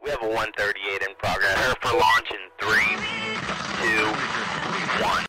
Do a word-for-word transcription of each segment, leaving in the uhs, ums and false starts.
We have a one thirty-eight in progress. Prepare for launch in three, two, one.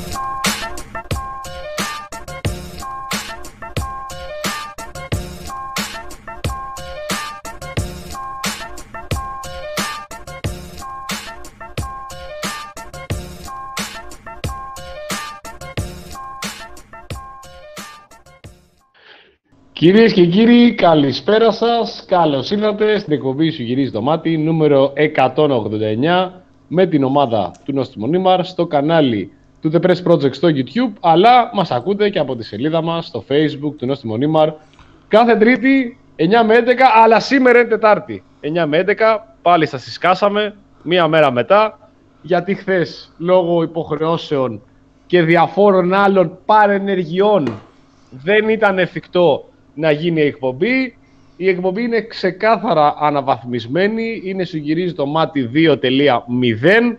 Κυρίες και κύριοι, καλησπέρα σας. Καλώς ήρθατε στην εκπομπή Σου Γυρίζει το Μάτι νούμερο εκατόν ογδόντα εννιά με την ομάδα του Νόστιμο Νίμαρ στο κανάλι του The Press Project στο YouTube, αλλά μας ακούτε και από τη σελίδα μας στο Facebook του Νόστιμο Νίμαρ κάθε Τρίτη εννιά με έντεκα, αλλά σήμερα είναι Τετάρτη εννιά με έντεκα, πάλι σας συσκάσαμε μία μέρα μετά, γιατί χθες λόγω υποχρεώσεων και διαφόρων άλλων παρενεργειών δεν ήταν εφικτό να γίνει η εκπομπή. Η εκπομπή είναι ξεκάθαρα αναβαθμισμένη, είναι Σου Γυρίζει το Μάτι δύο τελεία μηδέν,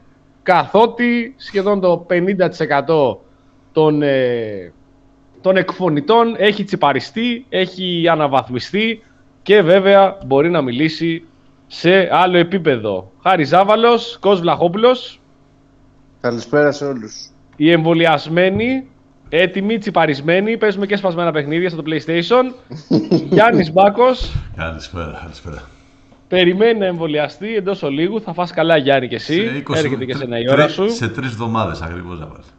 καθότι σχεδόν το πενήντα τοις εκατό των, ε, των εκφωνητών έχει τσιπαριστεί, έχει αναβαθμιστεί και βέβαια μπορεί να μιλήσει σε άλλο επίπεδο. Χάρης Ζάβαλος, Κώστας Βλαχόπουλος. Καλησπέρα σε όλους. Οι εμβολιασμένοι, έτοιμοι, τσιπαρισμένοι, παίζουμε και σπασμένα παιχνίδια στο PlayStation. Γιάννης Μπάκος. Καλησπέρα, καλησπέρα. Περιμένει να εμβολιαστεί εντός ολίγου. Θα φας καλά, Γιάννη, και εσύ. είκοσι, έρχεται και σένα η ώρα σου. Σε τρεις εβδομάδες ακριβώς θα πάρει.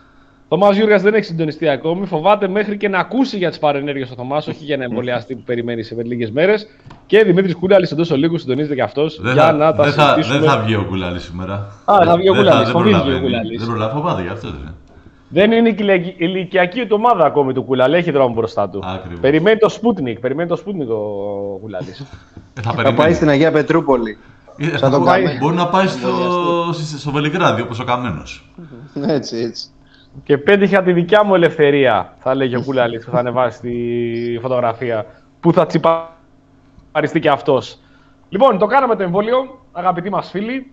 Θωμάς Γιούργας δεν έχει συντονιστεί ακόμη. Φοβάται μέχρι και να ακούσει για τις παρενέργειες ο Θωμάς, όχι για να εμβολιαστεί που περιμένει σε λίγες μέρες. Και Δημήτρης Κούλαλης εντός ολίγου συντονίζεται και αυτός για θα, να τα δεν συζητήσουμε. Δεν θα βγει ο Κούλαλης σήμερα. Α, δεν θα βγει ο Κούλαλης. Φοβίζει ο Κούλαλης. Δεν προλάβει, φοβάται γι' αυτό. Δεν. Δεν είναι η ηλικιακή του ομάδα ακόμη του Κούλαλη, έχει δρόμο μπροστά του. Ακριβώς. Περιμένει το Σπούτνικ, περιμένει το Σπούτνικ ο Κούλαλης. Ε, θα, θα πάει στην Αγία Πετρούπολη. Ε, θα πάει, μπορεί να πάει στο, στο Βελιγράδι, όπως ο Καμένος. Έτσι, έτσι. Και πέτυχα τη δικιά μου ελευθερία, θα λέγει ο Κούλαλης, που θα ανεβάσει τη φωτογραφία, που θα τσιπαριστεί και αυτός. Λοιπόν, το κάναμε το εμβόλιο, αγαπητοί μας φίλοι.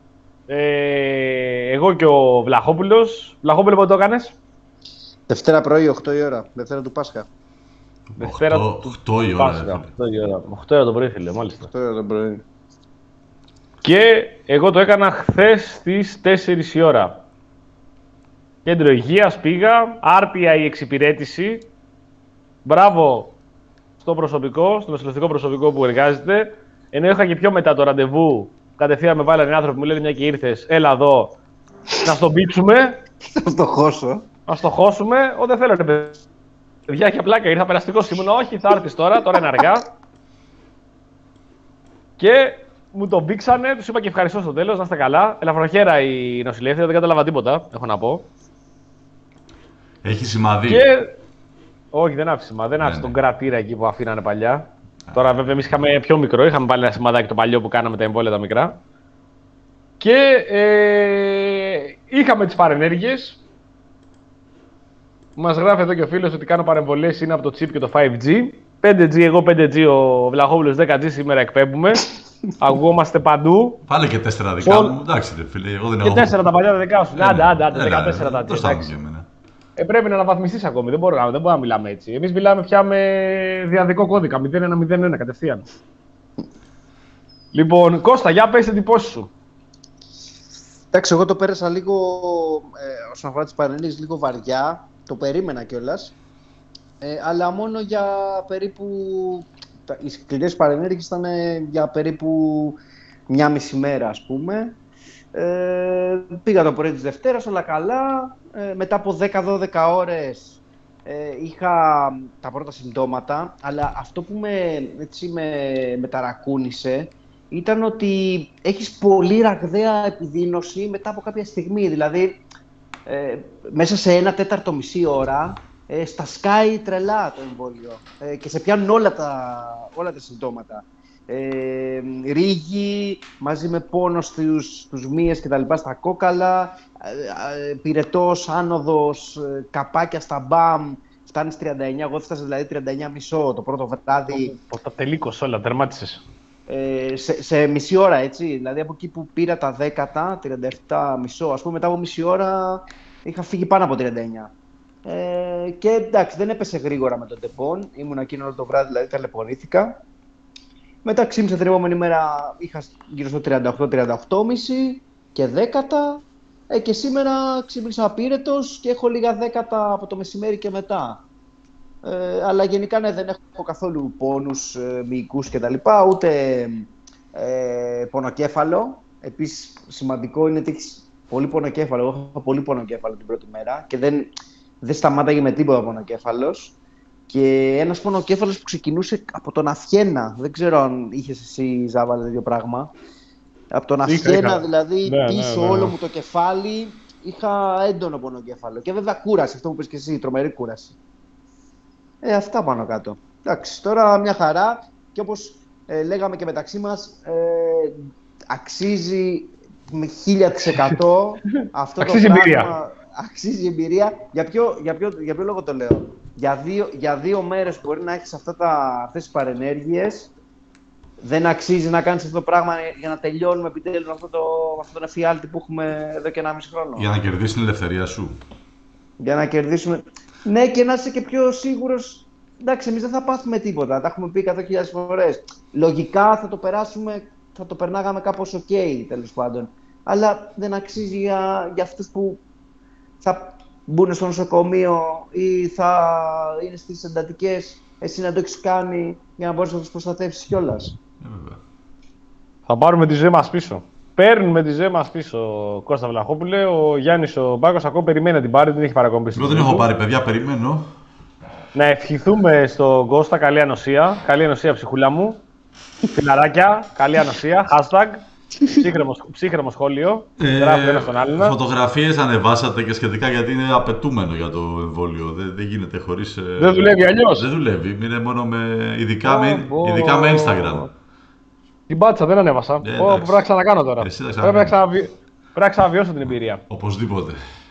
Ε, εγώ και ο Βλαχόπουλος. Βλαχόπουλο, πότε το έκανες? Δευτέρα πρωί, οκτώ η ώρα. Δευτέρα του Πάσχα. Δευτέρα του οκτώ η ώρα. Πάσχα. οκτώ η ώρα το πρωί, φίλε, μάλιστα. οκτώ η ώρα το πρωί. Και εγώ το έκανα χθες στις τέσσερις η ώρα. Κέντρο υγείας πήγα, άρτια η εξυπηρέτηση. Μπράβο στο προσωπικό, στο νοσηλευτικό προσωπικό που εργάζεται. Ενώ είχα και πιο μετά το ραντεβού, κατευθείαν με βάλανε άνθρωποι που μου λένε μια και ήρθες, έλα εδώ, να στον πήξουμε. Να στο χώσω. Να στο χώσουμε. Ω, δεν θέλω, ρε παιδιά, και πλάκα, ήρθα περαστικός ήμουν. Όχι, θα έρθεις τώρα, τώρα είναι αργά. Και μου τον πήξανε, τους είπα και ευχαριστώ στο τέλος, να είστε καλά. Ελαφροχέρα η νοσηλεύτρια, δεν κατάλαβα τίποτα, έχω να πω. Έχει σημαδί. Και... Όχι, δεν άφησε σημαδί, δεν άφησε ναι, τον ναι. κρατήρα εκεί που αφήνανε παλιά. Α. Τώρα βέβαια εμείς είχαμε πιο μικρό, είχαμε πάλι ένα σημαδάκι το παλιό που κάναμε τα εμβόλια τα μικρά. Και ε, είχαμε τις παρενέργειες. Μας γράφει εδώ και ο φίλος ότι κάνω παρεμβολές, είναι από το chip και το φάιβ τζι. πέντε τζι εγώ, πέντε τζι ο Βλαχόπουλος, δέκα τζι σήμερα εκπέμπουμε. Αγούμαστε παντού. Πάλι και τέσσερα δικά μου. Εντάξει, ρε φίλε, εγώ δεν και έχω. Και τέσσερα τα παλιά τα δικά σου. Ε, άντε, άντε, άντε, έλα, δεκατέσσερα τα τζι. Ε, πρέπει να αναβαθμιστείς ακόμη. Δεν μπορούμε, δεν μπορούμε να μιλάμε έτσι. Εμείς μιλάμε πια με διαδικό κώδικα μηδέν ένα μηδέν ένα κατευθείαν. Λοιπόν, Κώστα, για πες εντυπώσεις σου. Εντάξει, εγώ το πέρασα λίγο, ε, όσον αφορά τις παρενέργειες, λίγο βαριά. Το περίμενα κιόλας. Ε, αλλά μόνο για περίπου... Οι σκληρές παρενέργειες ήταν για περίπου μια μισή μέρα, ας πούμε. Ε, πήγα το πρωί της Δευτέρας, όλα καλά. Ε, μετά από δέκα με δώδεκα ώρες ε, είχα τα πρώτα συμπτώματα, αλλά αυτό που με, έτσι, με, με ταρακούνησε ήταν ότι έχεις πολύ ραγδαία επιδείνωση μετά από κάποια στιγμή. Δηλαδή, ε, μέσα σε ένα τέταρτο μισή ώρα ε, στα σκάει τρελά το εμβόλιο ε, και σε πιάνουν όλα τα, όλα τα συμπτώματα. Ε, ρίγη, μαζί με πόνο στους, στους μύες και τα λοιπά, στα κόκαλα, ε, ε, πυρετός, άνοδος, ε, καπάκια στα μπαμ, φτάνεις τριάντα εννιά, εγώ έφτασα δηλαδή τριάντα εννιά κόμμα πέντε το πρώτο βράδυ. Πώς τα τελίκως όλα, τερμάτισες. Ε, σε, σε μισή ώρα, έτσι, δηλαδή από εκεί που πήρα τα δέκατα, τριάντα επτά κόμμα πέντε, ας πούμε, μετά από μισή ώρα είχα φύγει πάνω από τριάντα εννιά. Ε, και εντάξει, δεν έπεσε γρήγορα με τον τεπών, ήμουν εκείνο όλο το βράδυ, δηλαδή ταλαιπωρήθηκα. Μετά ξύπνησα την επόμενη μέρα, είχα γύρω στο τριάντα οκτώ τριάντα οκτώ κόμμα πέντε και δέκατα. Ε, και σήμερα ξύπνησα απείρετος και έχω λίγα δέκατα από το μεσημέρι και μετά. Ε, αλλά γενικά ναι, δεν έχω καθόλου πόνους, ε, μυϊκούς κτλ. Ούτε ε, πονοκέφαλο. Επίσης σημαντικό είναι ότι έχεις πολύ πονοκέφαλο. Εγώ έχω πολύ πονοκέφαλο την πρώτη μέρα και δεν, δεν σταμάταγε με τίποτα πονοκέφαλος. Και ένας πονοκέφαλος που ξεκινούσε από τον Αφιένα. Δεν ξέρω αν είχες εσύ, Ζάβα, τέτοιο πράγμα. Από τον Αφιένα, δηλαδή ναι, πίσω ναι, ναι. όλο μου το κεφάλι είχα έντονο πονοκέφαλο. Και βέβαια κούραση, αυτό που πες και εσύ, τρομερή κούραση. Ε, αυτά πάνω κάτω. Εντάξει, τώρα μια χαρά και όπως ε, λέγαμε και μεταξύ μας, ε, αξίζει με χίλια τοις εκατό αυτό το πράγμα. Εμπειρία. Αξίζει εμπειρία. Για ποιο, για, ποιο, για ποιο λόγο το λέω. Για δύο, για δύο μέρες που μπορεί να έχεις αυτά τα, αυτές τις παρενέργειες, δεν αξίζει να κάνεις αυτό το πράγμα για να τελειώνουμε επιτέλους αυτό το, αυτό τον εφιάλτη που έχουμε εδώ και ένα μισή χρόνο. Για να κερδίσεις την ελευθερία σου. Για να κερδίσουμε. Ναι, και να είσαι και πιο σίγουρος. Εντάξει, εμείς δεν θα πάθουμε τίποτα. Τα έχουμε πει εκατό χιλιάδες φορές. Λογικά θα το περάσουμε, θα το περνάγαμε κάπως οκ, okay, τέλος πάντων. Αλλά δεν αξίζει για, για αυτούς που θα μπουν στο νοσοκομείο ή θα είναι στις εντατικές. Εσύ να το έχεις κάνει για να μπορείς να τους προστατεύσεις κιόλας. Ε, θα πάρουμε τη ζωή μας πίσω. Παίρνουμε τη ζωή μας πίσω, Κώστα Βλαχόπουλε. Ο Γιάννης ο Μπάκος ακόμα περιμένει να την πάρει, δεν έχει παρακολουθήσει. Εγώ δεν έχω πάρει, παιδιά, περιμένω. Να ευχηθούμε στον Κώστα καλή ανοσία. Καλή ανοσία, ψυχούλα μου. Φιλαράκια, καλή ανοσία. Hashtag. Ψύχρεμο, ψύχρεμο σχόλιο. Ε, Γράφει ένα στον άλλον. Φωτογραφίες ανεβάσατε και σχετικά γιατί είναι απαιτούμενο για το εμβόλιο. Δεν, δεν γίνεται χωρίς. Δεν δουλεύει αλλιώς. Δεν δουλεύει. Είναι μόνο με. Ειδικά, oh, με, oh, ειδικά με Instagram. Την πάτησα, δεν ανέβασα. Ε, oh, πρέπει να ξανακάνω τώρα. Πρέπει να, ξαναβι... πρέπει να ξαναβιώσω την εμπειρία. Οπωσδήποτε.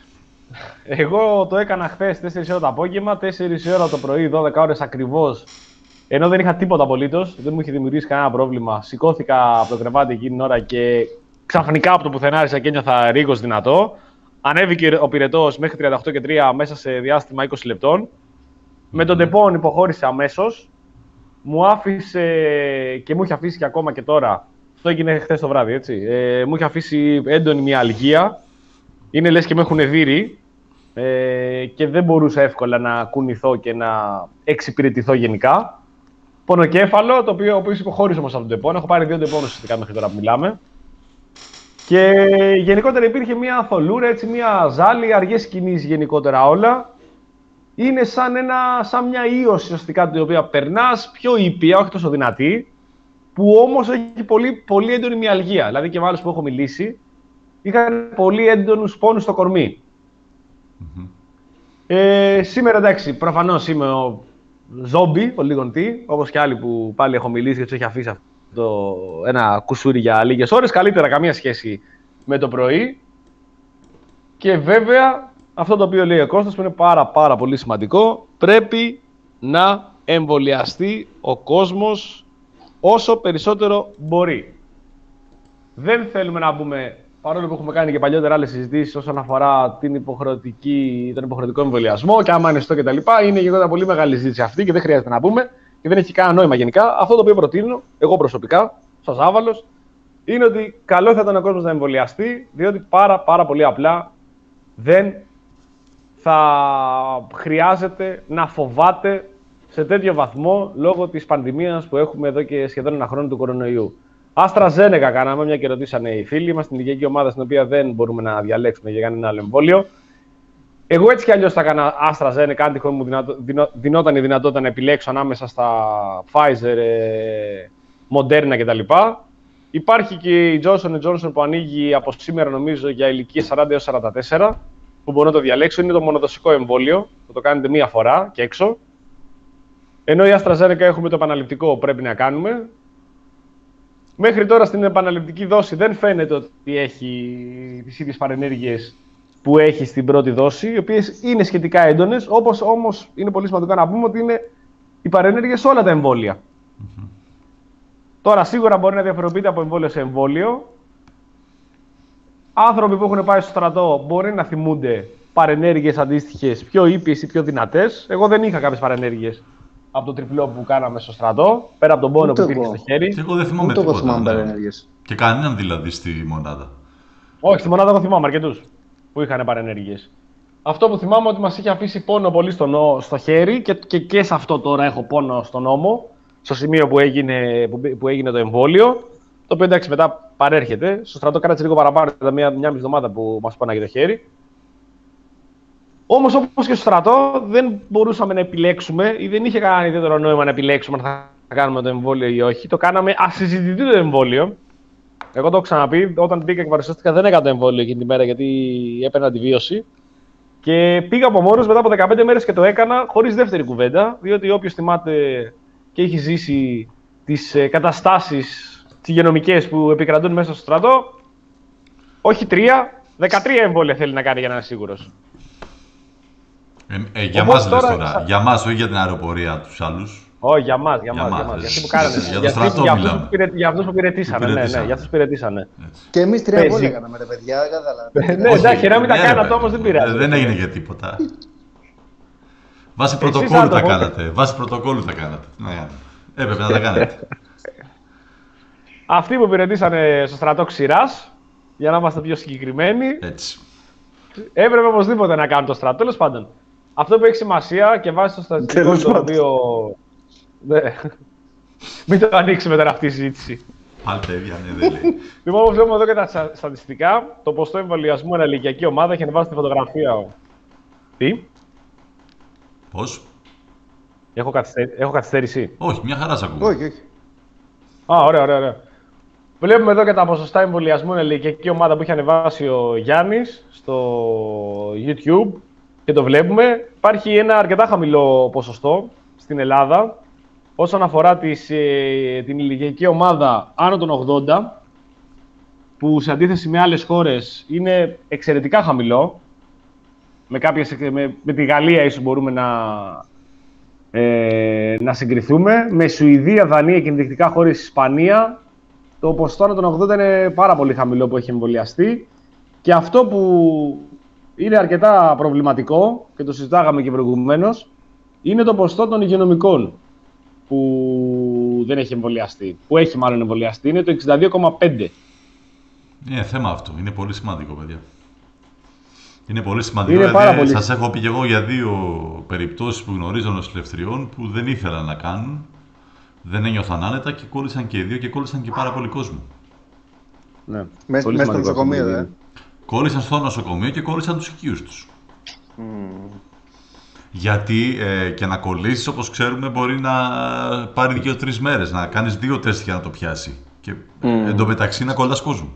Εγώ το έκανα χθες τέσσερις ώρα το απόγευμα, τέσσερις ώρα το πρωί, δώδεκα ώρες ακριβώς. Ενώ δεν είχα τίποτα απολύτως, δεν μου είχε δημιουργήσει κανένα πρόβλημα. Σηκώθηκα από το κρεβάτι εκείνη την ώρα και ξαφνικά από το πουθενά άρχισα και ένιωθα ρίγος δυνατό. Ανέβηκε ο πυρετός μέχρι τριάντα οκτώ και τρία μέσα σε διάστημα είκοσι λεπτών. Mm-hmm. Με τον τεπών υποχώρησε αμέσως. Μου άφησε και μου είχε αφήσει και ακόμα και τώρα. Αυτό έγινε χθες το βράδυ, έτσι. Ε, μου είχε αφήσει έντονη μυαλγία. Είναι λες και με έχουν δείρει. Ε, και δεν μπορούσα εύκολα να κουνηθώ και να εξυπηρετηθώ γενικά. Πονοκέφαλο, το οποίο, οποίο υποχώρησε όμως από τον τεπών. Έχω πάρει δύο τεπών ουσιαστικά μέχρι τώρα που μιλάμε. Και γενικότερα υπήρχε μια θολούρα, έτσι, μια ζάλη, αργές κινήσεις γενικότερα όλα. Είναι σαν, ένα, σαν μια ίωση ουσιαστικά την οποία περνάς, πιο ήπια, όχι τόσο δυνατή, που όμως έχει πολύ, πολύ έντονη μυαλγία. Δηλαδή και με άλλους που έχω μιλήσει, είχαν πολύ έντονους πόνους στο κορμί. Mm-hmm. Ε, σήμερα εντάξει, προφανώς είμαι ο ζόμπι, ο λίγον τι, όπως και άλλοι που πάλι έχω μιλήσει και τους έχει αφήσει αυτό ένα κουσούρι για λίγες ώρες. Καλύτερα καμία σχέση με το πρωί. Και βέβαια, αυτό το οποίο λέει ο Κώστας που είναι πάρα πάρα πολύ σημαντικό, πρέπει να εμβολιαστεί ο κόσμος όσο περισσότερο μπορεί. Δεν θέλουμε να μπούμε, παρόλο που έχουμε κάνει και παλιότερα άλλες συζητήσεις όσον αφορά την υποχρεωτική, τον υποχρεωτικό εμβολιασμό και άμα είναι στο κτλ. Είναι γενικότερα πολύ μεγάλη συζήτηση αυτή και δεν χρειάζεται να πούμε και δεν έχει κανένα νόημα γενικά. Αυτό το οποίο προτείνω, εγώ προσωπικά, σαν Άβαλος, είναι ότι καλό θα ήταν ο κόσμος να εμβολιαστεί, διότι πάρα, πάρα πολύ απλά δεν θα χρειάζεται να φοβάται σε τέτοιο βαθμό λόγω της πανδημίας που έχουμε εδώ και σχεδόν ένα χρόνο του κορονοϊού. AstraZeneca κάναμε, μια και ρωτήσανε οι φίλοι μας, στην ηλικιακή ομάδα στην οποία δεν μπορούμε να διαλέξουμε για κανένα άλλο εμβόλιο. Εγώ έτσι κι αλλιώς θα έκανα AstraZeneca, αν τυχόν μου δυνατό, δυνό, δινόταν η δυνατότητα να επιλέξω ανάμεσα στα Pfizer, ε, Moderna κτλ. Υπάρχει και η Johnson εντ Johnson που ανοίγει από σήμερα νομίζω για ηλικίες σαράντα έως σαράντα τέσσερα, που μπορώ να το διαλέξω. Είναι το μονοδοσικό εμβόλιο, που το κάνετε μία φορά και έξω. Ενώ η AstraZeneca έχουμε το επαναληπτικό που πρέπει να κάνουμε. Μέχρι τώρα στην επαναληπτική δόση δεν φαίνεται ότι έχει τις ίδιες παρενέργειες που έχει στην πρώτη δόση, οι οποίες είναι σχετικά έντονες, όπως όμως είναι πολύ σημαντικό να πούμε ότι είναι οι παρενέργειες σε όλα τα εμβόλια. Mm-hmm. Τώρα σίγουρα μπορεί να διαφοροποιείται από εμβόλιο σε εμβόλιο. Άνθρωποι που έχουν πάει στο στρατό μπορεί να θυμούνται παρενέργειες αντίστοιχες πιο ήπιες ή πιο δυνατές. Εγώ δεν είχα κάποιες παρενέργειες από το τριπλό που κάναμε στο στρατό, πέρα από τον πόνο Ούτε που υπήρχε εγώ. στο χέρι. Και εγώ δεν θυμάμαι Ούτε εγώ τίποτα. θυμάμαι ναι. παρενέργειες. Και κανέναν δηλαδή στη μονάδα. Όχι, στη μονάδα εγώ θυμάμαι αρκετούς που είχαν παρενέργειες. Αυτό που θυμάμαι ότι μας είχε αφήσει πόνο πολύ στο, νο, στο χέρι και, και, και σε αυτό τώρα έχω πόνο στον ώμο, στο σημείο που έγινε, που, που έγινε το εμβόλιο. Το οποίο εντάξει μετά παρέρχεται. Στο στρατό κράτησε λίγο παραπάνω, ήταν μια, μια μισή εβδομάδα που μας πόναγε το χέρι. Όμως όπως και στο στρατό δεν μπορούσαμε να επιλέξουμε ή δεν είχε κανένα ιδιαίτερο νόημα να επιλέξουμε αν θα κάνουμε το εμβόλιο ή όχι. Το κάναμε ασυζητητή το εμβόλιο. Εγώ το έχω ξαναπεί, όταν πήγα και παρουσιάστηκα δεν έκανα το εμβόλιο εκείνη τη μέρα γιατί έπαιρνα αντιβίωση. Και πήγα από μόνος μετά από δεκαπέντε μέρες και το έκανα χωρίς δεύτερη κουβέντα, διότι όποιος θυμάται και έχει ζήσει τις ε, καταστάσεις τις υγειονομικές που επικρατούν μέσα στο στρατό, όχι τρία, δεκατρία εμβόλια θέλει να κάνει για να είναι σίγουρος. Ε, ε, για Οπότε μας λες τώρα- τώρα. Για μας, όχι για την αεροπορία τους άλλους. Όχι, για μας, για Για μας, μας, για μας. ε, Για αυτούς που κάνανε. για το για αυτούς- στρατό για αυτούς μιλάμε. που πηρε- για αυτούς που υπηρετήσανε. Ναι, ναι, Υπηρετήσανε. για αυτούς που υπηρετήσανε. Και εμείς τρία Παίζει. εμβόλια κάναμε, ρε παιδιά, κατάλαβα. Ναι, εντάξει, να μην τα Ναι, ρε, κάνατε παιδί. όμως δεν πειράζει. Ε, Δεν έγινε για τίποτα. Βάσει Εσείς πρωτοκόλλου αν το τα πω- κάνατε. Βάσει πρωτοκόλλου τα κάνατε. Ναι, έπρεπε να τα κάνετε. Αυτοί που υπηρετήσανε στο στρατό Ξηράς, για να είμαστε πιο συγκεκριμένοι, Έτσι. έπρεπε οπωσδήποτε να κάνουν το στρατό. Τέλος πάντων, αυτό που έχει σημασία και βάσει το στατιστικό Τέλος το πάντων. οποίο. Ναι. Μην το ανοίξουμε τώρα αυτή η συζήτηση. Πάλι τα ίδια, ναι, δεν λέει. Λοιπόν, όπως βλέπουμε εδώ και τα στα- στατιστικά, το ποσοστό εμβολιασμού εν ηλικιακή ομάδα έχει ανεβάσει τη φωτογραφία. Τι, Πώς? έχω, καθυστέρη, έχω καθυστέρηση. Όχι, μια χαρά σ' ακούω. Όχι, όχι. Α, ωραία, ωραία, ωραία. Βλέπουμε εδώ και τα ποσοστά εμβολιασμού εν ηλικιακή ομάδα που έχει ανεβάσει ο Γιάννης στο YouTube και το βλέπουμε. Υπάρχει ένα αρκετά χαμηλό ποσοστό στην Ελλάδα όσον αφορά τις, ε, την ηλικιακή ομάδα άνω των ογδόντα, που σε αντίθεση με άλλες χώρες είναι εξαιρετικά χαμηλό. Με, κάποιες, με, με τη Γαλλία ίσως μπορούμε να, ε, να συγκριθούμε. Με Σουηδία, Δανία και ενδεικτικά χώρες Ισπανία, το ποσοστό άνω των ογδόντα είναι πάρα πολύ χαμηλό που έχει εμβολιαστεί. Και αυτό που είναι αρκετά προβληματικό, και το συζητάγαμε και προηγουμένως, είναι το ποσοστό των υγειονομικών που δεν έχει εμβολιαστεί. Που έχει μάλλον εμβολιαστεί, είναι το εξήντα δύο κόμμα πέντε. Είναι θέμα αυτό. Είναι πολύ σημαντικό, παιδιά. Είναι πολύ σημαντικό. Είναι γιατί πάρα πολύ. Σας έχω πει και εγώ για δύο περιπτώσεις που γνωρίζω νοσηλευτριών που δεν ήθελαν να κάνουν, δεν ένιωθαν άνετα και κόλλησαν και οι δύο και κόλλησαν και πάρα πολύ κόσμο. Ναι, Μες πολύ μες στο σημαντικό αυτό νοσοκομείο, που δε. γίνει. Κόλλησαν στο νοσοκομείο και κόλλησαν τους οικείους τους. Γιατί ε, και να κολλήσεις, όπως ξέρουμε, μπορεί να πάρει δύο-τρεις μέρες, να κάνεις δύο τεστ για να το πιάσει. Και mm. εντωμεταξύ να κολλάς κόσμο.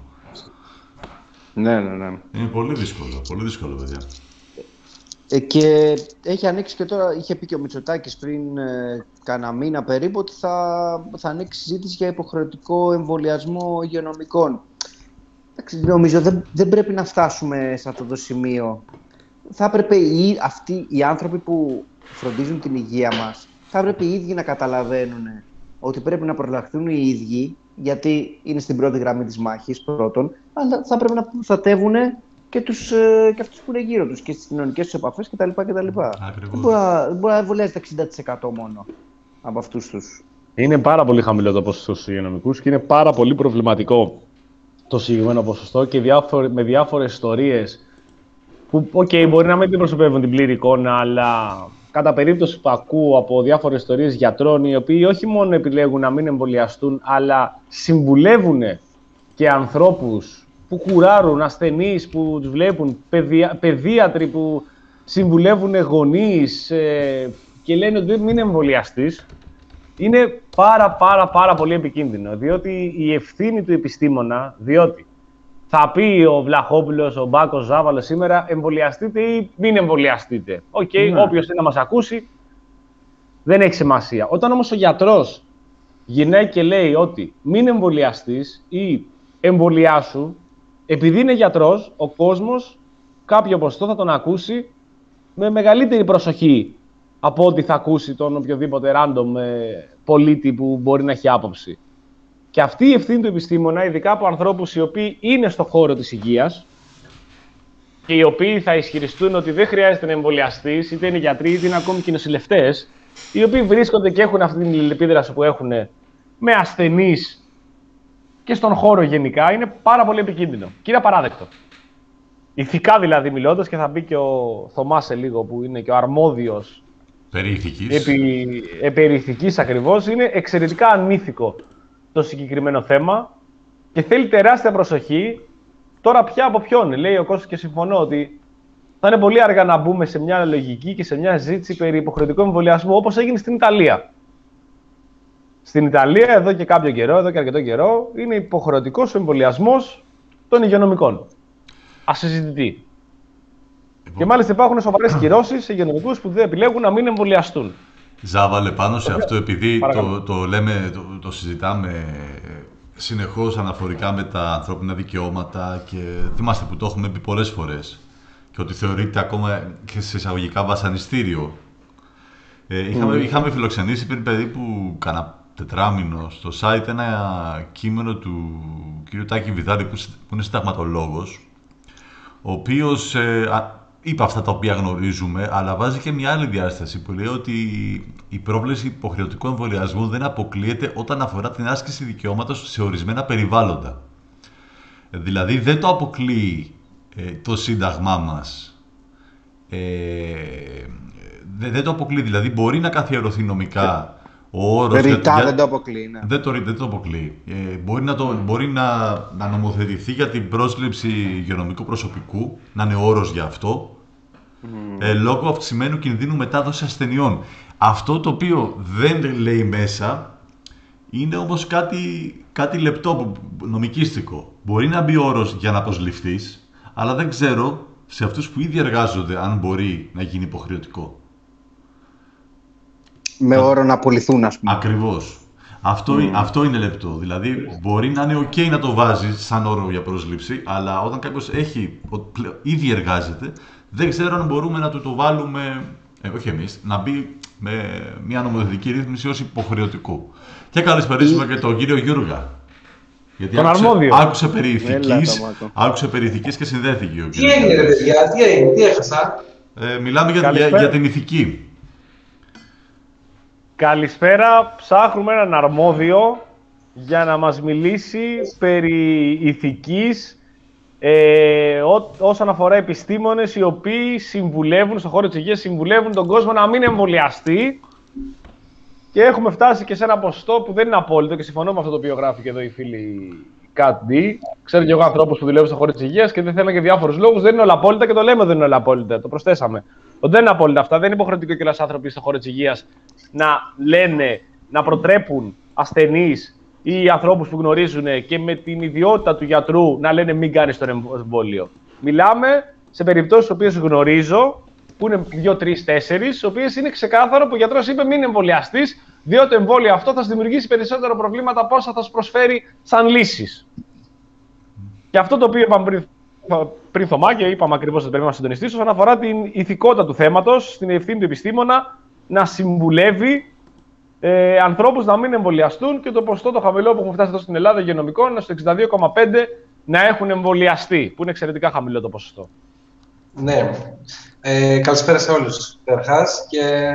Ναι, ναι, ναι. Είναι πολύ δύσκολο, πολύ δύσκολο, παιδιά. Ε, και έχει ανοίξει και τώρα, είχε πει και ο Μητσοτάκης πριν ε, κάνα μήνα περίπου, ότι θα, θα ανοίξει συζήτηση για υποχρεωτικό εμβολιασμό υγειονομικών. Εντάξει, νομίζω δεν, δεν πρέπει να φτάσουμε σε αυτό το σημείο. Θα έπρεπε οι, αυτοί οι άνθρωποι που φροντίζουν την υγεία μας, θα έπρεπε οι ίδιοι να καταλαβαίνουν ότι πρέπει να προλαχθούν οι ίδιοι, γιατί είναι στην πρώτη γραμμή της μάχης πρώτον, αλλά θα πρέπει να προστατεύουν και, τους, ε, και αυτούς που είναι γύρω τους και στις κοινωνικές τους επαφές κτλ. κτλ. Δεν μπορεί να, δεν μπορεί να εμβολιάζεται εξήντα τοις εκατό μόνο από αυτούς τους. Είναι πάρα πολύ χαμηλό το ποσοστό στους υγειονομικούς και είναι πάρα πολύ προβληματικό το συγκεκριμένο ποσοστό και διάφορε, με διάφορες ιστορίες που, οκ, okay, μπορεί να μην αντιπροσωπεύουν την πλήρη εικόνα, αλλά κατά περίπτωση που ακούω από διάφορες ιστορίες γιατρών, οι οποίοι όχι μόνο επιλέγουν να μην εμβολιαστούν, αλλά συμβουλεύουν και ανθρώπους που κουράρουν, ασθενείς που τους βλέπουν, παιδια, παιδίατροι που συμβουλεύουν γονείς ε, και λένε ότι μην εμβολιαστείς, είναι πάρα πάρα πάρα πολύ επικίνδυνο, διότι η ευθύνη του επιστήμονα, διότι θα πει ο Βλαχόπουλος, ο Μπάκος, Ζάβαλος σήμερα, εμβολιαστείτε ή μην εμβολιαστείτε. Οκ, okay, ναι. Όποιος θέλει να μας ακούσει, δεν έχει σημασία. Όταν όμως ο γιατρός γυρνάει και λέει ότι μην εμβολιαστείς ή εμβολιάσου, επειδή είναι γιατρός, ο κόσμος κάποιο ποσοστό θα τον ακούσει με μεγαλύτερη προσοχή από ό,τι θα ακούσει τον οποιοδήποτε random πολίτη που μπορεί να έχει άποψη. Και αυτή η ευθύνη του επιστήμονα, ειδικά από ανθρώπους οι οποίοι είναι στον χώρο της υγείας και οι οποίοι θα ισχυριστούν ότι δεν χρειάζεται να εμβολιαστείς, είτε είναι γιατροί, είτε είναι ακόμη και νοσηλευτές, οι οποίοι βρίσκονται και έχουν αυτή την αλληλεπίδραση που έχουν με ασθενείς και στον χώρο γενικά, είναι πάρα πολύ επικίνδυνο. Και είναι απαράδεκτο. Ηθικά δηλαδή μιλώντας, και θα μπει και ο Θωμάς σε λίγο, που είναι και ο αρμόδιος περί ηθικής. Επί, επί ηθικής ακριβώς, είναι εξαιρετικά ανήθικο το συγκεκριμένο θέμα και θέλει τεράστια προσοχή. Τώρα πια από ποιον, λέει ο Κώστας, και συμφωνώ ότι θα είναι πολύ αργά να μπούμε σε μια λογική και σε μια συζήτηση περί υποχρεωτικού εμβολιασμού, όπως έγινε στην Ιταλία. Στην Ιταλία, εδώ και κάποιο καιρό, εδώ και αρκετό καιρό, είναι υποχρεωτικός ο εμβολιασμός των υγειονομικών. Ασυζητητή. Λοιπόν. Και μάλιστα υπάρχουν σοβαρές κυρώσεις σε υγειονομικούς που δεν επιλέγουν να μην εμβολιαστούν. Ζάβαλε πάνω σε αυτό, επειδή το, το, λέμε, το, το συζητάμε συνεχώς αναφορικά με τα ανθρώπινα δικαιώματα και θυμάστε που το έχουμε πει πολλές φορές και ότι θεωρείται ακόμα και σε εισαγωγικά βασανιστήριο. Ε, είχαμε, mm. είχαμε φιλοξενήσει πριν περίπου κανένα τετράμινο στο site ένα κείμενο του κ. Τάκη Βιδάρη που, που είναι συνταγματολόγος, ο οποίος ε, είπε αυτά τα οποία γνωρίζουμε, αλλά βάζει και μια άλλη διάσταση που λέει ότι η πρόβλεψη υποχρεωτικού εμβολιασμού δεν αποκλείεται όταν αφορά την άσκηση δικαιώματος σε ορισμένα περιβάλλοντα. Δηλαδή δεν το αποκλείει ε, το Σύνταγμά μας. Ε, δεν, δεν το αποκλείει, δηλαδή μπορεί να καθιερωθεί νομικά ο όρος... Ρητά για, δεν το αποκλείει, ναι. Δεν το, δεν το αποκλείει. Ε, μπορεί να, το, μπορεί να, να νομοθετηθεί για την πρόσληψη υγειονομικού προσωπικού, να είναι όρος για αυτό, mm. ε, λόγω αυξημένου κινδύνου μετάδοση ασθενειών. Αυτό το οποίο δεν λέει μέσα είναι όμως κάτι, κάτι λεπτό, νομικίστικο. Μπορεί να μπει όρος για να προσληφθείς, αλλά δεν ξέρω σε αυτούς που ήδη εργάζονται αν μπορεί να γίνει υποχρεωτικό. Με όρο να απολυθούν, ας πούμε. Ακριβώς. Αυτό, mm. αυτό είναι λεπτό. Δηλαδή, μπορεί να είναι ok να το βάζεις σαν όρο για πρόσληψη, αλλά όταν κάποιος έχει, ήδη εργάζεται, δεν ξέρω αν μπορούμε να του το βάλουμε, ε, όχι εμείς, να μπει με μια νομοθετική ρύθμιση ως υποχρεωτικό. Και καλησπερίσουμε mm. και τον κύριο Γιούργα. Γιατί τον άκουσε, αρμόδιο. άκουσε περί ηθικής, άκουσε περί ηθικής και συνδέθηκε ο κύριος. Τι έγινε, ρε παιδιά, τι έγινε, τι έχασα. Ε, μιλάμε για, για, για την ηθική. Καλησπέρα, ψάχνουμε έναν αρμόδιο για να μας μιλήσει περί ηθικής ε, ό, όσον αφορά επιστήμονες οι οποίοι συμβουλεύουν, στον χώρο της υγείας, συμβουλεύουν τον κόσμο να μην εμβολιαστεί, και έχουμε φτάσει και σε ένα ποσοστό που δεν είναι απόλυτο και συμφωνώ με αυτό το οποίο γράφει και εδώ η φίλη Κάτι. Ξέρω και εγώ ανθρώπους που δουλεύουν στον χώρο της υγείας και δεν θέλουν για διάφορους λόγους. Δεν είναι όλα απόλυτα και το λέμε δεν είναι όλα απόλυτα. Το προσθέσαμε. Δεν είναι απόλυτα αυτά. Δεν είναι υποχρεωτικό κιόλας άνθρωποι στον χώρο της υγείας να λένε, να προτρέπουν ασθενείς ή ανθρώπους που γνωρίζουν και με την ιδιότητα του γιατρού να λένε μην κάνεις τον εμβόλιο. Μιλάμε σε περιπτώσεις τις οποίες γνωρίζω, που είναι δύο, τρεις, τέσσερις, στις οποίες είναι ξεκάθαρο που ο γιατρός είπε μην εμβολιαστείς, διότι το εμβόλιο αυτό θα σου δημιουργήσει περισσότερο προβλήματα από όσα θα σου προσφέρει σαν λύσεις. Και αυτό το οποίο είπαμε πριν, πριν Θωμά, και είπαμε ακριβώς ότι πρέπει να συντονιστείς, όσον αφορά την ηθικότητα του θέματος, στην ευθύνη του επιστήμονα να συμβουλεύει ε, ανθρώπους να μην εμβολιαστούν, και το ποσοστό το χαμηλό που έχουμε φτάσει εδώ στην Ελλάδα υγειονομικών είναι στο εξήντα δύο κόμμα πέντε τοις εκατό να έχουν εμβολιαστεί, που είναι εξαιρετικά χαμηλό το ποσοστό. Ναι. Ε, καλησπέρα σε όλους, καταρχάς. Και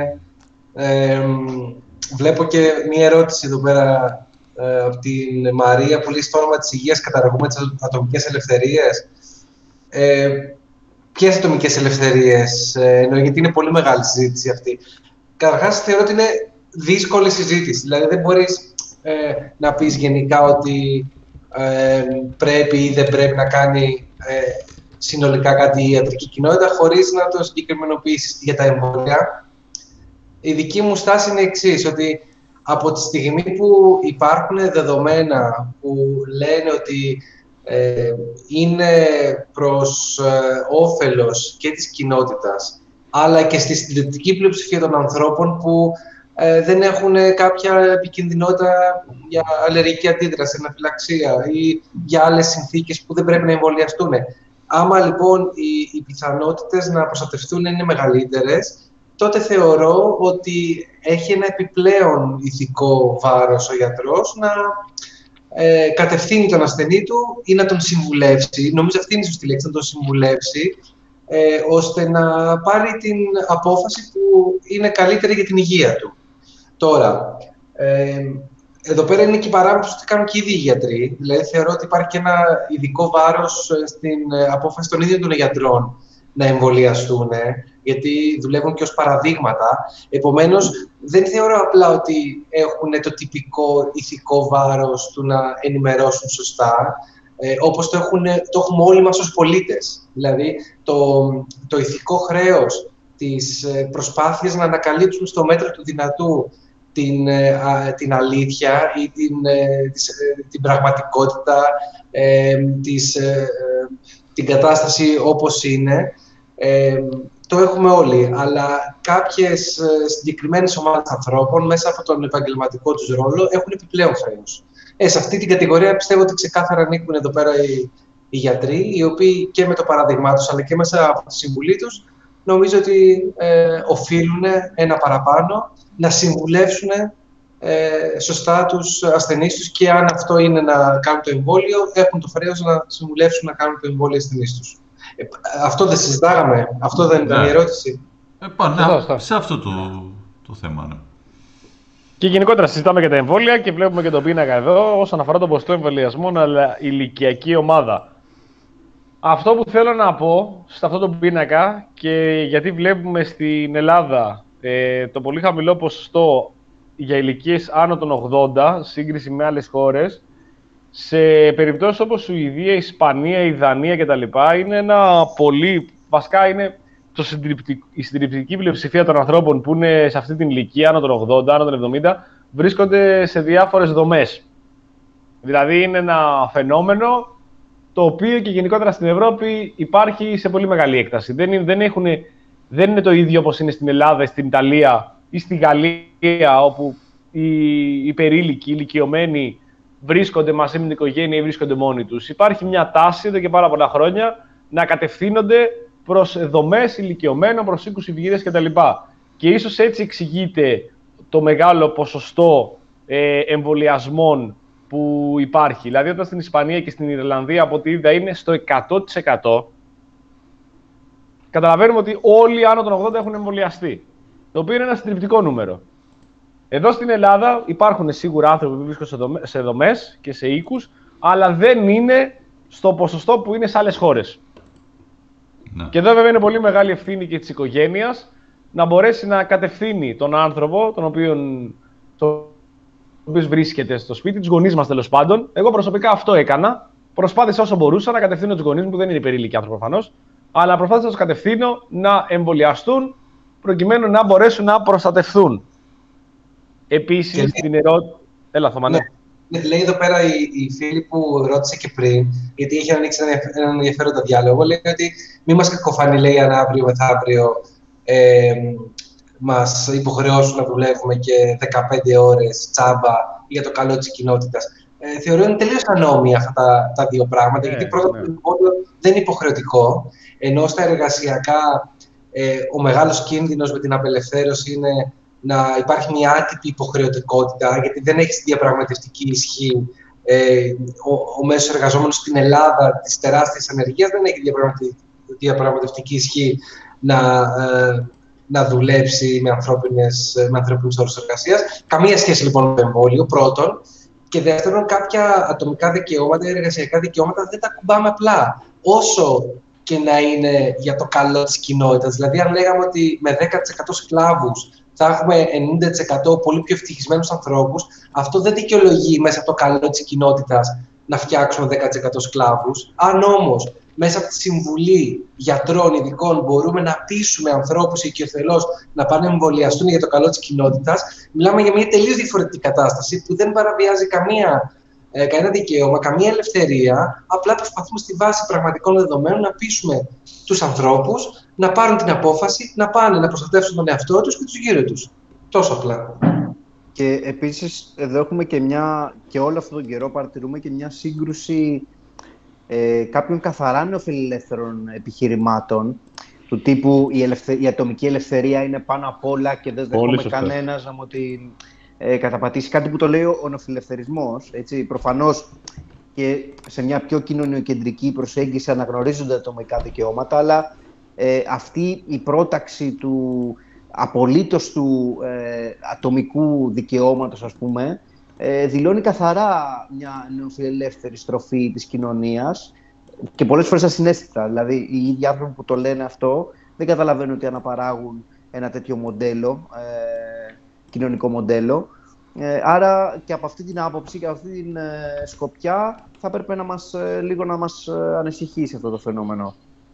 ε, βλέπω και μία ερώτηση εδώ πέρα ε, από την Μαρία που λέει στο όνομα της υγείας καταργούμε τις ατομικές ελευθερίες. Ε, ποιες ατομικές ελευθερίες, ε, εννοώ, γιατί είναι πολύ μεγάλη συζήτηση αυτή. Καταρχάς, θεωρώ ότι είναι δύσκολη συζήτηση. Δηλαδή, δεν μπορείς ε, να πεις γενικά ότι ε, πρέπει ή δεν πρέπει να κάνει ε, συνολικά κάτι η ιατρική κοινότητα, χωρίς να το συγκεκριμενοποιήσεις. Για τα εμβόλια, η δική μου στάση είναι η εξής, ότι από τη στιγμή που υπάρχουν δεδομένα που λένε ότι ε, είναι προς ε, όφελος και της κοινότητας, αλλά και στη συντριπτική πλειοψηφία των ανθρώπων που ε, δεν έχουν κάποια επικινδυνότητα για αλλεργική αντίδραση, αναφυλαξία ή για άλλες συνθήκες που δεν πρέπει να εμβολιαστούν. Άμα λοιπόν οι, οι πιθανότητες να προστατευτούν είναι μεγαλύτερες, τότε θεωρώ ότι έχει ένα επιπλέον ηθικό βάρος ο γιατρός να ε, κατευθύνει τον ασθενή του ή να τον συμβουλεύσει. Νομίζω αυτή είναι η σωστή λέξη, να τον συμβουλεύσει ε, ώστε να πάρει την απόφαση που είναι καλύτερη για την υγεία του. Τώρα, ε, εδώ πέρα είναι και η παράμετρος ότι κάνουν και οι ίδιοι οι γιατροί. Δηλαδή, θεωρώ ότι υπάρχει και ένα ειδικό βάρος στην απόφαση των ίδιων των γιατρών να εμβολιαστούν, γιατί δουλεύουν και ως παραδείγματα. Επομένως, δεν θεωρώ απλά ότι έχουν το τυπικό ηθικό βάρος του να ενημερώσουν σωστά, ε, όπως το, έχουν, το έχουμε όλοι μας ως πολίτες. Δηλαδή, το, το ηθικό χρέος της προσπάθειας να ανακαλύψουν στο μέτρο του δυνατού την, α, την αλήθεια ή την, της, την πραγματικότητα, ε, της, ε, την κατάσταση όπως είναι, ε, το έχουμε όλοι. Αλλά κάποιες συγκεκριμένες ομάδες ανθρώπων, μέσα από τον επαγγελματικό τους ρόλο, έχουν επιπλέον χρέος. Ε, σε αυτή την κατηγορία πιστεύω ότι ξεκάθαρα ανήκουν εδώ πέρα οι, οι γιατροί, οι οποίοι και με το παράδειγμά τους, αλλά και μέσα από τη συμβουλή τους, νομίζω ότι ε, οφείλουν ένα παραπάνω να συμβουλεύσουν ε, σωστά τους ασθενείς τους, και αν αυτό είναι να κάνουν το εμβόλιο, έχουν το χρέος να συμβουλεύσουν να κάνουν το εμβόλιο ασθενείς τους. Ε, αυτό δεν συζητάγαμε, αυτό δεν ήταν η ερώτηση. Ε, πάνε, σε αυτό το, το θέμα, ναι. Και γενικότερα συζητάμε για τα εμβόλια και βλέπουμε και τον πίνακα εδώ όσον αφορά τον ποσοστό εμβολιασμών, αλλά ηλικιακή ομάδα. Αυτό που θέλω να πω σε αυτό το πίνακα, και γιατί βλέπουμε στην Ελλάδα ε, το πολύ χαμηλό ποσοστό για ηλικίες άνω των ογδόντα, σύγκριση με άλλες χώρες, σε περιπτώσεις όπως Σουηδία, Ισπανία, η Δανία κτλ. Είναι ένα πολύ, βασικά είναι το η συντριπτική πλειοψηφία των ανθρώπων που είναι σε αυτή την ηλικία, άνω των ογδόντα, άνω των εβδομήντα, βρίσκονται σε διάφορες δομές. Δηλαδή είναι ένα φαινόμενο το οποίο και γενικότερα στην Ευρώπη υπάρχει σε πολύ μεγάλη έκταση. Δεν είναι, δεν έχουν, δεν είναι το ίδιο όπως είναι στην Ελλάδα, στην Ιταλία ή στη Γαλλία, όπου οι υπερήλικοι, οι ηλικιωμένοι βρίσκονται μαζί με την οικογένεια ή βρίσκονται μόνοι τους. Υπάρχει μια τάση εδώ και πάρα πολλά χρόνια να κατευθύνονται προς δομές ηλικιωμένων, προς οίκους ευγυρίας κτλ. Και ίσως έτσι εξηγείται το μεγάλο ποσοστό ε, εμβολιασμών που υπάρχει. Δηλαδή, όταν στην Ισπανία και στην Ιρλανδία, από ό,τι είδα, είναι στο εκατό τοις εκατό, καταλαβαίνουμε ότι όλοι άνω των ογδόντα έχουν εμβολιαστεί. Το οποίο είναι ένα συντριπτικό νούμερο. Εδώ στην Ελλάδα υπάρχουν σίγουρα άνθρωποι που βρίσκονται σε δομές και σε οίκους, αλλά δεν είναι στο ποσοστό που είναι σε άλλες χώρες. Ναι. Και εδώ βέβαια είναι πολύ μεγάλη ευθύνη και της οικογένειας να μπορέσει να κατευθύνει τον άνθρωπο, τον οποίο, το οποίο βρίσκεται στο σπίτι, τους γονείς μας τέλος πάντων. Εγώ προσωπικά αυτό έκανα. Προσπάθησα όσο μπορούσα να κατευθύνω τους γονείς μου, που δεν είναι υπερήλικοι άνθρωποι προφανώς, αλλά προσπάθησα να τους κατευθύνω να εμβολιαστούν προκειμένου να μπορέσουν να προστατευθούν. Επίσης, και... την ερώτηση. Έλα, Θωμανέ. Ναι. Λέει εδώ πέρα η, η φίλη που ρώτησε και πριν, γιατί είχε ανοίξει έναν ενδιαφέροντα διάλογο, λέει ότι μη μας κακοφανεί, λέει, αν αύριο μεθαύριο ε, μας υποχρεώσουν να δουλεύουμε και δεκαπέντε ώρες τσάμπα για το καλό της κοινότητας. Ε, θεωρώ είναι τελείως ανώμια αυτά τα, τα δύο πράγματα, ε, γιατί πρώτα ναι. το εμβόλιο δεν είναι υποχρεωτικό, ενώ στα εργασιακά ε, ο μεγάλος κίνδυνος με την απελευθέρωση είναι να υπάρχει μια άτυπη υποχρεωτικότητα, γιατί δεν έχει διαπραγματευτική ισχύ. Ε, ο, ο μέσος εργαζόμενος στην Ελλάδα της τεράστιας ανεργίας δεν έχει διαπραγματευτική ισχύ να, ε, να δουλέψει με, ανθρώπινες, με ανθρώπινους όρους εργασίας. Καμία σχέση λοιπόν με το εμβόλιο, πρώτον. Και δεύτερον, κάποια ατομικά δικαιώματα, εργασιακά δικαιώματα δεν τα κουμπάμε απλά. Όσο και να είναι για το καλό της κοινότητας. Δηλαδή, αν λέγαμε ότι με δέκα τοις εκατό σκλάβους θα έχουμε ενενήντα τοις εκατό πολύ πιο ευτυχισμένους ανθρώπους, αυτό δεν δικαιολογεί μέσα από το καλό της κοινότητας να φτιάξουμε δέκα τοις εκατό σκλάβους. Αν όμως μέσα από τη συμβουλή γιατρών, ειδικών, μπορούμε να πείσουμε ανθρώπους οικειοθελώς να πάνε να εμβολιαστούν για το καλό της κοινότητας, μιλάμε για μια τελείως διαφορετική κατάσταση που δεν παραβιάζει καμία, ε, κανένα δικαίωμα, καμία ελευθερία. Απλά προσπαθούμε στη βάση πραγματικών δεδομένων να πείσουμε τους ανθρώπους να πάρουν την απόφαση, να πάνε να προστατεύσουν τον εαυτό τους και τους γύρω τους. Τόσο απλά. Και επίσης εδώ έχουμε και μια, και όλο αυτόν τον καιρό παρατηρούμε και μια σύγκρουση ε, κάποιων καθαρά νεοφιλελεύθερων επιχειρημάτων, του τύπου η, ελευθε... η ατομική ελευθερία είναι πάνω απ' όλα και δεν δεχόμαι κανένας να μου την ε, καταπατήσει. Κάτι που το λέει ο νεοφιλελευθερισμός. Έτσι, προφανώς και σε μια πιο κοινωνιοκεντρική προσέγγιση αναγνωρίζονται ατομικά δικαιώματα, αλλά ε, αυτή η πρόταξη του απολύτως του ε, ατομικού δικαιώματος, ας πούμε, ε, δηλώνει καθαρά μια νεοφιλελεύθερη στροφή της κοινωνίας και πολλές φορές ασυναίσθητα. Δηλαδή, οι ίδιοι άνθρωποι που το λένε αυτό δεν καταλαβαίνουν ότι αναπαράγουν ένα τέτοιο μοντέλο, ε, κοινωνικό μοντέλο. Ε, άρα και από αυτή την άποψη και από αυτή την ε, σκοπιά θα έπρεπε να μας, ε, λίγο να μας ε, ανησυχήσει αυτό το φαινόμενο.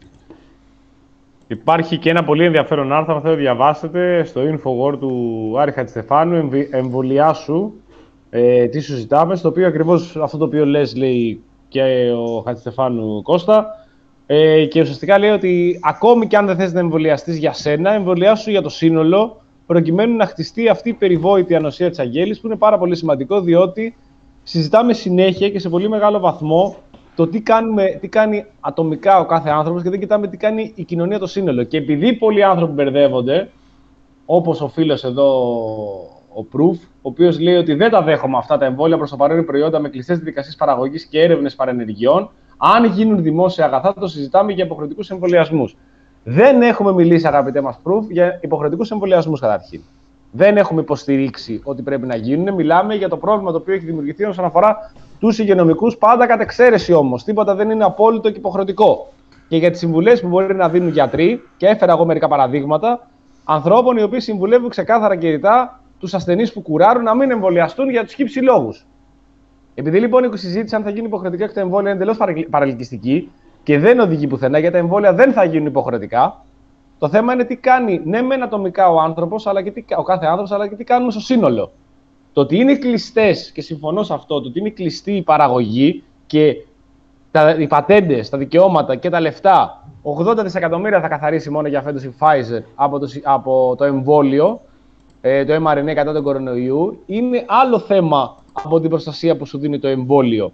Υπάρχει και ένα πολύ ενδιαφέρον άρθρο, αν θέλετε διαβάσετε, στο InfoWord του Άρη Χατζηστεφάνου, «Εμβολιάσου, ε, τι σου ζητάμε», στο οποίο ακριβώς αυτό το οποίο λες λέει και ο Χατζηστεφάνου Κώστα, ε, και ουσιαστικά λέει ότι ακόμη και αν δεν θες να εμβολιαστείς για σένα, εμβολιάσου για το σύνολο, προκειμένου να χτιστεί αυτή η περιβόητη ανοσία της αγέλης, που είναι πάρα πολύ σημαντικό, διότι συζητάμε συνέχεια και σε πολύ μεγάλο βαθμό το τι, κάνουμε, τι κάνει ατομικά ο κάθε άνθρωπος και δεν κοιτάμε τι κάνει η κοινωνία το σύνολο. Και επειδή πολλοί άνθρωποι μπερδεύονται, όπως ο φίλος εδώ, ο Proof, ο οποίος λέει ότι δεν τα δέχομαι αυτά τα εμβόλια, προς το παρόν είναι προϊόντα με κλειστές διαδικασίες παραγωγής και έρευνες παρενεργειών. Αν γίνουν δημόσια αγαθά, το συζητάμε για υποχρεωτικούς εμβολιασμούς. Δεν έχουμε μιλήσει, αγαπητέ μας Proof, για υποχρεωτικούς εμβολιασμούς καταρχήν. Δεν έχουμε υποστηρίξει ότι πρέπει να γίνουν. Μιλάμε για το πρόβλημα το οποίο έχει δημιουργηθεί όσον αφορά τους υγειονομικούς, πάντα κατ' εξαίρεση όμως. Τίποτα δεν είναι απόλυτο και υποχρεωτικό. Και για τις συμβουλές που μπορεί να δίνουν γιατροί, και έφερα εγώ μερικά παραδείγματα ανθρώπων οι οποίοι συμβουλεύουν ξεκάθαρα και ρητά τους ασθενείς που κουράρουν να μην εμβολιαστούν για τους χύψη λόγους. Επειδή λοιπόν η συζήτηση αν θα γίνει υποχρεωτικά και τα εμβόλια είναι εντελώς παρελκυστική και δεν οδηγεί πουθενά, γιατί τα εμβόλια δεν θα γίνουν υποχρεωτικά. Το θέμα είναι τι κάνει, ναι, μεν ατομικά ο άνθρωπος, αλλά και τι, ο κάθε άνθρωπος, αλλά και τι κάνουμε στο σύνολο. Το ότι είναι κλειστές, και συμφωνώ σε αυτό, το ότι είναι κλειστή η παραγωγή και τα, οι πατέντες, τα δικαιώματα και τα λεφτά, ογδόντα δισεκατομμύρια θα καθαρίσει μόνο για φέτος η Pfizer από το, από το εμβόλιο, ε, το εμ αρ εν έι κατά τον κορονοϊού, είναι άλλο θέμα από την προστασία που σου δίνει το εμβόλιο.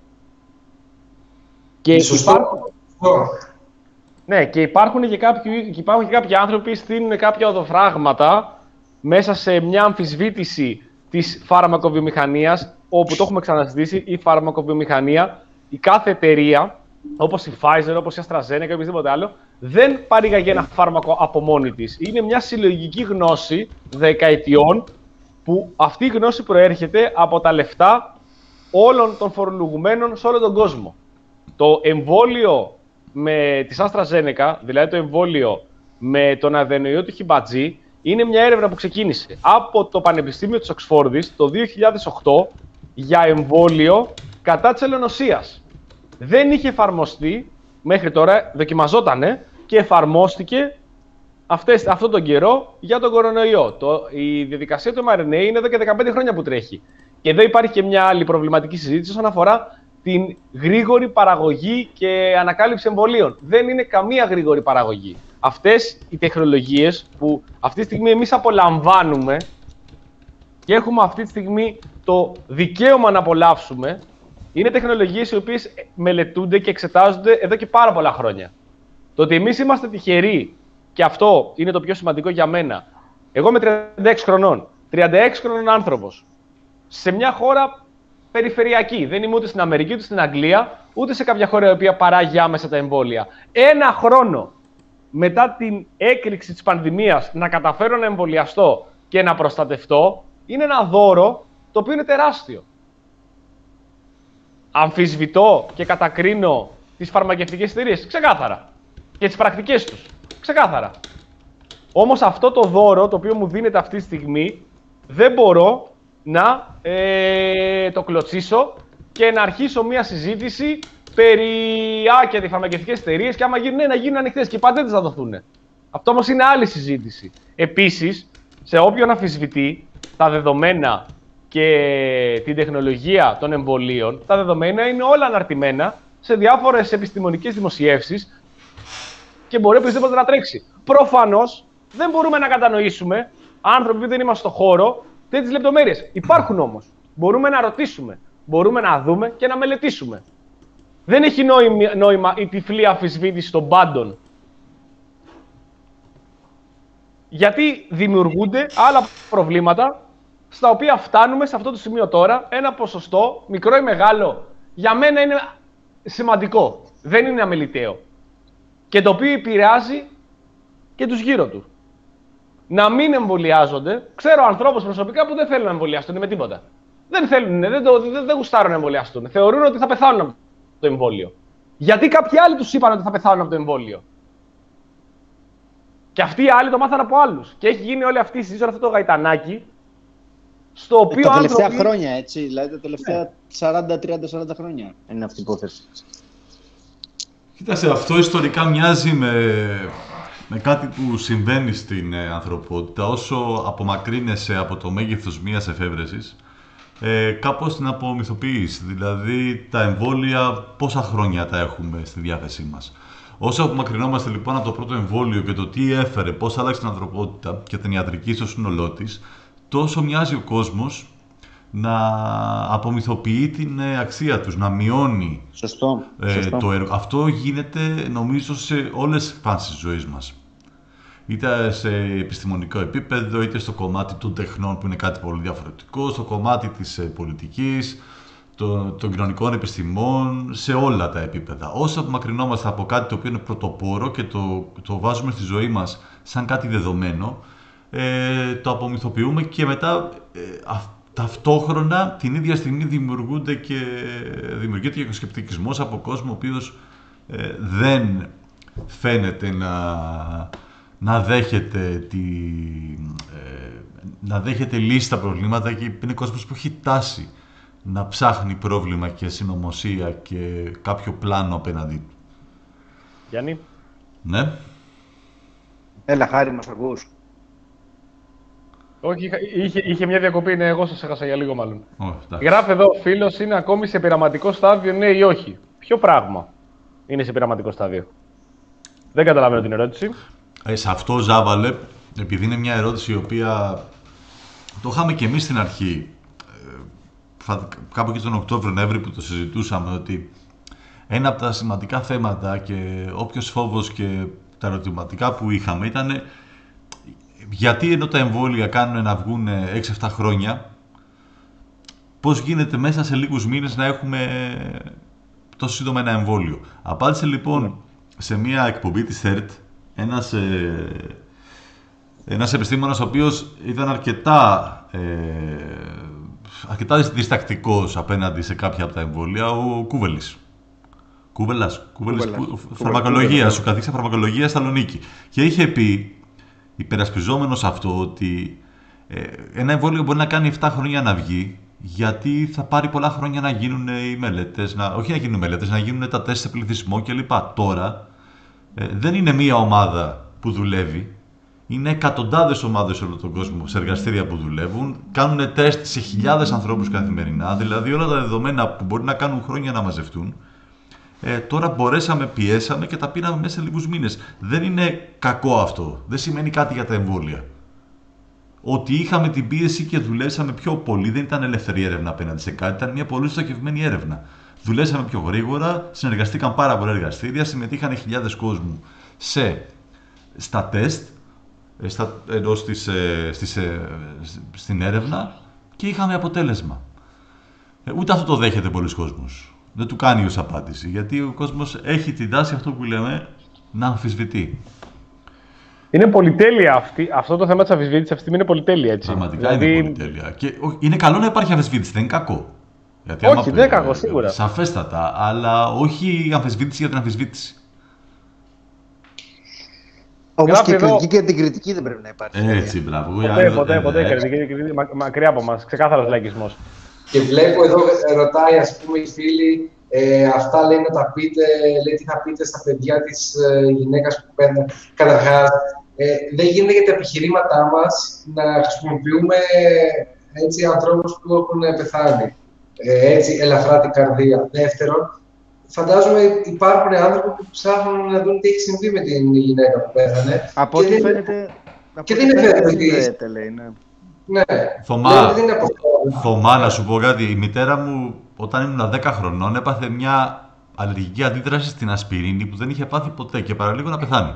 Και υπάρχουν... Ναι, και υπάρχουν και, κάποιοι, και υπάρχουν και κάποιοι άνθρωποι που στείλουν κάποια οδοφράγματα μέσα σε μια αμφισβήτηση της φαρμακοβιομηχανίας, όπου το έχουμε ξαναζητήσει, η φαρμακοβιομηχανία, η κάθε εταιρεία, όπως η Pfizer, όπως η AstraZeneca ή οποιοδήποτε άλλο, δεν παρήγαγε ένα φάρμακο από μόνη της. Είναι μια συλλογική γνώση δεκαετιών, που αυτή η γνώση προέρχεται από τα λεφτά όλων των φορολογουμένων σε όλο τον κόσμο. Το εμβόλιο με τη AstraZeneca, δηλαδή το εμβόλιο με τον αδενοϊό του χιμπατζή, είναι μια έρευνα που ξεκίνησε από το Πανεπιστήμιο της Οξφόρδης το δύο χιλιάδες οκτώ για εμβόλιο κατά της ελονοσίας. Δεν είχε εφαρμοστεί, μέχρι τώρα δοκιμαζότανε και εφαρμόστηκε αυτές, αυτόν τον καιρό για τον κορονοϊό. Το, η διαδικασία του εμ αρ εν έι είναι εδώ και δεκαπέντε χρόνια που τρέχει. Και εδώ υπάρχει και μια άλλη προβληματική συζήτηση όσον αφορά την γρήγορη παραγωγή και ανακάλυψη εμβολίων. Δεν είναι καμία γρήγορη παραγωγή. Αυτές οι τεχνολογίες που αυτή τη στιγμή εμείς απολαμβάνουμε και έχουμε αυτή τη στιγμή το δικαίωμα να απολαύσουμε, είναι τεχνολογίες οι οποίες μελετούνται και εξετάζονται εδώ και πάρα πολλά χρόνια. Το ότι εμείς είμαστε τυχεροί, και αυτό είναι το πιο σημαντικό για μένα, εγώ είμαι τριάντα έξι χρονών, τριάντα έξι χρονών άνθρωπος, σε μια χώρα περιφερειακή. Δεν είμαι ούτε στην Αμερική, ούτε στην Αγγλία, ούτε σε κάποια χώρα η οποία παράγει άμεσα τα εμβόλια. Ένα χρόνο μετά την έκρηξη της πανδημίας να καταφέρω να εμβολιαστώ και να προστατευτώ, είναι ένα δώρο το οποίο είναι τεράστιο. Αμφισβητώ και κατακρίνω τις φαρμακευτικές εταιρείες, ξεκάθαρα. Και τις πρακτικές τους, ξεκάθαρα. Όμως αυτό το δώρο το οποίο μου δίνεται αυτή τη στιγμή, δεν μπορώ να ε, το κλωτσίσω και να αρχίσω μια συζήτηση περί άκια τις φαρμακευτικές εταιρείες και άμα γίνουν, ναι, να γίνουν ανοιχτές και οι πατέντες να δοθούν. Αυτό όμως είναι άλλη συζήτηση. Επίσης, σε όποιον αμφισβητεί τα δεδομένα και την τεχνολογία των εμβολίων, τα δεδομένα είναι όλα αναρτημένα σε διάφορες επιστημονικές δημοσιεύσεις και μπορεί οπωσδήποτε να τρέξει. Προφανώς δεν μπορούμε να κατανοήσουμε, άνθρωποι που δεν είμαστε στο χώρο, τέτοιες λεπτομέρειες. Υπάρχουν όμως. Μπορούμε να ρωτήσουμε, μπορούμε να δούμε και να μελετήσουμε. Δεν έχει νόημα η τυφλή αμφισβήτηση των πάντων. Γιατί δημιουργούνται άλλα προβλήματα στα οποία φτάνουμε σε αυτό το σημείο τώρα, ένα ποσοστό, μικρό ή μεγάλο, για μένα είναι σημαντικό. Δεν είναι αμεληταίο. Και το οποίο επηρεάζει και τους γύρω του. Να μην εμβολιάζονται. Ξέρω ανθρώπους προσωπικά που δεν θέλουν να εμβολιαστούν με τίποτα. Δεν θέλουν, δεν, το, δεν, δεν γουστάρουν να εμβολιαστούν. Θεωρούν ότι θα πεθάνουν από το εμβόλιο. Γιατί κάποιοι άλλοι τους είπαν ότι θα πεθάνουν από το εμβόλιο. Και αυτοί οι άλλοι το μάθαν από άλλους. Και έχει γίνει όλη αυτή η συζήτηση, αυτό το γαϊτανάκι. Στο οποίο ε, τα τελευταία άνθρωποι... χρόνια, έτσι. Δηλαδή τα τελευταία ναι. σαράντα, τριάντα, σαράντα χρόνια είναι αυτή η υπόθεση. Κοίταξε, αυτό ιστορικά μοιάζει με, με κάτι που συμβαίνει στην ε, ανθρωπότητα. Όσο απομακρύνεσαι από το μέγεθος μιας εφεύρεσης, ε, κάπως την απομυθοποιείς. Δηλαδή, τα εμβόλια πόσα χρόνια τα έχουμε στη διάθεσή μας. Όσο απομακρυνόμαστε λοιπόν από το πρώτο εμβόλιο και το τι έφερε, πώς άλλαξε την ανθρωπότητα και την ιατρική στο σύνολό της, τόσο μοιάζει ο κόσμος να απομυθοποιεί την αξία τους, να μειώνει σωστό, ε, σωστό. το έργο. Αυτό γίνεται νομίζω σε όλες τις φάσεις της ζωής μας. Είτε σε επιστημονικό επίπεδο, είτε στο κομμάτι των τεχνών που είναι κάτι πολύ διαφορετικό, στο κομμάτι της πολιτικής, των, των κοινωνικών επιστημών, σε όλα τα επίπεδα. Όσο απομακρυνόμαστε από κάτι το οποίο είναι πρωτοπόρο και το, το βάζουμε στη ζωή μας σαν κάτι δεδομένο, ε, το απομυθοποιούμε και μετά ε, α, ταυτόχρονα την ίδια στιγμή δημιουργούνται και, δημιουργείται και ο σκεπτικισμός από κόσμο ο οποίος ε, δεν φαίνεται να, να, δέχεται τη, ε, να δέχεται λύση στα προβλήματα και είναι κόσμος που έχει τάση να ψάχνει πρόβλημα και συνωμοσία και κάποιο πλάνο απέναντί του. Γιάννη. Ναι. Έλα, Χάρη, μας ακούς? Όχι, είχε, είχε μια διακοπή, ναι, εγώ σας έχασα για λίγο μάλλον. Oh, Γράφει εδώ ο φίλος, είναι ακόμη σε πειραματικό στάδιο, ναι ή όχι. Ποιο πράγμα είναι σε πειραματικό στάδιο? Δεν καταλαβαίνω την ερώτηση. Ε, σε αυτό, Ζάβαλε, επειδή είναι μια ερώτηση η οποία το είχαμε και εμείς στην αρχή, ε, κάπου και τον Οκτώβριο-Νοέμβρη που το συζητούσαμε, ότι ένα από τα σημαντικά θέματα και όποιος φόβος και τα ερωτηματικά που είχαμε ήταν γιατί ενώ τα εμβόλια κάνουν να βγουν έξι εφτά χρόνια, πώς γίνεται μέσα σε λίγους μήνες να έχουμε τόσο σύντομα ένα εμβόλιο. Απάντησε λοιπόν σε μια εκπομπή της ΘΕΡΤ ένας, ε, ένας επιστήμονας ο οποίος ήταν αρκετά, ε, αρκετά διστακτικός απέναντι σε κάποια από τα εμβόλια, ο Κούβελης. Κούβελας, Κούβελης, Κούβελας. Φαρμακολογία, σου καθίξα φαρμακολογία Θεσσαλονίκη. Και είχε πει, υπερασπιζόμενος αυτό, ότι ε, ένα εμβόλιο μπορεί να κάνει εφτά χρόνια να βγει, γιατί θα πάρει πολλά χρόνια να γίνουν οι μελέτες, να, όχι να γίνουν οι μελέτες, να γίνουν τα τεστ σε πληθυσμό κλπ. Τώρα ε, δεν είναι μία ομάδα που δουλεύει, είναι εκατοντάδες ομάδες σε όλο τον κόσμο, σε εργαστήρια που δουλεύουν, κάνουν τεστ σε χιλιάδες ανθρώπους καθημερινά, δηλαδή όλα τα δεδομένα που μπορεί να κάνουν χρόνια να μαζευτούν. Ε, τώρα μπορέσαμε, πιέσαμε και τα πήραμε μέσα σε λίγους μήνες. Δεν είναι κακό αυτό. Δεν σημαίνει κάτι για τα εμβόλια. Ότι είχαμε την πίεση και δουλέσαμε πιο πολύ δεν ήταν ελεύθερη έρευνα απέναντι σε κάτι, ήταν μια πολύ στοχευμένη έρευνα. Δουλέσαμε πιο γρήγορα, συνεργαστήκαν πάρα πολλά εργαστήρια, συμμετείχαν χιλιάδες κόσμου σε, στα τεστ, στα, ενώ στις, στις, στην έρευνα και είχαμε αποτέλεσμα. Ε, ούτε αυτό το δέχεται πολλοί κόσμος. Δεν του κάνει ως απάντηση, γιατί ο κόσμος έχει την τάση, αυτό που λέμε, να αμφισβητεί. Είναι πολυτέλεια αυτή, αυτό το θέμα της αμφισβήτησης αυτή τη στιγμή είναι πολυτέλεια, έτσι. Πραγματικά δηλαδή... είναι πολυτέλεια. Και είναι καλό να υπάρχει αμφισβήτηση, δεν είναι κακό. Γιατί όχι, δεν είναι κακό, σίγουρα. Σαφέστατα, αλλά όχι η αμφισβήτηση για την αμφισβήτηση. Όμως και η κριτική και την κριτική δεν πρέπει να υπάρχει. Έτσι, μπράβο. Ποτέ, ποτέ, ποτέ, κριτική, μακριά από μας, ξεκάθαρος λαϊκισμός. Και βλέπω εδώ, ρωτάει ας πούμε η φίλη, ε, αυτά λέει να τα πείτε, λέει τι θα πείτε στα παιδιά της ε, γυναίκας που παίρνει. Καταρχάς, ε, δεν γίνεται για τα επιχειρήματά μας να χρησιμοποιούμε έτσι, ανθρώπους που έχουν πεθάνει. Ε, έτσι, ελαφρά την καρδία. Δεύτερον, φαντάζομαι υπάρχουν άνθρωποι που ψάχνουν να δουν τι έχει συμβεί με την γυναίκα που πέθανε. Από ό,τι φαίνεται. Και δεν είναι βέβαιο ότι. Ναι. Θωμά, Θωμά, να σου πω κάτι. Η μητέρα μου, όταν ήμουν δέκα χρονών, έπαθε μια αλλεργική αντίδραση στην ασπιρίνη που δεν είχε πάθει ποτέ και παραλίγο να πεθάνει.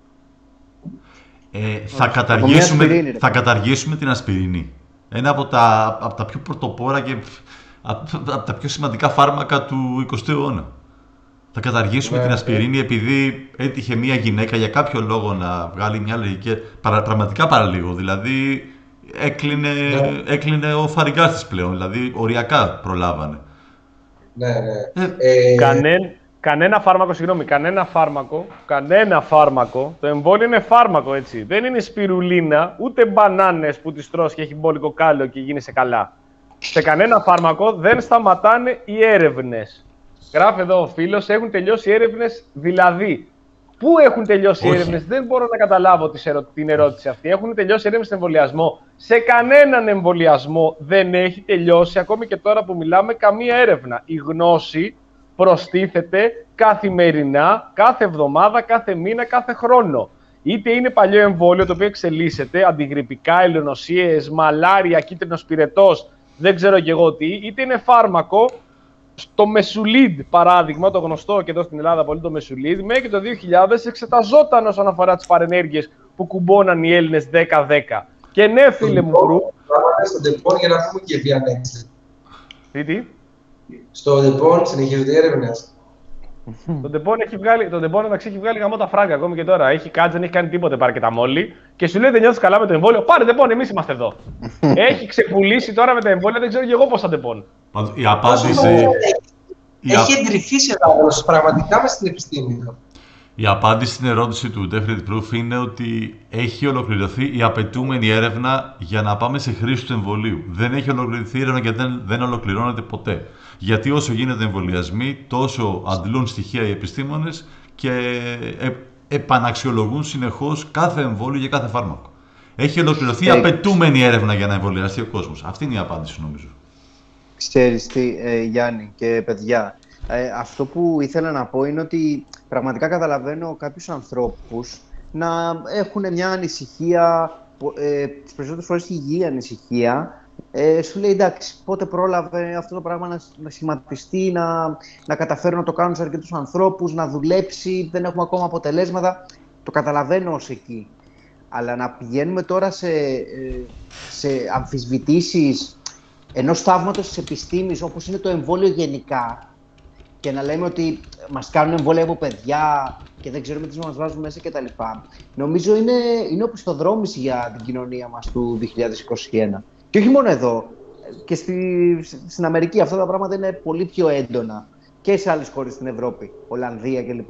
Ε, θα, καταργήσουμε, ασπιρίνη, θα καταργήσουμε την ασπιρίνη. Ένα από τα, από τα πιο πρωτοπόρα και από, από τα πιο σημαντικά φάρμακα του εικοστού αιώνα. Θα καταργήσουμε ναι, την ασπιρίνη ναι. επειδή έτυχε μια γυναίκα για κάποιο λόγο να βγάλει μια αλλεργική. Παρα, πραγματικά παραλίγο. Δηλαδή έκλεινε, ναι. έκλεινε ο φαρικάς της πλέον. Δηλαδή οριακά προλάβανε. Ναι, ναι. Ε, ε... Κανέ, κανένα φάρμακο, συγγνώμη, κανένα φάρμακο, κανένα φάρμακο, το εμβόλιο είναι φάρμακο, έτσι. Δεν είναι σπιρουλίνα, ούτε μπανάνες που τις τρως και έχει μπόλικο κάλιο και γίνεσαι καλά. Σε κανένα φάρμακο δεν σταματάνε οι έρευνες. Γράφει εδώ ο φίλος, έχουν τελειώσει οι έρευνες, δηλαδή. Πού έχουν τελειώσει οι έρευνες, δεν μπορώ να καταλάβω την ερώτηση αυτή. Έχουν τελειώσει έρευνες στον εμβολιασμό. Σε κανέναν εμβολιασμό δεν έχει τελειώσει, ακόμη και τώρα που μιλάμε, καμία έρευνα. Η γνώση προστίθεται καθημερινά, κάθε εβδομάδα, κάθε μήνα, κάθε χρόνο. Είτε είναι παλιό εμβόλιο το οποίο εξελίσσεται, αντιγρυπικά, ελαιονοσίες, μαλάρια, κίτρινος πυρετός, δεν ξέρω και εγώ τι, είτε είναι φάρμακο. Στο Μεσουλίδ, παράδειγμα, το γνωστό και εδώ στην Ελλάδα πολύ το Μεσουλίδ, μέχρι το δύο χιλιάδες εξεταζόταν όσον αφορά τις παρενέργειες που κουμπώναν οι Έλληνες δέκα δέκα. Και ναι, φίλε μου, Βρου. Πάμε στο Ντεπών για να πούμε και διανέξει. Τι, τι. Στο Ντεπών συνεχίζονται οι έρευνες. Το Ντεπών έχει βγάλει, το Ντεπών εντάξει έχει βγάλει γαμό τα φράγκα ακόμη και τώρα. Έχει κάτσει, δεν έχει κάνει τίποτε, πάρε και τα μόλι. Και σου λέει δεν νιώθεις καλά με το εμβόλιο. Πάρε Ντεπών, εμείς είμαστε εδώ. Έχει ξεπουλήσει τώρα με τα εμβόλια, δεν ξέρω και εγώ πώς θα Ντεπών. Η απάντηση. Έχει εντρυφήσει ο πραγματικά μες στην επιστήμη. Η απάντηση στην ερώτηση του Definite Proof είναι ότι έχει ολοκληρωθεί η απαιτούμενη έρευνα για να πάμε σε χρήση του εμβολίου. Δεν έχει ολοκληρωθεί η έρευνα και δεν, δεν ολοκληρώνεται ποτέ. Γιατί όσο γίνονται εμβολιασμοί, τόσο αντλούν στοιχεία οι επιστήμονες και ε, επαναξιολογούν συνεχώς κάθε εμβόλιο και κάθε φάρμακο. Έχει ολοκληρωθεί η απαιτούμενη έρευνα για να εμβολιαστεί ο κόσμος. Αυτή είναι η απάντηση, νομίζω. Ξέρεις τι, ε, Γιάννη και παιδιά, ε, αυτό που ήθελα να πω είναι ότι πραγματικά καταλαβαίνω κάποιους ανθρώπους να έχουν μια ανησυχία, ε, τις περισσότερες φορές υγεία ανησυχία, ε, σου λέει εντάξει, πότε πρόλαβε αυτό το πράγμα να, να σχηματιστεί, να, να καταφέρουν να το κάνουν σε αρκετούς ανθρώπους, να δουλέψει, δεν έχουμε ακόμα αποτελέσματα. Το καταλαβαίνω ως εκεί. Αλλά να πηγαίνουμε τώρα σε, σε αμφισβητήσεις ενός θαύματος της επιστήμης, όπως είναι το εμβόλιο γενικά, και να λέμε ότι μας κάνουν εμβόλια από παιδιά και δεν ξέρουμε τι μας βάζουν μέσα κτλ. Νομίζω είναι, είναι οπισθοδρόμηση για την κοινωνία μας του δύο χιλιάδες είκοσι ένα. Και όχι μόνο εδώ, και στη, στην Αμερική αυτά τα πράγματα είναι πολύ πιο έντονα και σε άλλες χώρες στην Ευρώπη, Ολλανδία κλπ.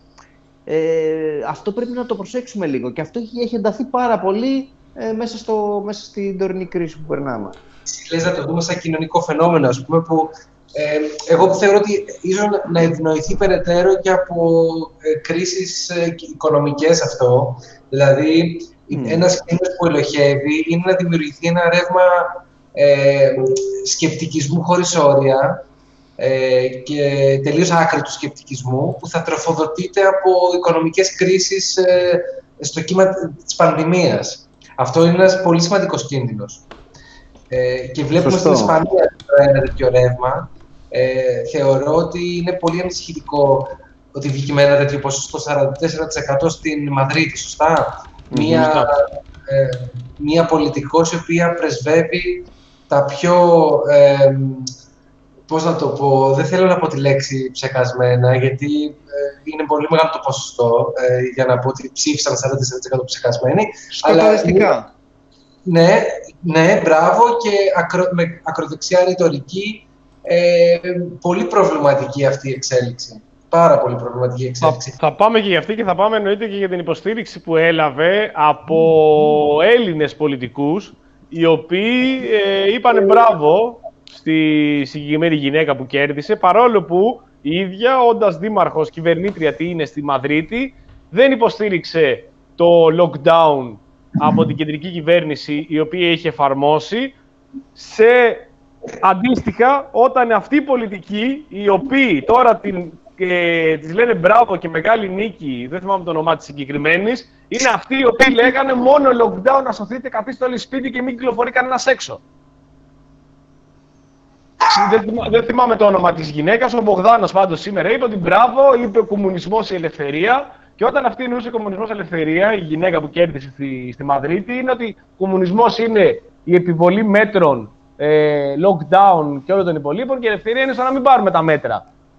Ε, αυτό πρέπει να το προσέξουμε λίγο και αυτό έχει, έχει ενταθεί πάρα πολύ ε, μέσα, στο, μέσα στην τωρινή κρίση που περνάμε. Λες να το δούμε σαν κοινωνικό φαινόμενο, ας πούμε, που ε, εγώ θεωρώ ότι ίσως να ευνοηθεί περαιτέρω και από ε, κρίσεις ε, οικονομικές αυτό. Δηλαδή, mm. ένας κίνδυνος που ελοχεύει είναι να δημιουργηθεί ένα ρεύμα ε, σκεπτικισμού χωρίς όρια ε, και τελείως άκρη του σκεπτικισμού, που θα τροφοδοτείται από οικονομικές κρίσεις ε, στο κύμα της πανδημίας. Αυτό είναι ένας πολύ σημαντικός κίνδυνος. Ε, και βλέπουμε Σωστό. Στην Ισπανία ένα τέτοιο ρεύμα. Ε, θεωρώ ότι είναι πολύ ανησυχητικό ότι βγήκε με ένα τέτοιο ποσοστό σαράντα τέσσερα τοις εκατό στην Μαδρίτη, σωστά. Mm-hmm. Μία, ε, μία πολιτικός η οποία πρεσβεύει τα πιο, ε, πώς να το πω, δεν θέλω να πω τη λέξη ψεκασμένα, γιατί ε, είναι πολύ μεγάλο το ποσοστό, ε, για να πω ότι ψήφισαν σαράντα τέσσερα τοις εκατό ψεκασμένοι. Σκοταδιστικά. Ναι, ναι, μπράβο, και ακρο, με ακροδεξιά ρητορική. Ε, πολύ προβληματική αυτή η εξέλιξη. Πάρα πολύ προβληματική εξέλιξη. Θα, θα πάμε και για αυτή και θα πάμε εννοείται και για την υποστήριξη που έλαβε από Έλληνες πολιτικούς, οι οποίοι ε, είπαν μπράβο στη συγκεκριμένη γυναίκα που κέρδισε, παρόλο που η ίδια, όντας δήμαρχος, κυβερνήτρια τι είναι στη Μαδρίτη, δεν υποστήριξε το lockdown από την κεντρική κυβέρνηση, η οποία είχε εφαρμόσει, σε αντίστοιχα όταν αυτοί οι πολιτικοί, οι οποίοι τώρα την, ε, τις λένε μπράβο και μεγάλη νίκη, δεν θυμάμαι το όνομά της συγκεκριμένης, είναι αυτοί οι οποίοι λέγανε μόνο lockdown να σωθείτε, καθίστε όλοι σπίτι και μην κυκλοφορεί κανένας έξω. Δεν, θυμά, δεν θυμάμαι το όνομα της γυναίκας, ο Μπογδάνος πάντως σήμερα είπε ότι μπράβο, είπε κομμουνισμός η ελευθερία. Και όταν αυτή εννοούσε κομμουνισμός ελευθερία, η γυναίκα που κέρδισε στη, στη Μαδρίτη, είναι ότι κομμουνισμός είναι η επιβολή μέτρων, ε, lockdown και όλων των υπολείπων, και η ελευθερία είναι σαν να μην πάρουμε τα μέτρα.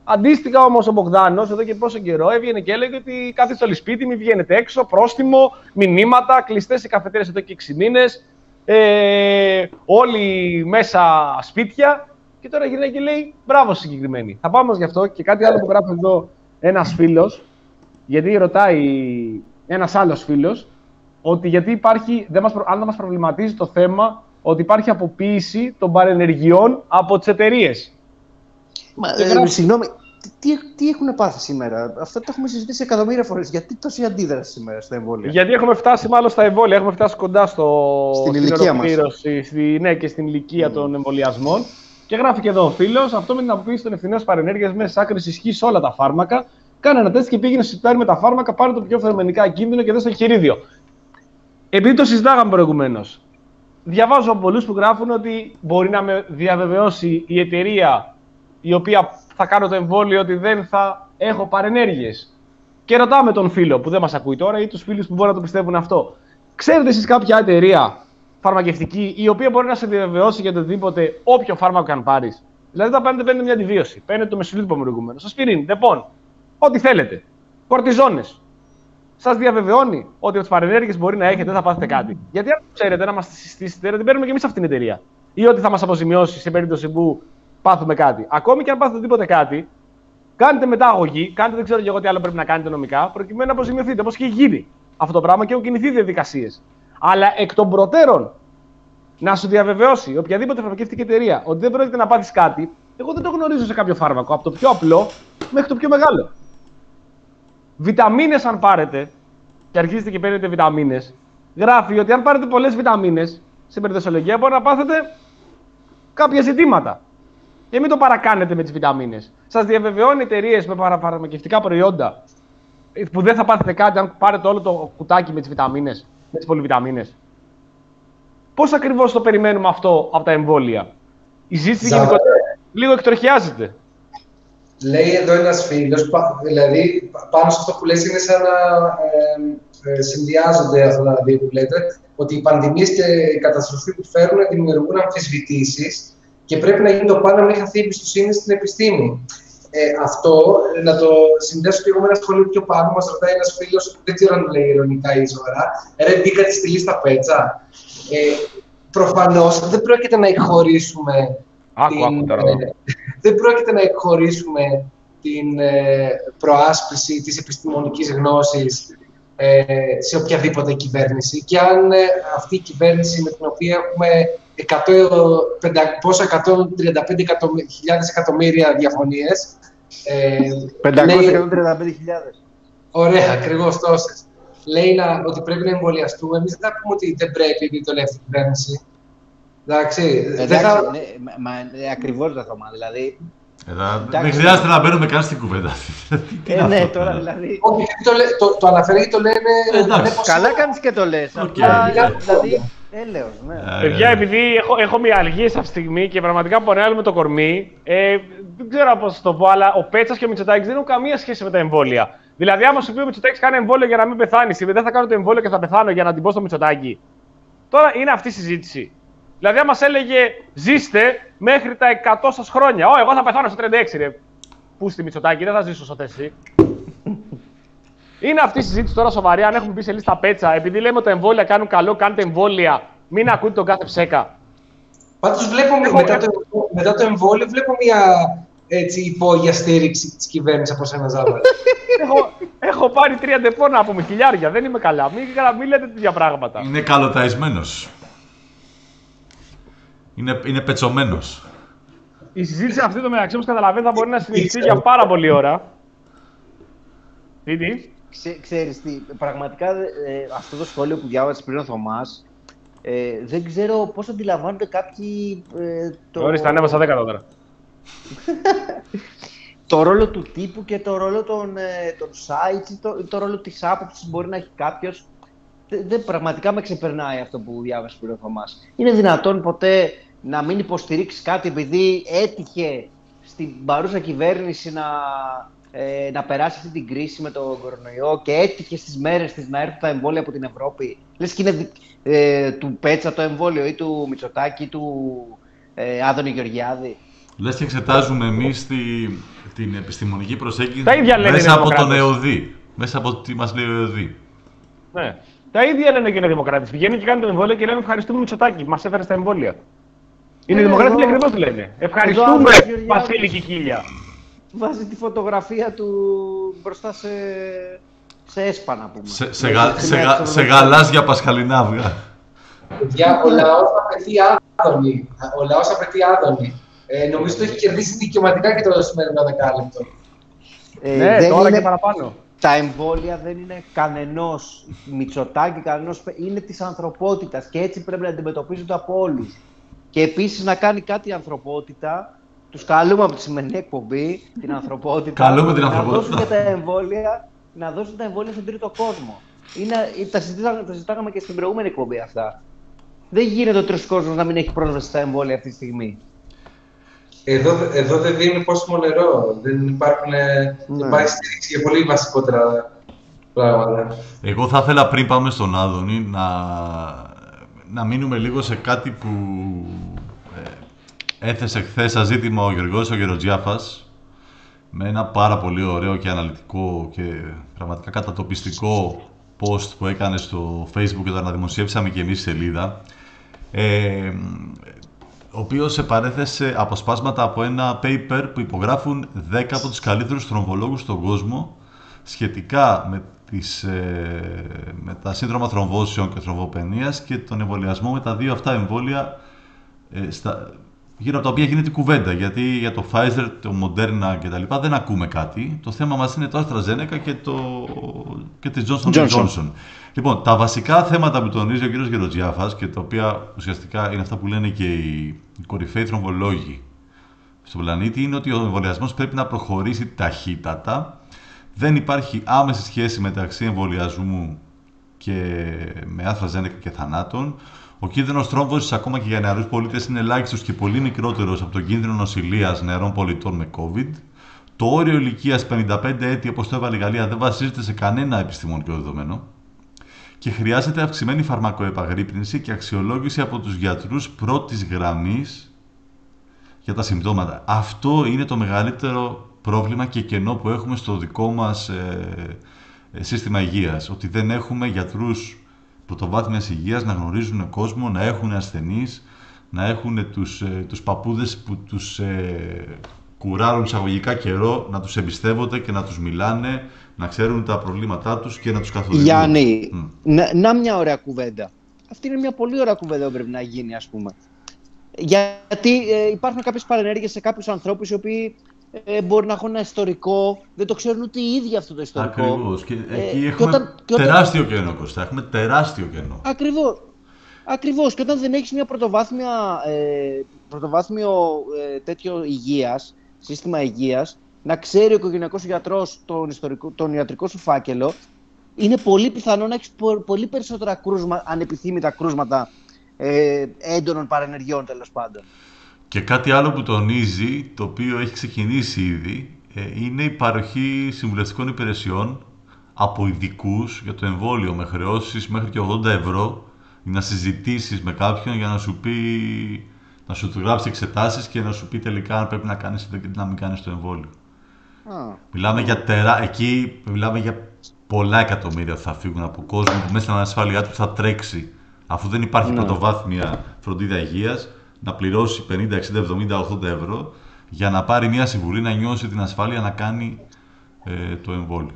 Αντίστοιχα όμως ο Μπογδάνος εδώ και πόσο καιρό έβγαινε και έλεγε ότι κάθεστε όλοι σπίτι, μην βγαίνετε έξω, πρόστιμο, μηνύματα, κλειστές σε καφετέρειες εδώ και έξι μήνες, ε, όλοι μέσα σπίτια. Και τώρα γυρνάει και λέει μπράβο συγκεκριμένοι. Θα πάμε γι' αυτό και κάτι άλλο που γράφει εδώ ένας φίλος, γιατί ρωτάει ένας άλλος φίλος, ότι γιατί υπάρχει, δεν μας, αν δεν μας προβληματίζει το θέμα ότι υπάρχει αποποίηση των παρενεργειών από τις εταιρείες. Μα, ε, συγγνώμη, τι, τι έχουν πάθει σήμερα? Αυτό το έχουμε συζητήσει εκατομμύρια φορές. Γιατί τόση αντίδραση σήμερα στα εμβόλια? Γιατί έχουμε φτάσει μάλλον στα εμβόλια, έχουμε φτάσει κοντά στο, στην ηλικία μας. Στη, ναι, και στην ηλικία mm. των εμβολιασμών. Και γράφει και εδώ ο φίλος, αυτό με την αποποίηση των ευθυνών παρενέργειας μέσα άκρης ισχύει σε όλα τα φάρμακα. Κάνε ένα τεστ και πήγαινε στο σιτάρι με τα φάρμακα, πάρε το πιο φερμενικά κίνδυνο και δες το χειρίδιο. Επειδή το συζητάγαμε προηγουμένως, διαβάζω από πολλούς που γράφουν ότι μπορεί να με διαβεβαιώσει η εταιρεία η οποία θα κάνω το εμβόλιο ότι δεν θα έχω παρενέργειες. Και ρωτάμε τον φίλο που δεν μας ακούει τώρα ή τους φίλους που μπορεί να το πιστεύουν αυτό. Ξέρετε εσείς κάποια εταιρεία φαρμακευτική η οποία μπορεί να σε διαβεβαιώσει για το οτιδήποτε όποιο φάρμακο και αν πάρεις? Δηλαδή, θα παίρνετε, παίρνετε μια αντιβίωση, παίρνετε το μεσολίτυπο προηγουμένως, ασπιρίνη, δεπών, ό,τι θέλετε. Κορτιζόνες. Σας διαβεβαιώνει ότι από τις παρενέργειες μπορεί να έχετε, δεν θα πάθετε κάτι. Γιατί αν ξέρετε να μας συστήσετε, δεν παίρνουμε και εμείς αυτήν την εταιρεία. Ή ότι θα μας αποζημιώσει σε περίπτωση που πάθουμε κάτι. Ακόμη και αν πάθετε τίποτε κάτι, κάνετε μετάγωγη, κάντε δεν ξέρω και εγώ τι άλλο πρέπει να κάνετε νομικά, προκειμένου να αποζημιωθείτε. Όπως έχει γίνει αυτό το πράγμα και έχουν κινηθεί διαδικασίες. Αλλά εκ των προτέρων να σου διαβεβαιώσει οποιαδήποτε φαρμακευτική εταιρεία ότι δεν πρόκειται να πάθεις κάτι, εγώ δεν το γνωρίζω σε κάποιο φάρμακο. Από το πιο απλό μέχρι το πιο μεγάλο. Βιταμίνες, αν πάρετε και αρχίζετε και παίρνετε βιταμίνες, γράφει ότι αν πάρετε πολλές βιταμίνες σε περιδοσολογία μπορεί να πάθετε κάποια ζητήματα. Και μην το παρακάνετε με τις βιταμίνες. Σας διαβεβαιώνει εταιρείες με παραφαρμακευτικά προϊόντα που δεν θα πάθετε κάτι αν πάρετε όλο το κουτάκι με τις βιταμίνες, με τις πολυβιταμίνες. Πώς ακριβώς το περιμένουμε αυτό από τα εμβόλια? Η ζήτηση γενικότερα λίγο εκτροχιάζεται. Λέει εδώ ένας φίλος, δηλαδή πάνω σε αυτό που λες είναι σαν να ε, ε, συνδυάζονται αυτά τα δύο που λέτε, ότι οι πανδημίες και η καταστροφή που φέρουν δημιουργούν αμφισβητήσεις και πρέπει να γίνει το πάνω να μην χαθεί η εμπιστοσύνη στην επιστήμη. Ε, αυτό, να το συνδέσω και εγώ με ένα σχολείο πιο πάνω, μας ρωτάει ένας φίλος, δεν ξέρω αν λέει ειρωνικά ή ζωηρά, ρε μπήκατε στη λίστα πέτσα. Ε, προφανώς δεν πρόκειται να εκχωρήσουμε Άκου, την, άκου τώρα. ε, δεν πρόκειται να εκχωρήσουμε την ε, προάσπιση της επιστημονικής γνώσης ε, σε οποιαδήποτε κυβέρνηση. Και αν ε, αυτή η κυβέρνηση με την οποία έχουμε εκατόν τριάντα πέντε χιλιάδες εκατομμύρια διαφωνίες. Ε, πεντακόσιες τριάντα πέντε χιλιάδες. Ωραία, ακριβώς τόσες. Λέει να, ότι πρέπει να εμβολιαστούμε. Εμείς δεν θα πούμε ότι δεν πρέπει επειδή το λέει αυτή η κυβέρνηση. Εντάξει. Εντάξει, θα... ναι, μα, μα, ακριβώς το θέμα. Δηλαδή, Εδα, δεν χρειάζεται να μπαίνουμε καν στην κουβέντα. ε, ναι, αυτό, τώρα δηλαδή. Όχι, το, το, το αναφέρει και το λένε. Εντάξει. Καλά κάνεις και το λες. Okay, Απλά, okay. δηλαδή, έλεος, ναι. Παιδιά, επειδή έχω, έχω μια αλγία σε αυτή τη στιγμή και πραγματικά πονέω με το κορμί, ε, δεν ξέρω πώς το πω, αλλά ο Πέτσας και ο Μητσοτάκης δεν έχουν καμία σχέση με τα εμβόλια. Δηλαδή, άμα σου πει ο Μητσοτάκης κάνει εμβόλιο για να μην πεθάνεις, ή δεν θα κάνω το εμβόλιο και θα πεθάνω για να την πω στο Μητσοτάκη. Τώρα είναι αυτή η συζήτηση. Δηλαδή, άμα μας έλεγε ζήστε μέχρι τα εκατό σας χρόνια. Ω, εγώ θα πεθάνω στο τριάντα έξι, ρε. Πού στη Μητσοτάκη, δεν θα ζήσω στο θέση. Είναι αυτή η συζήτηση τώρα σοβαρή, αν έχουμε πει σε λίστα πέτσα, επειδή λέμε ότι τα εμβόλια κάνουν καλό, κάντε εμβόλια, μην ακούτε τον κάθε ψέκα. Πάντως βλέπω, έχω... μετά, το, μετά το εμβόλιο βλέπω μια έτσι, υπόγεια στήριξη της κυβέρνησης από σένα, Ζάβα. έχω, έχω πάρει τρία ντεπώνα από με χιλιάρια, δεν είμαι καλά. Μην, μην λέτε τέτοια πράγματα. Είναι καλοταϊσμένος. Είναι, είναι πετσωμένος. Η συζήτηση αυτή το μεταξύ μας καταλαβαίνει θα μπορεί να συνεχιστεί για πάρα πολλή ώρα. Τι, τι. Ξέ, ξέρεις τι, πραγματικά ε, αυτό το σχόλιο που διάβασες πριν ο Θωμάς, ε, δεν ξέρω πώς αντιλαμβάνονται κάποιοι... Ε, το... Ορίστε, ανέβασα δέκα τώρα. Το ρόλο του τύπου και το ρόλο των, ε, των sites, το, το ρόλο της άποψης μπορεί να έχει κάποιος. Δεν, πραγματικά με ξεπερνάει αυτό που διάβασε πριν ο Θωμάς. Είναι δυνατόν ποτέ να μην υποστηρίξει κάτι επειδή έτυχε στην παρούσα κυβέρνηση να, ε, να περάσει αυτή την κρίση με τον κορονοϊό και έτυχε στις μέρες της να έρθουν τα εμβόλια από την Ευρώπη? Λες και είναι ε, του Πέτσα το εμβόλιο ή του Μητσοτάκη ή του ε, Άδωνη Γεωργιάδη. Λες και εξετάζουμε εμείς τη, την επιστημονική προσέγγιση Τα ίδια λένε μέσα οι από τον δημοκράτες. ΕΟΔΗ. Μέσα από τι μας λέει ο ΕΟΔΗ. Ναι. Τα ίδια λένε και οι δημοκράτες. Πηγαίνουν και κάνουν το εμβόλιο και λένε ευχαριστούμε Μητσοτάκη, μας έφερε στα εμβόλια. Είναι οι Ε, δημοκράτες εδώ- ακριβώς λένε. Εδώ Ευχαριστούμε άλλος Γεωργιάδης Βασίλη Κικίλια. Βάζει τη φωτογραφία του μπροστά σε, σε έσπανα, πούμε. Σε, σε, Με γα, τη σε, σημαία γα, της σε Ευρωπαϊκής. γαλάζια πασχαλινά αυγά. Παιδιά, ο λαός απαιτεί άδωνη. Ο λαός απαιτεί άδωνη. Ε, νομίζω το έχει κερδίσει δικαιωματικά και το σημερινό δεκάλεπτο. Ε, Ναι, δεν τώρα είναι- και παραπάνω. Τα εμβόλια δεν είναι κανενός Μητσοτάκη, κανενός, είναι της ανθρωπότητας και έτσι πρέπει να αντιμετωπίζονται από όλους. Και επίσης να κάνει κάτι η ανθρωπότητα, τους καλούμε από τη σημερινή εκπομπή, την ανθρωπότητα, Καλούμε την να ανθρωπότητα. δώσουν και τα εμβόλια, να δώσουν τα εμβόλια στον τρίτο κόσμο. Είναι, τα, συζητάγαμε, τα συζητάγαμε και στην προηγούμενη εκπομπή αυτά. Δεν γίνεται ο τρίτος κόσμος να μην έχει πρόσβαση στα εμβόλια αυτή τη στιγμή. Εδώ, εδώ δεν δίνουν πόσιμο νερό. Δεν υπάρχουν, Ναι. υπάρχει στήριξη για πολύ βασικότερα πράγματα. Εγώ θα ήθελα πριν πάμε στον Άδωνη να, να μείνουμε λίγο σε κάτι που ε, έθεσε χθες σαν ζήτημα ο Γιώργος ο Γεροτζιάφας με ένα πάρα πολύ ωραίο και αναλυτικό και πραγματικά κατατοπιστικό post που έκανε στο Facebook και το αναδημοσιεύσαμε και εμείς στη σελίδα, ε, ο οποίος επαρέθεσε αποσπάσματα από ένα paper που υπογράφουν δέκα από τους καλύτερους θρομβολόγους στον κόσμο σχετικά με, τις, ε, με τα σύνδρομα θρομβώσεων και θρομβοπαινίας και τον εμβολιασμό με τα δύο αυτά εμβόλια ε, στα, γύρω από τα οποία γίνεται κουβέντα. Γιατί για το Pfizer, το Moderna κτλ. Δεν ακούμε κάτι. Το θέμα μας είναι το AstraZeneca και, το, και τη Johnson Johnson. Johnson. Λοιπόν, τα βασικά θέματα που τονίζει ο κ. Γεροτζιάφας και τα οποία ουσιαστικά είναι αυτά που λένε και οι, οι κορυφαίοι θρομβολόγοι στον πλανήτη είναι ότι ο εμβολιασμός πρέπει να προχωρήσει ταχύτατα. Δεν υπάρχει άμεση σχέση μεταξύ εμβολιασμού και με AstraZeneca και θανάτων. Ο κίνδυνος θρόμβωσης ακόμα και για νεαρούς πολίτες είναι ελάχιστος και πολύ μικρότερος από τον κίνδυνο νοσηλείας νεαρών πολιτών με COVID. Το όριο ηλικίας πενήντα πέντε έτη, όπως το έβαλε η Γαλλία, δεν βασίζεται σε κανένα επιστημονικό δεδομένο. Και χρειάζεται αυξημένη φαρμακοεπαγρύπνηση και αξιολόγηση από τους γιατρούς πρώτης γραμμής για τα συμπτώματα. Αυτό είναι το μεγαλύτερο πρόβλημα και κενό που έχουμε στο δικό μας ε, ε, σύστημα υγείας. Ότι δεν έχουμε γιατρούς πρωτοβάθμιας υγείας να γνωρίζουν κόσμο, να έχουν ασθενείς, να έχουν τους, ε, τους παππούδες που τους ε, κουράρουν εισαγωγικά καιρό, να τους εμπιστεύονται και να τους μιλάνε, να ξέρουν τα προβλήματά τους και να τους καθοδηγούν. Γιάννη, Mm. να, να μια ωραία κουβέντα. Αυτή είναι μια πολύ ωραία κουβέντα που πρέπει να γίνει, ας πούμε. Γιατί ε, υπάρχουν κάποιες παρενέργειες σε κάποιους ανθρώπους οι οποίοι ε, μπορεί να έχουν ένα ιστορικό, δεν το ξέρουν ούτε οι ίδιοι αυτό το ιστορικό. Ακριβώς. Και Ε, εκεί και έχουμε όταν- και όταν- τεράστιο κενό, Κώστα. Έχουμε τεράστιο κενό. Ακριβώς. Ακριβώς. Και όταν δεν έχεις μια πρωτοβάθμια, ε, πρωτοβάθμιο ε, τέτοιο υγείας, σύστημα υγείας, να ξέρει ο οικογενειακός σου γιατρός τον, ιστορικό, τον ιατρικό σου φάκελο, είναι πολύ πιθανό να έχεις πο- πολύ περισσότερα κρούσμα, ανεπιθύμητα κρούσματα ε, έντονων παρενεργειών, τέλος πάντων. Και κάτι άλλο που τονίζει, το οποίο έχει ξεκινήσει ήδη, ε, είναι η παροχή συμβουλευτικών υπηρεσιών από ειδικούς για το εμβόλιο με χρεώσεις μέχρι και ογδόντα ευρώ για να συζητήσεις με κάποιον για να σου πει, να σου του γράψει εξετάσεις και να σου πει τελικά αν πρέπει να κάνεις ή να μην κάνεις το εμβόλιο. Α, Μιλάμε για τερά... Εκεί μιλάμε για πολλά εκατομμύρια που θα φύγουν από κόσμο που μέσα στην ανασφάλειά του θα τρέξει, αφού δεν υπάρχει Ναι. πρωτοβάθμια φροντίδα υγείας, να πληρώσει πενήντα, εξήντα, εβδομήντα, ογδόντα ευρώ για να πάρει μια συμβουλή, να νιώσει την ασφάλεια να κάνει ε, το εμβόλιο.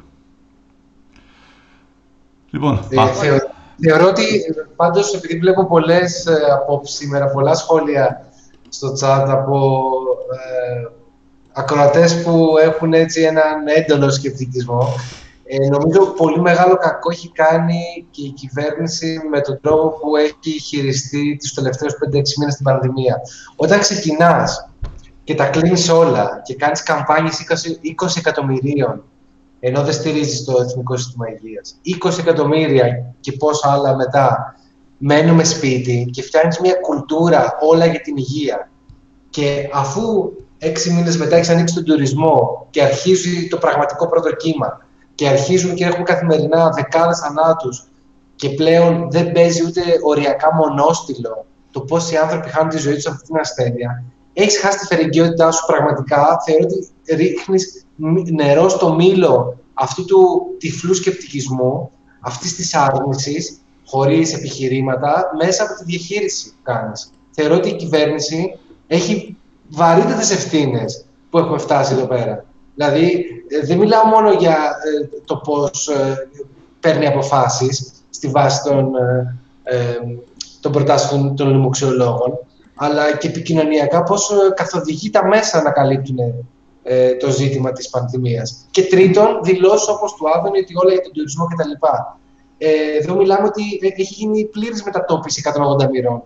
Λοιπόν, Ε, πα- θεω- θεωρώ ότι πάντως επειδή βλέπω πολλές ε, απόψεις σήμερα, πολλά σχόλια στο chat από ε, ακροατές που έχουν έτσι έναν έντονο σκεπτικισμό, ε, νομίζω πολύ μεγάλο κακό έχει κάνει και η κυβέρνηση με τον τρόπο που έχει χειριστεί τους τελευταίους πέντε έξι μήνες την πανδημία. Όταν ξεκινάς και τα κλείνεις όλα και κάνεις καμπάνιες είκοσι, είκοσι εκατομμυρίων, ενώ δεν στηρίζεις το Εθνικό Σύστημα Υγείας, είκοσι εκατομμύρια και πόσα άλλα μετά, μένουμε σπίτι και φτιάχνεις μια κουλτούρα όλα για την υγεία. Και αφού έξι μήνες μετά έχεις ανοίξει τον τουρισμό και αρχίζει το πραγματικό πρώτο κύμα και αρχίζουν και έχουμε καθημερινά δεκάδες θανάτους και πλέον δεν παίζει ούτε οριακά μονόστιλο το πόσοι άνθρωποι χάνουν τη ζωή τους από αυτήν την ασθένεια, έχεις χάσει τη φερεγγιότητά σου πραγματικά. Θεωρώ ότι ρίχνεις νερό στο μήλο αυτού του τυφλού σκεπτικισμού, αυτής της άρνησης, χωρίς επιχειρήματα, μέσα από τη διαχείριση που κάνεις. Θεωρώ ότι η κυβέρνηση έχει βαρύτερες ευθύνες που έχουμε φτάσει εδώ πέρα. Δηλαδή, δεν μιλάω μόνο για ε, το πώς ε, παίρνει αποφάσεις στη βάση των, ε, των προτάσεων των λοιμοξιολόγων, αλλά και επικοινωνιακά πώς ε, καθοδηγεί τα μέσα να καλύπτουν ε, το ζήτημα της πανδημίας. Και τρίτον, δηλώσεις όπως του Άδωνη ότι όλα για τον τουρισμό κτλ. Ε, εδώ μιλάμε ότι έχει γίνει πλήρης μετατόπιση εκατόν ογδόντα μοιρών.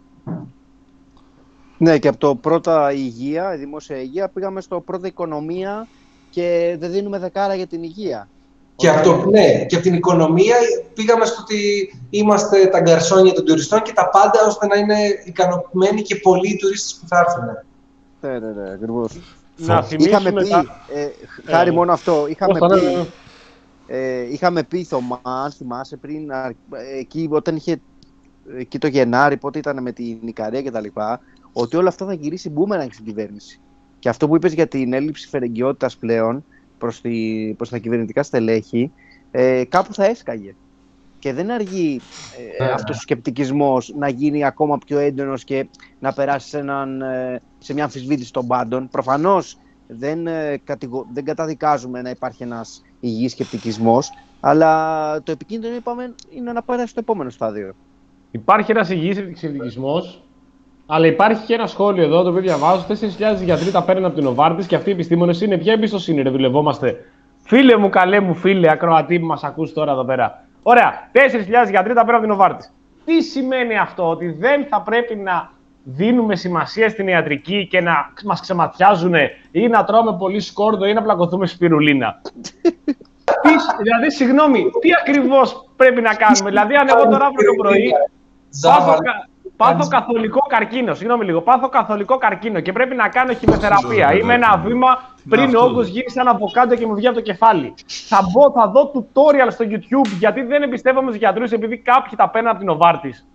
Ναι, και από το πρώτα υγεία, η δημόσια υγεία, πήγαμε στο πρώτα οικονομία και δεν δίνουμε δεκάρα για την υγεία. Και, από το, ναι, και από την οικονομία πήγαμε στο ότι είμαστε τα γκαρσόνια των τουριστών και τα πάντα ώστε να είναι ικανοποιημένοι και πολλοί οι τουρίστες που θα έρθουν. Ναι, ναι, ναι, ακριβώς. Να θυμίσουμε είχαμε πει, τα... ε, χάρη ε, μόνο αυτό, είχαμε πώς πει, θα... ε, είχαμε πει Θωμά, αν θυμάσαι πριν, εκεί όταν είχε, εκεί το Γενάρη, πότε ήταν με την Ικαρία και τα λοιπά, ότι όλα αυτά θα γυρίσει μπούμεραγκ στην κυβέρνηση. Και αυτό που είπες για την έλλειψη φερεγγιότητας πλέον προς, τη, προς τα κυβερνητικά στελέχη, ε, κάπου θα έσκαγε. Και δεν αργεί ε, αυτός ο σκεπτικισμός να γίνει ακόμα πιο έντονος και να περάσει σε, έναν, ε, σε μια αμφισβήτηση των πάντων. Προφανώς δεν, ε, κατηγο... δεν καταδικάζουμε να υπάρχει ένας υγιής σκεπτικισμός, αλλά το επικίνδυνο, είπαμε, είναι να περάσει στο επόμενο στάδιο. Υπάρχει ένας υγιής σκεπτικισμός, αλλά υπάρχει και ένα σχόλιο εδώ, το οποίο διαβάζω. τέσσερις χιλιάδες γιατροί τα παίρνουν από την Νοβάρτις και αυτοί οι επιστήμονες είναι. Ποια εμπιστοσύνη, ρε, δουλευόμαστε. Φίλε μου, καλέ μου φίλε, ακροατή που μας ακούς τώρα εδώ πέρα. Ωραία, τέσσερις χιλιάδες γιατροί τα παίρνουν από την Νοβάρτις. Τι σημαίνει αυτό, ότι δεν θα πρέπει να δίνουμε σημασία στην ιατρική και να μας ξεματιάζουν ή να τρώμε πολύ σκόρδο ή να πλακωθούμε σπιρουλίνα. τι, δηλαδή, συγγνώμη, τι ακριβώς πρέπει να κάνουμε. Δηλαδή, αν εγώ τώρα αύριο το πρωί πάθω, πάθω καθολικό καρκίνο, συγγνώμη λίγο, πάθω καθολικό καρκίνο και πρέπει να κάνω χημειοθεραπεία ή με ένα βήμα πριν ο όγκος γίνει σαν αβοκάντο και μου βγει από το κεφάλι. Θα, μπω, θα δω tutorial στο YouTube γιατί δεν εμπιστεύομαι στους γιατρούς επειδή κάποιοι τα παίρνουν από την Νοβάρτις.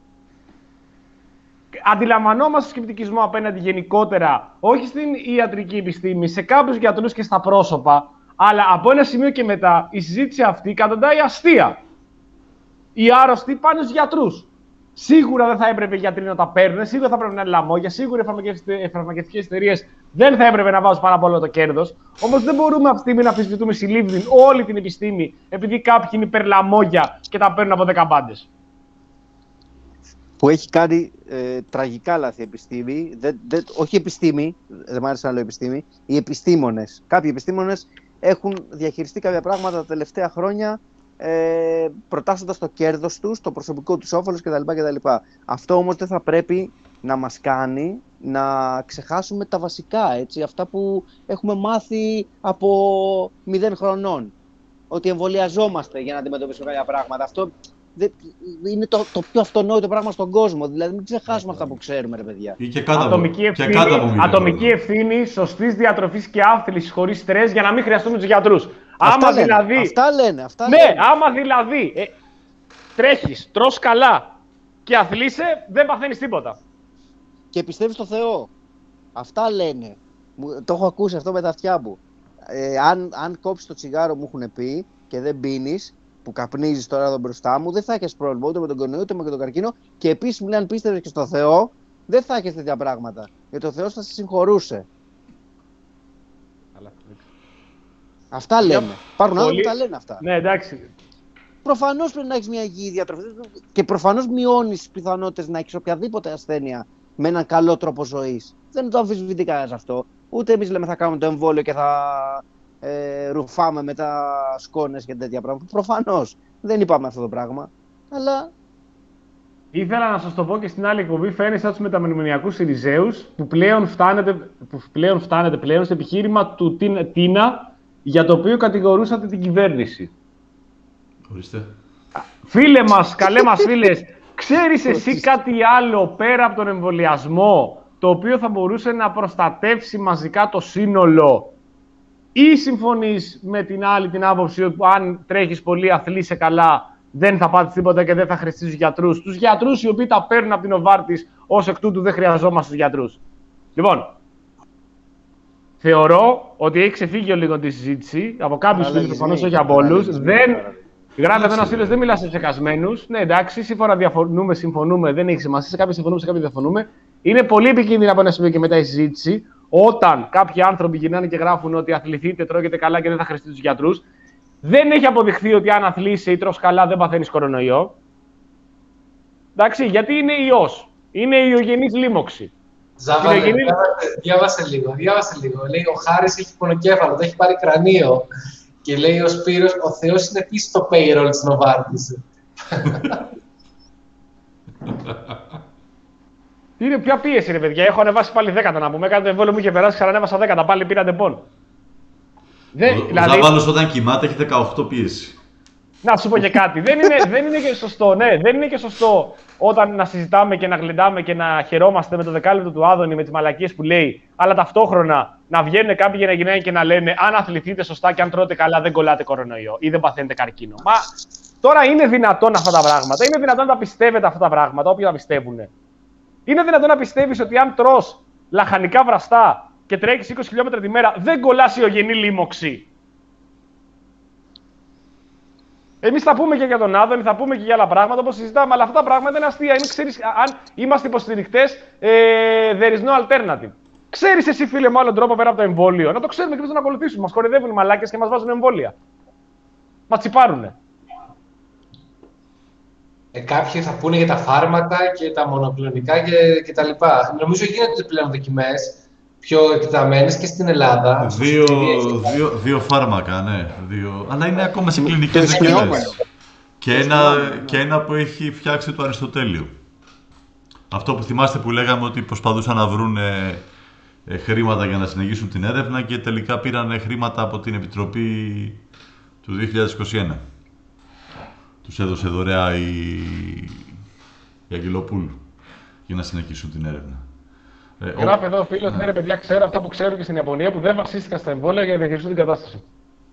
Αντιλαμβανόμαστε σκεπτικισμό απέναντι γενικότερα, όχι στην ιατρική επιστήμη, σε κάποιους γιατρούς και στα πρόσωπα, αλλά από ένα σημείο και μετά η συζήτηση αυτή καταντάει αστεία. Οι άρρωστοι πάνε στους γιατρούς. Σίγουρα δεν θα έπρεπε οι γιατροί να τα παίρνουν, σίγουρα θα έπρεπε να είναι λαμόγια, σίγουρα οι φαρμακευτικές εταιρείες δεν θα έπρεπε να βάζουν πάνω από όλο το κέρδος. Όμως δεν μπορούμε αυτή τη στιγμή να αμφισβητούμε συλλήβδιν όλη την επιστήμη, επειδή κάποιοι είναι υπερλαμόγια και τα παίρνουν από δέκα μπάντες. Που έχει κάνει ε, τραγικά λάθη επιστήμη, δεν, δεν, όχι επιστήμη, δεν μου άρεσε να λέω επιστήμη, οι επιστήμονες. Κάποιοι επιστήμονες έχουν διαχειριστεί κάποια πράγματα τα τελευταία χρόνια, ε, προτάσσοντας το κέρδος τους, το προσωπικό τους όφελος κτλ, κτλ. Αυτό όμως δεν θα πρέπει να μας κάνει να ξεχάσουμε τα βασικά, έτσι, αυτά που έχουμε μάθει από μηδέν χρονών. Ότι εμβολιαζόμαστε για να αντιμετωπίσουμε κάποια πράγματα. Αυτό είναι το, το πιο αυτονόητο πράγμα στον κόσμο. Δηλαδή, μην ξεχάσουμε αυτά που ξέρουμε, ρε παιδιά. Ή και κάτω, ατομική ευθύνη, ατομική ευθύνη σωστής διατροφής και άθλησης χωρίς στρες για να μην χρειαστούμε τους γιατρούς. Αυτά άμα λένε, δηλαδή. Αυτά λένε. Αυτά ναι, λένε. άμα δηλαδή ε, τρέχεις, τρως καλά και αθλείσαι, δεν παθαίνεις τίποτα. Και πιστεύεις στο Θεό. Αυτά λένε. Το έχω ακούσει αυτό με τα αυτιά μου. Ε, αν, αν κόψεις το τσιγάρο, μου έχουν πει, και δεν πίνεις, που καπνίζεις τώρα εδώ μπροστά μου, δεν θα έχεις πρόβλημα ούτε με τον κορονοϊό ούτε με τον καρκίνο. Και επίσης μου λέει, αν πίστευες και στο Θεό, δεν θα έχεις τέτοια πράγματα. Γιατί ο Θεός θα σε συγχωρούσε. Αλλά... Αυτά λέμε. Υπάρχουν πολύ... άνθρωποι που τα λένε αυτά. Ναι, εντάξει. Προφανώς πρέπει να έχεις μια υγιή διατροφή και προφανώς μειώνεις τις πιθανότητες να έχεις οποιαδήποτε ασθένεια με έναν καλό τρόπο ζωής. Δεν το αμφισβητεί κανένας αυτό. Ούτε εμείς λέμε θα κάνουμε το εμβόλιο και θα ε, ρουφάμε μετά σκόνες και τέτοια πράγματα. Προφανώς δεν είπαμε αυτό το πράγμα. Αλλά. Ήθελα να σας το πω και στην άλλη εκπομπή, φαίνεται σαν τους μεταμνημονιακούς Συριζέους που πλέον φτάνετε, που πλέον φτάνετε πλέον στο επιχείρημα του Τίνα για το οποίο κατηγορούσατε την κυβέρνηση. Ορίστε. Φίλε μας, καλέ μας φίλες, ξέρεις εσύ κάτι άλλο πέρα από τον εμβολιασμό το οποίο θα μπορούσε να προστατεύσει μαζικά το σύνολο ή συμφωνείς με την άλλη την άποψη ότι αν τρέχεις πολύ αθλείσαι καλά δεν θα πάθεις τίποτα και δεν θα χρειαστείς τους γιατρούς. Τους γιατρούς οι οποίοι τα παίρνουν από την Νοβάρτις, ως εκ τούτου δεν χρειαζόμαστε τους γιατρούς. Λοιπόν, θεωρώ ότι έχει ξεφύγει λίγο τη συζήτηση από κάποιους φίλους, προφανώς όχι από όλους. Δεν γράφει εδώ ένας φίλος, δεν μιλά σε ψεκασμένους. Ναι, εντάξει, σύμφωνα διαφωνούμε, συμφωνούμε, δεν έχει σημασία. Σε κάποιοι συμφωνούμε, σε κάποιοι διαφωνούμε. Είναι πολύ επικίνδυνα από ένα σημείο και μετά η συζήτηση. Όταν κάποιοι άνθρωποι γυρνάνε και γράφουν ότι αθληθείτε, τρώγετε καλά και δεν θα χρειαστείτε τους γιατρούς. Δεν έχει αποδειχθεί ότι αν αθλείσαι ή τρως καλά δεν παθαίνεις κορονοϊό. Εντάξει, γιατί είναι ιός. Είναι ιογενής λίμωξη. Ζάβα, γενή... διάβασε, διάβασε λίγο, διάβασε λίγο. Λέει ο Χάρης έχει πονοκέφαλο, το έχει πάρει κρανίο. Και λέει ο Σπύρος, ο Θεός είναι επίσης στο payroll της Νοβάρτης. Είναι ποια πίεση, ρε παιδιά. Έχω ανεβάσει πάλι δέκατα να πούμε. Έκανε το εμβόλιο μου είχε περάσει, ξανανέβασα δέκατα. Πάλι πήρα ντεπών. Δεν, ο δηλαδή... Ζάβαλος όταν κοιμάται έχει δεκαοκτώ πίεση. Να σου πω και κάτι. δεν, είναι, δεν είναι και σωστό, ναι, δεν είναι και σωστό όταν να συζητάμε και να γλεντάμε και να χαιρόμαστε με το δεκάλεπτο του Άδωνη, με τις μαλακίες που λέει, αλλά ταυτόχρονα να βγαίνουν κάποιοι για να γυρνάνε και να λένε αν αθληθείτε σωστά και αν τρώτε καλά δεν κολλάτε κορονοϊό ή δεν παθαίνετε καρκίνο. Μα τώρα είναι δυνατόν αυτά τα πράγματα. Είναι δυνατόν να τα πιστεύετε αυτά τα πράγματα, όποιοι τα πιστεύουν. Είναι δυνατόν να πιστεύεις ότι αν τρως λαχανικά βραστά και τρέχεις είκοσι χιλιόμετρα τη μέρα δεν κολλάς ιογενή λίμωξη. Εμείς θα πούμε και για τον Άδωνη, θα πούμε και για άλλα πράγματα όπως συζητάμε, αλλά αυτά τα πράγματα είναι αστεία. Είναι, ξέρεις, αν είμαστε υποστηρικτές, ε, there is no alternative. Ξέρεις εσύ, φίλε, με άλλον τρόπο πέρα από το εμβόλιο. Να το ξέρουμε και εμείς να ακολουθήσουμε. Μας κοροϊδεύουν οι μαλάκες και μας βάζουν εμβόλια. Μας τσιπάρουνε. Ε, κάποιοι θα πούνε για τα φάρμακα και τα μονοκλονικά και, και τα λοιπά. Νομίζω γίνονται πλέον δοκιμές πιο εκτεταμένες και στην Ελλάδα. Δύο, δύο, δύο φάρμακα, ναι. Δύο. Αλλά είναι ακόμα σε κλινικές δοκιμές. Και ένα, και ένα που έχει φτιάξει το Αριστοτέλειο. Αυτό που θυμάστε που λέγαμε ότι προσπαθούσαν να βρουν ε, ε, χρήματα για να συνεχίσουν την έρευνα και τελικά πήραν χρήματα από την Επιτροπή του δύο χιλιάδες είκοσι ένα. Τους έδωσε δωρεά η, η Αγγελοπούλου για να συνεχίσουν την έρευνα. Ε, Γράφει εδώ ο φίλος, ναι ρε παιδιά, ξέρω αυτά που ξέρω και στην Ιαπωνία που δεν βασίστηκαν στα εμβόλια για να διαχειριστούν την κατάσταση.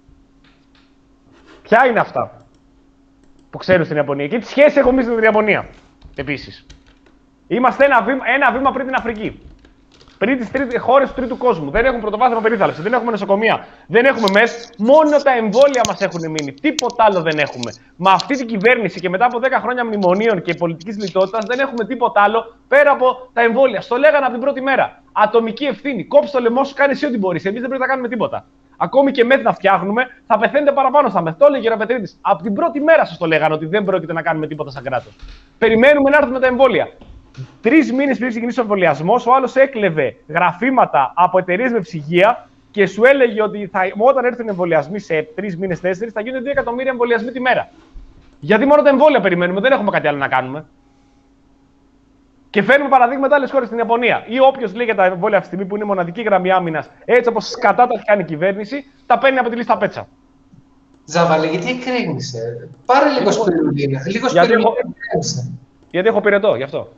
Ποια είναι αυτά που ξέρουν στην Ιαπωνία και τι σχέση έχουμε εμείς με την Ιαπωνία, επίσης. Είμαστε ένα βήμα, ένα βήμα πριν την Αφρική. Πριν τις χώρες του τρίτου κόσμου. Δεν έχουμε πρωτοβάθμια περίθαλψη, δεν έχουμε νοσοκομεία, δεν έχουμε μες. Μόνο τα εμβόλια μας έχουν μείνει. Τίποτα άλλο δεν έχουμε. Με αυτή την κυβέρνηση και μετά από δέκα χρόνια μνημονίων και πολιτικής λιτότητας δεν έχουμε τίποτα άλλο πέρα από τα εμβόλια. Στο λέγανε από την πρώτη μέρα. Ατομική ευθύνη. Κόψε το λαιμό σου, κάνει εσύ ό,τι μπορείς. Εμείς δεν πρέπει να κάνουμε τίποτα. Ακόμη και μεθ να φτιάχνουμε, θα πεθαίνετε παραπάνω στα μεθ. Το έλεγε ο Πετρίδης. Από την πρώτη μέρα σας το λέγανε ότι δεν πρόκειται να κάνουμε τίποτα σαν κράτος. Περιμένουμε να έρθουν με τα εμβόλια. Τρεις μήνες πριν ξεκινήσει ο εμβολιασμός, ο άλλος έκλεβε γραφήματα από εταιρείες με ψυγεία και σου έλεγε ότι θα, όταν έρθουν οι εμβολιασμοί σε τρεις μήνες, τέσσερις, θα γίνονται δύο εκατομμύρια εμβολιασμοί τη μέρα. Γιατί μόνο τα εμβόλια περιμένουμε, δεν έχουμε κάτι άλλο να κάνουμε. Και φέρνουμε παραδείγματα άλλες χώρες στην Ιαπωνία. Ή όποιος λέει για τα εμβόλια αυτή τη στιγμή που είναι η μοναδική γραμμή άμυνας, έτσι όπως σκατά τα έχει κάνει η κυβέρνηση, τα παίρνει από τη λίστα πέτσα. Ζαβαλέ, γιατί εκρήγνησε. Πάρε λίγο σπιρουλίνα. Λίγο σπιρουλίνα. Γιατί έχω πυρετό, γι' αυτό.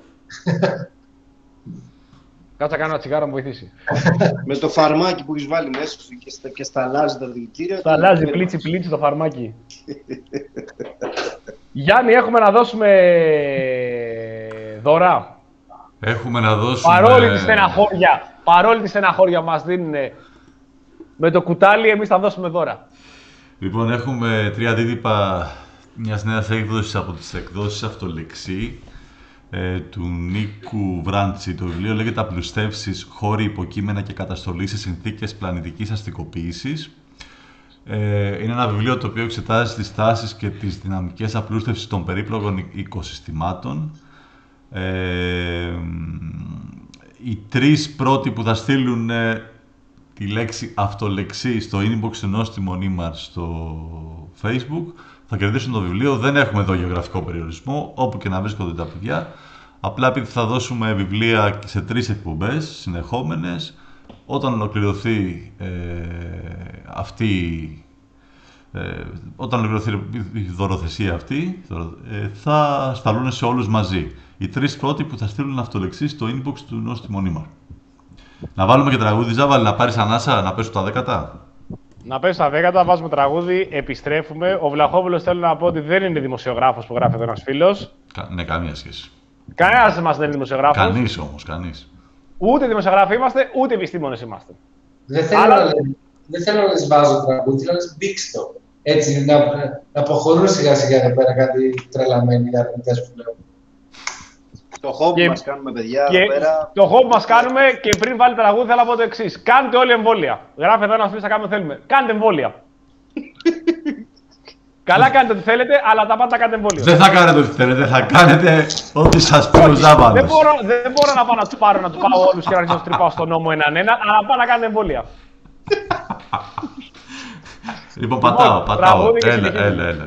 Κάτσα κάνω ένα τσιγάρο να μου βοηθήσει. Με το φαρμάκι που έχεις βάλει μέσα και, στα, και στα αλλάζει τα δηλητήρια. Στα αλλάζει πλίτσι πλίτσι το φαρμάκι. Γιάννη, έχουμε να δώσουμε δώρα. Έχουμε να δώσουμε... Παρόλη τη στεναχώρια, παρόλη τη στεναχώρια μας δίνουν με το κουτάλι, εμείς θα δώσουμε δώρα. Λοιπόν, έχουμε τρία αντίτυπα μιας νέας έκδοσης από τις εκδόσεις Αυτολεξή. Ε, του Νίκου Βράντσι. Το βιβλίο λέγεται «Απλουστεύσεις, χώροι, υποκείμενα και καταστολή σε συνθήκες πλανητικής αστικοποίησης». Ε, είναι ένα βιβλίο το οποίο εξετάζει τις τάσεις και τις δυναμικές απλούστευσης των περίπλοκων οικοσυστημάτων. Ε, οι τρεις πρώτοι που θα στείλουν ε, τη λέξη «Αυτολεξή» στο inbox του Νόστιμο Νίμαρ στο Facebook θα κερδίσουν το βιβλίο. Δεν έχουμε εδώ γεωγραφικό περιορισμό, όπου και να βρίσκονται τα παιδιά. Απλά επειδή θα δώσουμε βιβλία σε τρεις εκπομπές συνεχόμενες, όταν ολοκληρωθεί ε, αυτή, ε, όταν ολοκληρωθεί η δωροθεσία αυτή, ε, θα σταλούν σε όλους μαζί. Οι τρεις πρώτοι που θα στείλουν Αυτολεξή στο inbox του Νόστιμο Νίμαρ. Να βάλουμε και τραγούδι, Ζάβαλη, να πάρεις ανάσα, να πέσουν τα δέκατα. Να πέσουν τα δέκατα, βάζουμε τραγούδι, επιστρέφουμε. Ο Βλαχόπουλος θέλω να πω ότι δεν είναι δημοσιογράφος που γράφει εδώ ένας φίλος. Κα, ναι, καμία σχέση. Κανένας μας δεν είναι δημοσιογράφος. Κανείς όμως, κανείς. Ούτε δημοσιογράφοι είμαστε, ούτε επιστήμονες είμαστε. Δεν θέλω, Αλλά... να, δεν θέλω να λες βάζω τραγούδι, θέλω να λες μπήξτο. Έτσι, να, να αποχωρούν σιγά σιγά εδώ πέρα κάτι τρελαμένοι αρνητές που λέω. Το χόμπι και... μας κάνουμε, παιδιά, και... εδώ πέρα. Το χόμπι μας κάνουμε και πριν βάλει τραγούδι θέλω να πω το εξής. Κάντε όλοι εμβόλια. Γράφει εδώ ένας φίλος να κάνουμε θέλουμε. Κάντε εμβόλια. Καλά κάνετε ό,τι θέλετε, αλλά τα πάντα κάνετε εμβόλιο. Δεν θα κάνετε ό,τι θέλετε, θα κάνετε ό,τι σας πει ο Ζάβανος. Δεν μπορώ, δεν μπορώ να πάω να τους πάρω, να τους πάω όλους και να αρχίσω να τους τρυπάω στον νόμο έναν ένα, αλλά πάω να κάνετε εμβόλια. Λοιπόν, πατάω, πατάω. Έλα, έλα, έλα.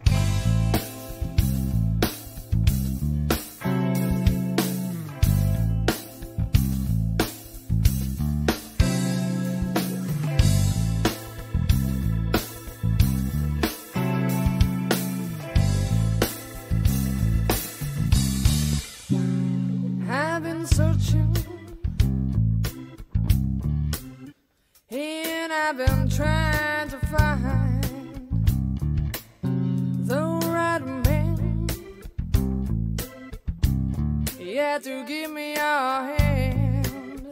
I've been trying to find the right man, yeah, to give me your hand.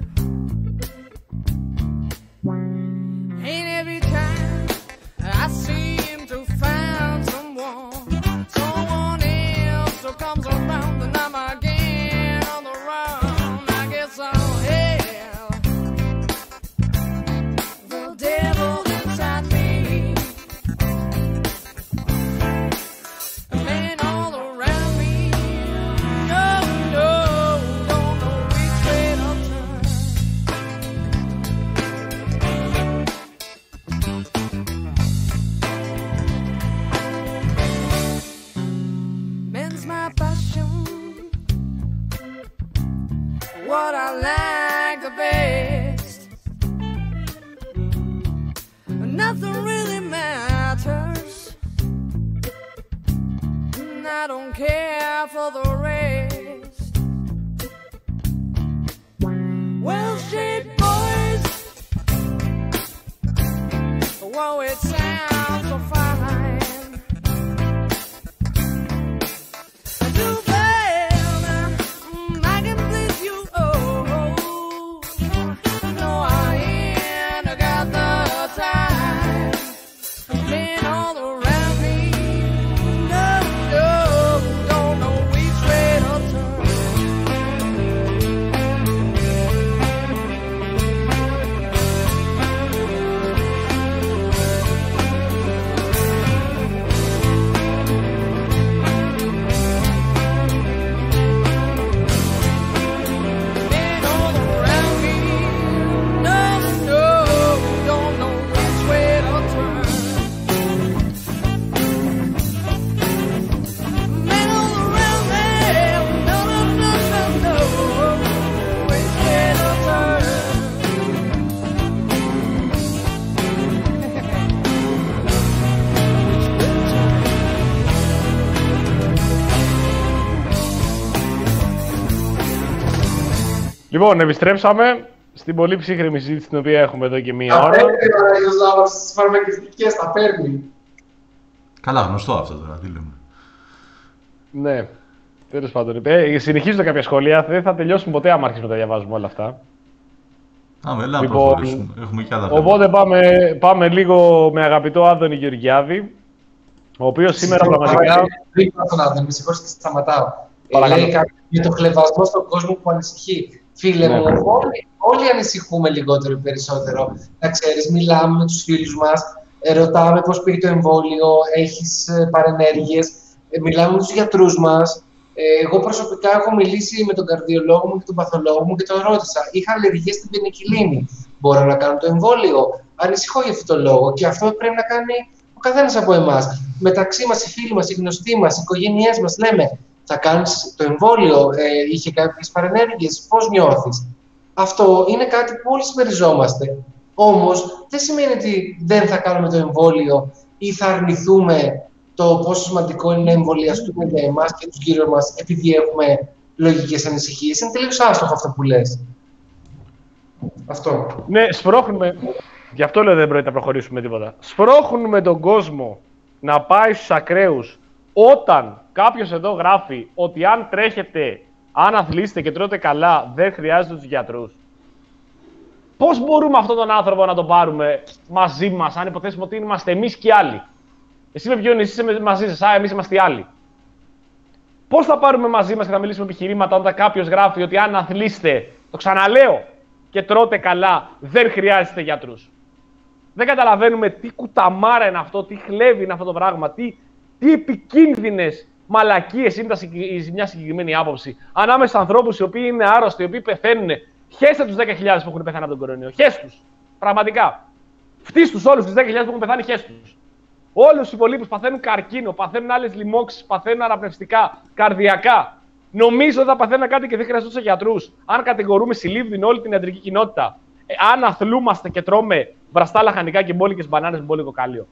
And every time I seem to find someone, someone else who comes around and I'm again on the run. I guess I'll hell. Devil inside me, a man all around me. No, no, don't know which way to turn. Men's my passion, what I like the best. Nothing really matters, and I don't care for the rest. Well-shaped boys, whoa, it sounds so fine. Too bad I can please you, oh, no, I ain't got the time. Men all around me, no, no, don't know which way to turn. Men all around me, no, no, don't know which way to turn. Men all around me, no, no, no, no, no, which way to turn. Λοιπόν, επιστρέψαμε στην πολύ ψύχρεμη συζήτηση την οποία έχουμε εδώ και μία Τα ώρα. παίρνει ο Άγιος Ζάβας στις φαρμακευτικές, τα παίρνει. Καλά, γνωστό αυτό τώρα, τι λέμε. Ναι, τέλος πάντων. Ε, συνεχίζονται κάποια σχόλια. Δεν θα τελειώσουμε ποτέ άμα αρχίσουμε να τα διαβάζουμε όλα αυτά. Άμε, έλα να Λοιπόν, προχωρήσουμε. Έχουμε και άλλα θέματα. Οπότε πάμε, πάμε λίγο με αγαπητό Άδωνη Γεωργιάδη, ο οποίος σήμερα πραγματικά. Πριν πάω στον Άδωνη, με συγχωρείτε και σταματάω. Ε, Παρακαλώ. λέει κάποιος για το χλευασμό στον κόσμο που ανησυχεί. Φίλε Ναι. μου, όλοι, όλοι ανησυχούμε λιγότερο ή περισσότερο. Να ξέρεις, μιλάμε με τους φίλους μας, ε, ρωτάμε πώς πήγε το εμβόλιο, έχεις ε, παρενέργειες, ε, μιλάμε με τους γιατρούς μας. Ε, εγώ προσωπικά έχω μιλήσει με τον καρδιολόγο μου και τον παθολόγο μου και τον ρώτησα. Είχα αλλεργίες στην πενικυλίνη. Μπορώ να κάνω το εμβόλιο? Ανησυχώ για αυτόν τον λόγο και αυτό πρέπει να κάνει ο καθένας από εμάς. Μεταξύ μας, οι φίλοι μας, οι γνωστοί μας, οι οικογένειές μας, λέμε θα κάνεις το εμβόλιο, ε, είχε κάποιες παρενέργειες, πώς νιώθεις? Αυτό είναι κάτι που όλοι συμμεριζόμαστε. Όμως δεν σημαίνει ότι δεν θα κάνουμε το εμβόλιο ή θα αρνηθούμε το πόσο σημαντικό είναι να εμβολιαστούμε για εμάς και τους γύρω μας επειδή έχουμε λογικές ανησυχίες. Είναι τελείως άστοχο αυτό που λες. Αυτό. Ναι, σπρώχνουμε. Γι' αυτό λέω δεν πρέπει να προχωρήσουμε τίποτα. Σπρώχνουμε τον κόσμο να πάει στους ακραίους όταν κάποιος εδώ γράφει ότι αν τρέχετε, αν αθλήσετε και τρώτε καλά, δεν χρειάζεται τους γιατρούς. Πώς μπορούμε αυτόν τον άνθρωπο να τον πάρουμε μαζί μας, αν υποθέσουμε ότι είμαστε εμείς και οι άλλοι. Εσύ με ποιον είσαι μαζί σας, α, εμείς είμαστε οι άλλοι. Πώς θα πάρουμε μαζί μας και θα μιλήσουμε επιχειρήματα όταν κάποιος γράφει ότι αν αθλείστε, το ξαναλέω, και τρώτε καλά, δεν χρειάζεστε γιατρούς. Δεν καταλαβαίνουμε τι κουταμάρα είναι αυτό, τι χλέβει είναι αυτό το πράγμα, τι, τι επικίνδυνες μαλακίες είναι μια συγκεκριμένη άποψη. Ανάμεσα στους ανθρώπους οι οποίοι είναι άρρωστοι, οι οποίοι πεθαίνουν, χέστε τους δέκα χιλιάδες που έχουν πεθάνει από τον κορονοϊό. Χέστους. Πραγματικά. Φτύστους όλους τους δέκα χιλιάδες που έχουν πεθάνει, χέστους. Όλους τους υπολείπους παθαίνουν καρκίνο, παθαίνουν άλλες λοιμώξεις, παθαίνουν αναπνευστικά, καρδιακά. Νομίζω ότι θα παθαίνουν κάτι και δεν χρειαζόταν γιατρούς. Αν κατηγορούμε συλλήβδιν όλη την ιατρική κοινότητα, ε, αν αθλούμαστε και τρώμε βραστά λαχανικά και μπόλικες μπανάνες με μπόλικο κάλιο.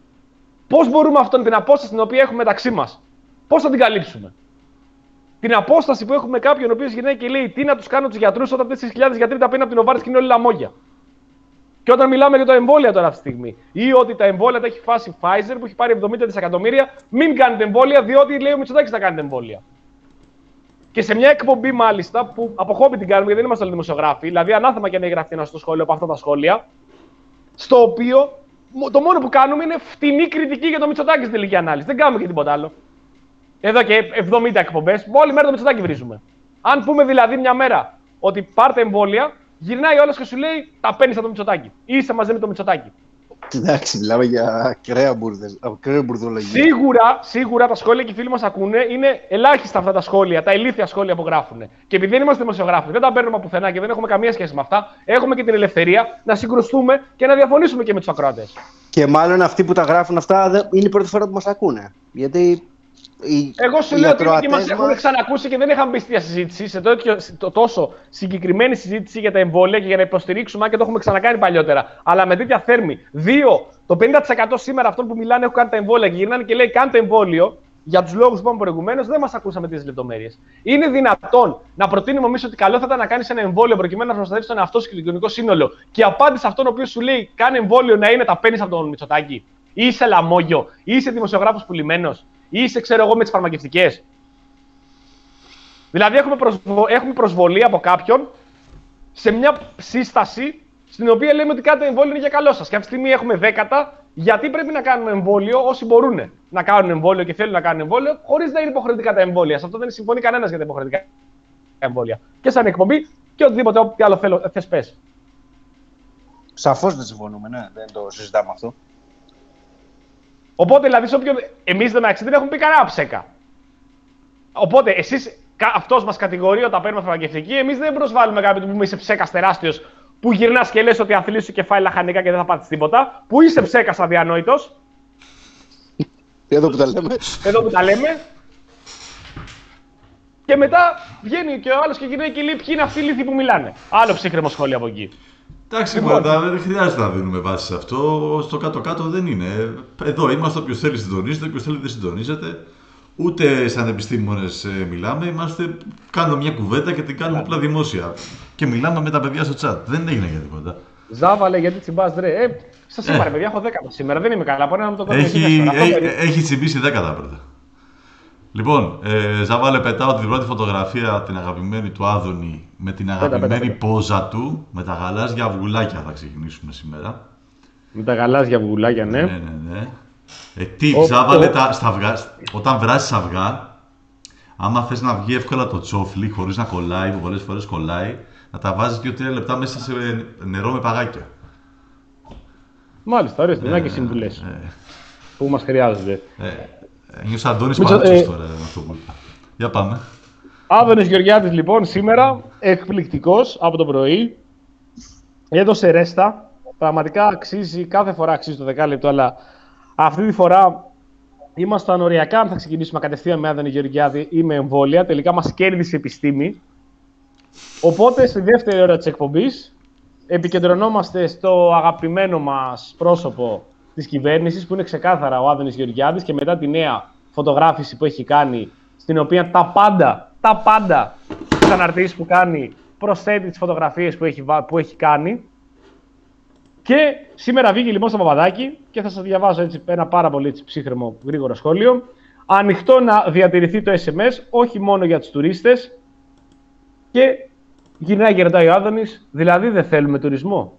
Πώς μπορούμε αυτόν την απόσταση την οποία έχουμε μεταξύ μας, πώς θα την καλύψουμε? Την απόσταση που έχουμε με κάποιον ο οποίος γυρνάει και λέει τι να τους κάνω τους γιατρούς όταν τέσσερις χιλιάδες γιατροί τα παίρνουν από την Οβάρης και είναι όλοι λαμόγια. Και όταν μιλάμε για τα εμβόλια τώρα αυτή τη στιγμή, ή ότι τα εμβόλια τα έχει φάσει Pfizer που έχει πάρει εβδομήντα δισεκατομμύρια, μην κάνετε εμβόλια διότι λέει ο Μητσοτάκης θα κάνετε εμβόλια. Και σε μια εκπομπή μάλιστα που από χόμπι την κάνουμε γιατί δεν είμαστε όλοι δημοσιογράφοι, δηλαδή ανάθεμα και να έχει γραφτεί ένα στο σχόλιο από αυτά τα σχόλια, στο οποίο το μόνο που κάνουμε είναι φτηνή κριτική για το Μητσοτάκη στην τελική ανάλυση. Δεν κάνουμε και τίποτα άλλο. Εδώ και εβδομήντα εκπομπές, όλη μέρα το Μητσοτάκη βρίζουμε. Αν πούμε δηλαδή μια μέρα ότι πάρτε εμβόλια, γυρνάει όλος και σου λέει τα παίρνεις από το Μητσοτάκη. Ή είσαι μαζί με το Μητσοτάκη. Εντάξει, μιλάμε για ακραία μπουρδολογία. Σίγουρα, σίγουρα τα σχόλια και οι φίλοι μας ακούνε, είναι ελάχιστα αυτά τα σχόλια, τα ηλίθια σχόλια που γράφουν. Και επειδή δεν είμαστε δημοσιογράφοι, δεν τα παίρνουμε πουθενά και δεν έχουμε καμία σχέση με αυτά, έχουμε και την ελευθερία να συγκρουστούμε και να διαφωνήσουμε και με τους ακροατές. Και μάλλον αυτοί που τα γράφουν αυτά είναι η πρώτη φορά που μας ακούνε. Γιατί. Οι, Εγώ σου λέω ότι και μας έχουν ξανακούσει και δεν είχαν μπει στη συζήτηση, σε τέτοιο, το, τόσο συγκεκριμένη συζήτηση για τα εμβόλια και για να υποστηρίξουμε, και το έχουμε ξανακάνει παλιότερα. Αλλά με τέτοια θέρμη. Δύο, το πενήντα τοις εκατό σήμερα αυτών που μιλάνε έχουν κάνει τα εμβόλια και γυρνάνε και λέει κάντε εμβόλιο, για τους λόγους που είπαμε προηγουμένως, δεν μας ακούσαμε τις λεπτομέρειες. Είναι δυνατόν να προτείνουμε εμείς ότι καλό θα ήταν να κάνεις ένα εμβόλιο προκειμένου να προστατεύσεις τον εαυτό σου και το κοινωνικό σύνολο, και η απάντηση αυτόν ο οποίος σου λέει κάνει εμβόλιο να είναι τα παίρνεις από τον Μητσοτάκη, ή είσαι λαμόγιο, ή είσαι δημοσιογράφος πουλημένος, ή είσαι, ξέρω εγώ, με τις φαρμακευτικές. Δηλαδή έχουμε, προσβο... έχουμε προσβολή από κάποιον σε μια σύσταση στην οποία λέμε ότι κάθε εμβόλιο είναι για καλό σας. Και αυτή τη στιγμή έχουμε δέκατα, γιατί πρέπει να κάνουμε εμβόλιο όσοι μπορούν να κάνουν εμβόλιο και θέλουν να κάνουν εμβόλιο, χωρίς να είναι υποχρεωτικά τα εμβόλια. Σε αυτό δεν συμφωνεί κανένας για τα υποχρεωτικά εμβόλια. Και σαν εκπομπή και οτιδήποτε ό,τι άλλο θέλω, θες πες. Σαφώς δεν συμφωνούμε, ναι, δεν το συζητάμε αυτό. Οπότε, δηλαδή, σε όποιον... εμείς δεν έχουμε πει κανένα ψέκα. Οπότε, εσείς, αυτός μας κατηγορεί όταν παίρνουμε φαρμακευτική, εμείς δεν προσβάλλουμε κάποιον που πούμε είσαι ψέκας τεράστιος, που γυρνάς και λες ότι αθλείς σου και φάει λαχανικά και δεν θα πάθεις τίποτα, που είσαι ψέκας αδιανόητος. Εδώ που τα λέμε. Εδώ που τα λέμε. Και μετά βγαίνει και ο άλλος και γυρνάει και λέει ποιοι είναι αυτοί οι λύθοι που μιλάνε. Άλλο ψύχρεμο σχόλιο από εκεί. Εντάξει, λοιπόν, δεν χρειάζεται να δίνουμε βάση σε αυτό. Στο κάτω-κάτω δεν είναι. Εδώ είμαστε. Όποιος θέλει συντονίζεται, όποιος θέλει δεν συντονίζεται. Ούτε σαν επιστήμονες μιλάμε. Είμαστε, κάνουμε μια κουβέντα και την κάνουμε απλά δημόσια. Και μιλάμε με τα παιδιά στο chat. Δεν έγινε για τίποτα. Ζάβαλε, γιατί τσιμπάς, ρε. Ε, σας είπα, ρε παιδιά, έχω δέκατα σήμερα. Δεν είμαι καλά. Μπορεί να μου το κάνω. Έχει, έχει τσιμπήσει δέκατα πρώτα. Λοιπόν, ε, Ζαβάλε, πετάω την πρώτη φωτογραφία, την αγαπημένη του Άδωνη, με την αγαπημένη πέτα, πέτα, πόζα του, με τα γαλάζια αυγουλάκια θα ξεκινήσουμε σήμερα. Με τα γαλάζια αυγουλάκια, ναι. Ναι, ναι, ναι. Ε, τι, oh, Ζαβάλε, oh. Τα, στα αυγά, όταν βράσεις αυγά, άμα θες να βγει εύκολα το τσόφλι, χωρίς να κολλάει, που πολλές φορές κολλάει, να τα βάζεις δύο τρία λεπτά μέσα σε νερό με παγάκια. Μάλιστα, ορίστε, να και συμβουλές που μας χρειάζονται. Ε, Νιώσα Αντώνης Παρούτσος τώρα με αυτό που είπα. Για πάμε. Άδωνης Γεωργιάδης λοιπόν σήμερα, εκπληκτικός από το πρωί. Έδωσε ρέστα. Πραγματικά αξίζει, κάθε φορά αξίζει το δεκάλεπτο, αλλά αυτή τη φορά ήμασταν οριακά αν θα ξεκινήσουμε κατευθείαν με Άδωνη Γεωργιάδη ή με εμβόλια. Τελικά μας κέρδισε η επιστήμη. Οπότε στη δεύτερη ώρα της εκπομπής επικεντρωνόμαστε στο αγαπημένο μας πρόσωπο της κυβέρνησης, που είναι ξεκάθαρα ο Άδωνης Γεωργιάδης, και μετά τη νέα φωτογράφηση που έχει κάνει, στην οποία τα πάντα, τα πάντα τις αναρτήσεις που κάνει προσθέτει τις φωτογραφίες που έχει, που έχει κάνει. Και σήμερα βγήκε λοιπόν στο Παπαδάκι και θα σας διαβάσω έτσι ένα πάρα πολύ έτσι, ψύχρεμο γρήγορο σχόλιο. Ανοιχτό να διατηρηθεί το ες εμ ες, όχι μόνο για τους τουρίστες, και Γυρνάει και ρωτάει ο Άδωνης, δηλαδή δεν θέλουμε τουρισμό.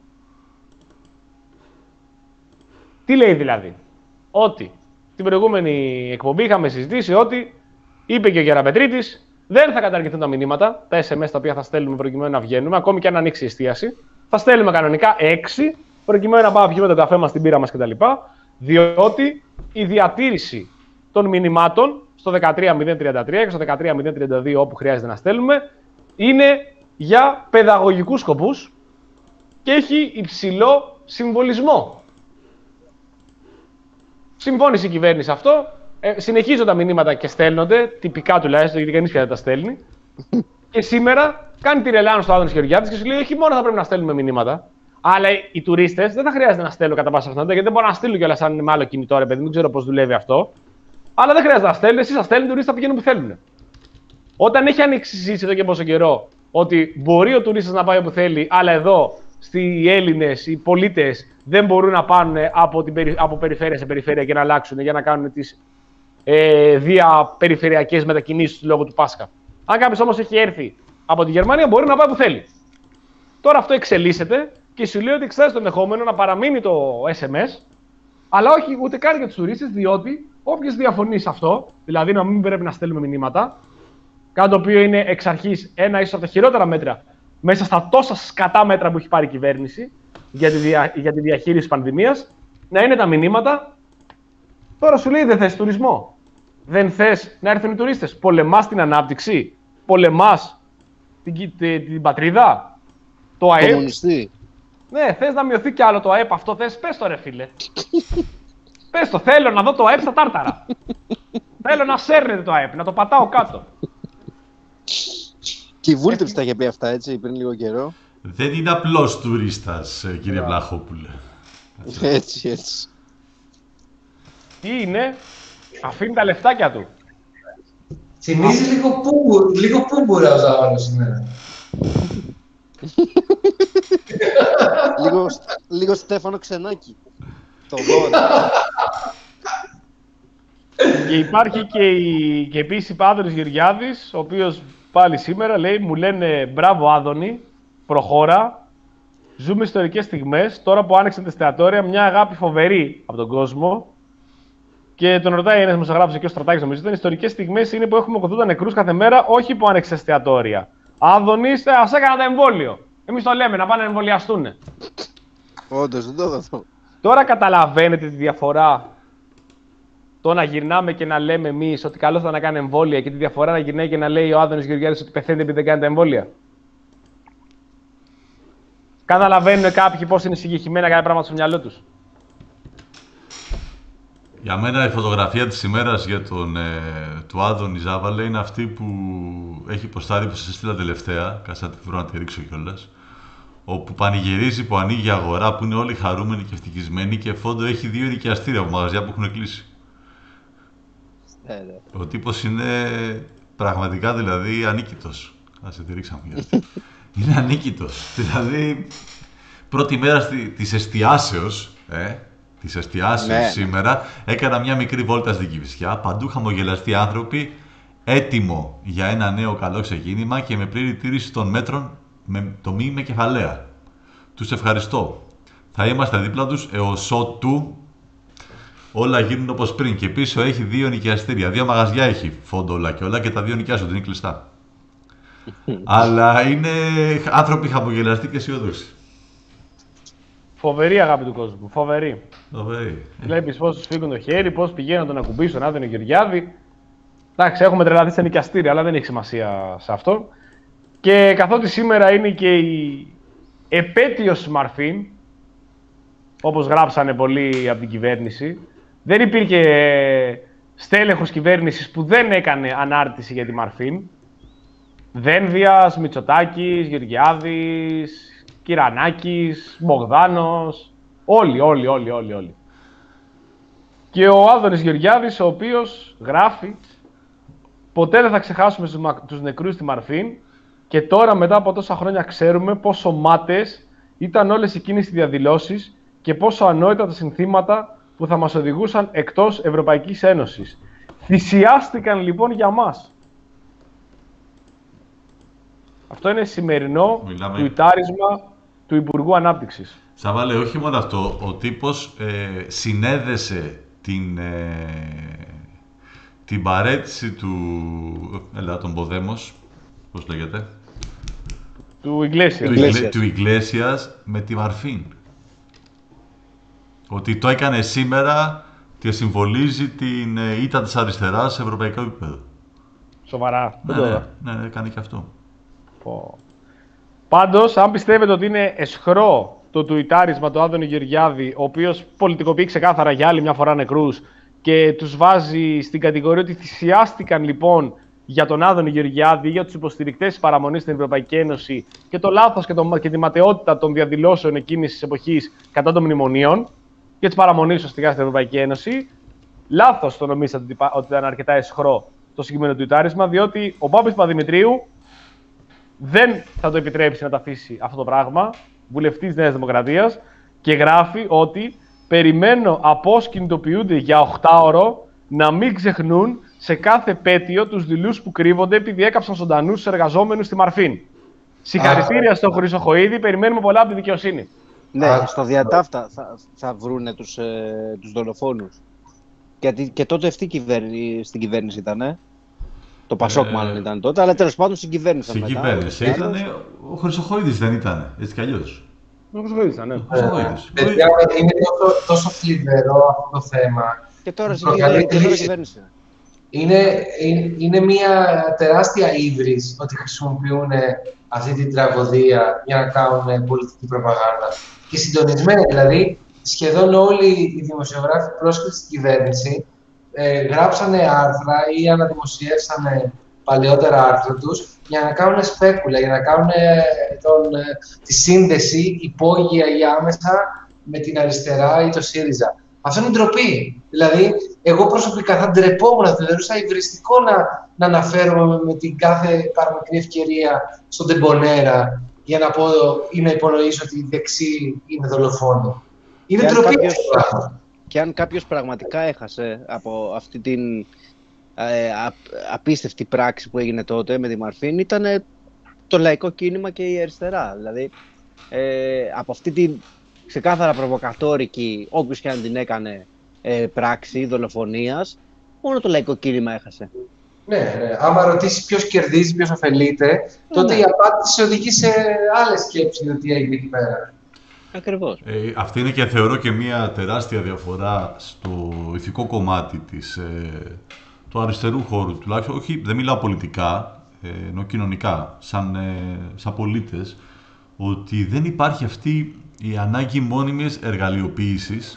Τι λέει δηλαδή? Ότι την προηγούμενη εκπομπή είχαμε συζητήσει ότι είπε και ο Γεραπετρίτης, δεν θα καταργηθούν τα μηνύματα, τα ες εμ ες τα οποία θα στέλνουμε προκειμένου να βγαίνουμε, ακόμη και αν ανοίξει η εστίαση. Θα στέλνουμε κανονικά έξι, προκειμένου να πάμε να πιούμε τον καφέ μας, την πύρα μας κτλ. Διότι η διατήρηση των μηνυμάτων στο δεκατρία μηδέν τριάντα τρία και στο δεκατρία μηδέν τριάντα δύο, όπου χρειάζεται να στέλνουμε, είναι για παιδαγωγικούς σκοπούς και έχει υψηλό συμβολισμό. Συμφώνησε η κυβέρνηση αυτό. Ε, συνεχίζουν τα μηνύματα και στέλνονται, τυπικά τουλάχιστον, γιατί κανείς πια δεν τα στέλνει. Και σήμερα κάνει τη ρελάνο στο Άδωνης Γεωργιάδης και σου λέει: όχι μόνο θα πρέπει να στέλνουμε μηνύματα, αλλά οι τουρίστες δεν θα χρειάζεται να στέλνουν κατά πάσα πιθανότητα, γιατί δεν μπορώ να στείλω κιόλας αν είναι με άλλο κινητό, ρε παιδί, δεν ξέρω πώς δουλεύει αυτό. Αλλά δεν χρειάζεται να στέλνουν, εσείς θα στέλνουν, οι τουρίστες θα πηγαίνουν που θέλουν. Όταν έχει ανοίξει συζήτηση εδώ και πόσο καιρό ότι μπορεί ο τουρίστας να πάει όπου θέλει, αλλά εδώ οι Έλληνες, οι πολίτες δεν μπορούν να πάνε από, την περι... από περιφέρεια σε περιφέρεια και να αλλάξουν για να κάνουν τις ε, διαπεριφερειακές μετακινήσεις λόγω του Πάσχα. Αν κάποιος όμως έχει έρθει από τη Γερμανία, μπορεί να πάει που θέλει. Τώρα αυτό εξελίσσεται και σου λέει ότι εξετάζει το ενδεχόμενο να παραμείνει το ες εμ ες, αλλά όχι ούτε καν για τους τουρίστες, διότι όποιος διαφωνεί σε αυτό, δηλαδή να μην πρέπει να στέλνουμε μηνύματα, κάτι το οποίο είναι εξ αρχής ένα ίσως από τα χειρότερα μέτρα μέσα στα τόσα σκατά μέτρα που έχει πάρει η κυβέρνηση για τη, δια... για τη διαχείριση της πανδημίας, να είναι τα μηνύματα. Τώρα σου λέει δεν θες τουρισμό. Δεν θες να έρθουν οι τουρίστες. Πολεμάς την ανάπτυξη. Πολεμάς την, την, την πατρίδα. Το ΑΕΠ. Κομμουνιστή. Ναι, θες να μειωθεί κι άλλο το ΑΕΠ. Αυτό θες. Πες το ρε φίλε. Πες το. Θέλω να δω το ΑΕΠ στα τάρταρα. Θέλω να σέρνετε το ΑΕΠ. Να το πατάω κάτω. Και η Βούλτεψη τα είχε πει αυτά, έτσι, πριν λίγο καιρό. Δεν είναι απλός τουρίστας, κύριε yeah. Βλαχόπουλε. Έτσι, έτσι. Τι είναι, αφήνει τα λεφτάκια του. Θυμίζει λίγο πούμπου, λίγο πούμπουρα ο Ζάβαρος σήμερα. λίγο, λίγο Στέφανο Ξενάκη. Το δώρο. Και υπάρχει και, η, και επίσης ο Άδωνης Γεωργιάδης, ο οποίος πάλι σήμερα λέει, μου λένε μπράβο Άδωνη, προχώρα, ζούμε ιστορικές στιγμές, τώρα που άνοιξαν τα εστιατόρια, μια αγάπη φοβερή από τον κόσμο. Και τον ρωτάει ένας δημοσιογράφος εκεί, ο Στρατάκης νομίζω, ήταν ιστορικές στιγμές είναι που έχουμε ογδόντα νεκρούς κάθε μέρα, όχι που άνοιξε εστιατόρια. Άδωνης, ας έκανα το εμβόλιο. Εμείς το λέμε, να πάνε να εμβολιαστούν. Όντως, δεν το δω. Τώρα καταλαβαίνετε τη διαφορά. Το να γυρνάμε και να λέμε εμείς ότι καλό θα να κάνει εμβόλια και τη διαφορά να γυρνάει και να λέει ο Άδωνης Γεωργιάδης ότι πεθαίνετε επειδή δεν κάνει τα εμβόλια. Καταλαβαίνουν κάποιοι πώς είναι συγκεκριμένα κάποια πράγματα στο μυαλό τους. Για μένα η φωτογραφία της ημέρας για τον, ε, του Άδωνη Ζάβαλε είναι αυτή που έχει ποστάρει που σας έστειλα τελευταία, κάτσε να τη βρω να τη ρίξω κιόλας, όπου πανηγυρίζει που ανοίγει η αγορά, που είναι όλοι χαρούμενοι και ευτυχισμένοι και φόντο έχει δύο ενοικιαστήρια από μαγαζιά που έχουν κλείσει. Ε, ναι. Ο τύπος είναι πραγματικά δηλαδή ανίκητος. Ας τη ρίξαμε γιατί. Είναι ανίκητος. Δηλαδή, πρώτη μέρα της εστιάσεως, ε, της εστιάσεως ναι. σήμερα, έκανα μια μικρή βόλτα στην Κηφισιά, παντού χαμογελαστοί άνθρωποι, έτοιμο για ένα νέο καλό ξεκίνημα και με πλήρη τήρηση των μέτρων, με το μη με κεφαλαία. Τους ευχαριστώ. Θα είμαστε δίπλα τους έως ότου όλα γίνουν όπως πριν. Και πίσω έχει δύο νοικιαστήρια. Δύο μαγαζιά έχει φόντολα και όλα και τα δύο νοικιάζονται, είναι κλειστά. Αλλά είναι άνθρωποι χαμογελαστοί και αισιόδοξοι. Φοβερή αγάπη του κόσμου. Φοβερή. Φοβερή. Βλέπεις πώς τους φύγουν το χέρι, πώς πηγαίνουν τον ακουμπήσουν τον Άδωνη Γεωργιάδη. Εντάξει, έχουμε τρελαθεί σε νοικιαστήρια, αλλά δεν έχει σημασία σε αυτό. Και καθότι σήμερα είναι και η επέτειος Μαρφίν, όπως γράψανε πολλοί από την κυβέρνηση, δεν υπήρχε στέλεχος κυβέρνησης που δεν έκανε ανάρτηση για τη Μαρφίν. Δένδιας, Μητσοτάκης, Γεωργιάδης, Κυρανάκης, Μπογδάνος, όλοι, όλοι, όλοι, όλοι, όλοι. Και ο Άδωνης Γεωργιάδης, ο οποίος γράφει «Ποτέ δεν θα ξεχάσουμε τους νεκρούς στη Μαρφίν και τώρα μετά από τόσα χρόνια ξέρουμε πόσο μάτες ήταν όλες εκείνες οι διαδηλώσεις και πόσο ανόητα τα συνθήματα που θα μας οδηγούσαν εκτός Ευρωπαϊκής Ένωσης. Θυσιάστηκαν λοιπόν για μας». Αυτό είναι σημερινό Μιλάμε... τουιτάρισμα του Υπουργού Ανάπτυξης. Σαββάλε, όχι μόνο αυτό. Ο τύπος ε, συνέδεσε την, ε, την παρέτηση του... Έλα, τον Ποδέμος, πώς λέγεται. Του Ιγκλέσιας. Του, Ιγκλέ, του Ιγκλέσιας με τη Μαρφίν. Ότι το έκανε σήμερα και συμβολίζει την ε, ήττα της αριστεράς σε ευρωπαϊκό επίπεδο. Σοβαρά. Ναι, ναι, ναι, ναι, κάνει και αυτό. Πω. Πάντως, αν πιστεύετε ότι είναι εσχρό το τουιτάρισμα του Άδωνη Γεωργιάδη, ο οποίος πολιτικοποιεί ξεκάθαρα για άλλη μια φορά νεκρούς και τους βάζει στην κατηγορία ότι θυσιάστηκαν λοιπόν για τον Άδωνη Γεωργιάδη ή για τους υποστηρικτές της παραμονής στην Ευρωπαϊκή Ένωση και το λάθος και, το, και τη ματαιότητα των διαδηλώσεων εκείνης της εποχής κατά των μνημονίων και της παραμονής ουσιαστικά στην Ευρωπαϊκή Ένωση, λάθος το νομίζατε ότι ήταν αρκετά εσχρό το συγκεκριμένο τουιτάρισμα, διότι ο Μπάμπης Παπαδημητρίου δεν θα το επιτρέψει να τα αφήσει αυτό το πράγμα, βουλευτής της Νέας Δημοκρατίας, και γράφει ότι περιμένω από όσοι κινητοποιούνται για οχτάωρο να μην ξεχνούν σε κάθε επέτειο τους δειλούς που κρύβονται επειδή έκαψαν ζωντανούς τους εργαζόμενους στη Μαρφίν. Συγχαρητήρια στον Χρυσοχοΐδη, περιμένουμε πολλά από τη δικαιοσύνη. Ναι, Α, στο διατάφτα θα, θα βρούνε τους, ε, τους δολοφόνους. Γιατί και τότε αυτή κυβέρνη, στην κυβέρνηση ήταν, ε? Το Πασόκ ε, μάλλον ήταν τότε, αλλά τέλος πάντων στην κυβέρνηση. Στην μετά, κυβέρνηση ήταν, ο Χρυσοχοΐδης δεν ήταν, έτσι κι αλλιώς. Ο Χρυσοχοΐδης ήταν, ναι. Παιδιά, είναι τόσο, τόσο θλιβερό αυτό το θέμα. Και τώρα στην κυβέρνηση. Είναι, είναι, είναι μια τεράστια ύβρις ότι χρησιμοποιούν αυτή την τραγωδία για να κάνουν πολιτική προπαγάνδα. Και συντονισμένη, δηλαδή, σχεδόν όλοι οι δημοσιογράφοι πρόσκληση στην κυβέρνηση ε, γράψανε άρθρα ή αναδημοσιεύσανε παλαιότερα άρθρα τους για να κάνουν σπέκουλα, για να κάνουν τον, τη σύνδεση υπόγεια ή άμεσα με την αριστερά ή το ΣΥΡΙΖΑ. Αυτό είναι ντροπή. Δηλαδή, εγώ προσωπικά θα ντρεπόμουν, θα θεωρούσα υβριστικό να, να αναφέρομαι με την κάθε παραμικρή ευκαιρία στον Τεμπονέρα για να πω ή να υπονοήσω ότι η δεξί είναι δολοφόνο. Είναι και ντροπή. Κάποιος, και αν κάποιος πραγματικά έχασε από αυτή την ε, α, απίστευτη πράξη που έγινε τότε με τη Μαρφίν, ήταν το λαϊκό κίνημα και η αριστερά. Δηλαδή, ε, από αυτή την ξεκάθαρα προβοκατόρικη, όποιος και αν την έκανε, ε, πράξη δολοφονίας, μόνο το λαϊκό κίνημα έχασε. Ναι, ναι. Άμα ρωτήσει ποιος κερδίζει, ποιος ωφελείται, τότε ναι. η απάντηση οδηγεί σε άλλες σκέψεις για το τι έγινε εκεί πέρα. Ακριβώς. Ε, αυτή είναι και θεωρώ και μια τεράστια διαφορά στο ηθικό κομμάτι της, ε, του αριστερού χώρου. Τουλάχιστον, όχι, δεν μιλάω πολιτικά, ε, ενώ κοινωνικά, σαν, ε, σαν πολίτες, ότι δεν υπάρχει αυτή η ανάγκη μόνιμης εργαλειοποίησης,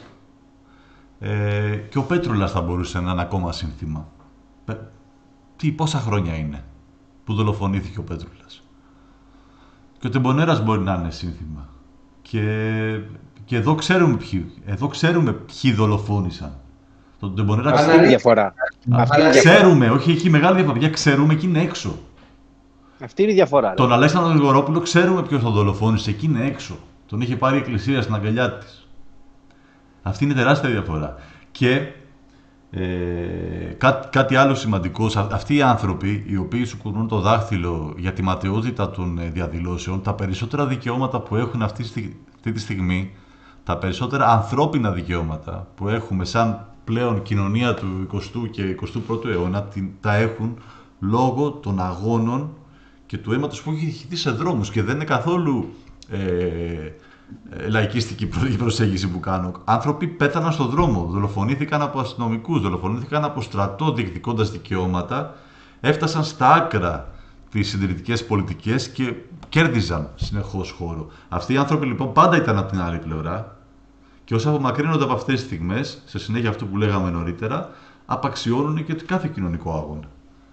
ε, και ο Πέτρουλας θα μπορούσε να είναι ακόμα σύνθημα. Τι, πόσα χρόνια είναι που δολοφονήθηκε ο Πέτρουλας. Και ο Τεμπονέρας μπορεί να είναι σύνθημα. Και, και εδώ ξέρουμε ποιοι, εδώ ξέρουμε ποιοι δολοφόνησαν. Τον Τεμπονέρα αυτή είναι η διαφορά. Ξέρουμε, όχι, έχει μεγάλη διαφορά. Ξέρουμε, εκεί είναι έξω. Αυτή είναι η διαφορά. Τον Αλέξανδρο Γρηγορόπουλο ξέρουμε ποιος τον δολοφόνησε, εκεί είναι έξω. Τον είχε πάρει η εκκλησία στην αγκαλιά της. Αυτή είναι τεράστια διαφορά. Και ε, κά, κάτι άλλο σημαντικό, αυτοί οι άνθρωποι οι οποίοι σου κουνούν το δάχτυλο για τη ματαιότητα των διαδηλώσεων, τα περισσότερα δικαιώματα που έχουν αυτή, αυτή τη στιγμή, τα περισσότερα ανθρώπινα δικαιώματα που έχουμε σαν πλέον κοινωνία του εικοστού και εικοστού πρώτου αιώνα, τα έχουν λόγω των αγώνων και του αίματος που έχει χυθεί σε δρόμους, και δεν είναι καθόλου ε, λαϊκίστικη προσέγγιση που κάνω. Άνθρωποι πέθαναν στον δρόμο, δολοφονήθηκαν από αστυνομικούς, δολοφονήθηκαν από στρατό διεκδικώντας δικαιώματα, έφτασαν στα άκρα τις συντηρητικές πολιτικές και κέρδιζαν συνεχώς χώρο. Αυτοί οι άνθρωποι λοιπόν πάντα ήταν από την άλλη πλευρά, και όσο απομακρύνονται από αυτές τις στιγμές, σε συνέχεια αυτό που λέγαμε νωρίτερα, απαξιώνουν και κάθε κοινωνικό αγώνα.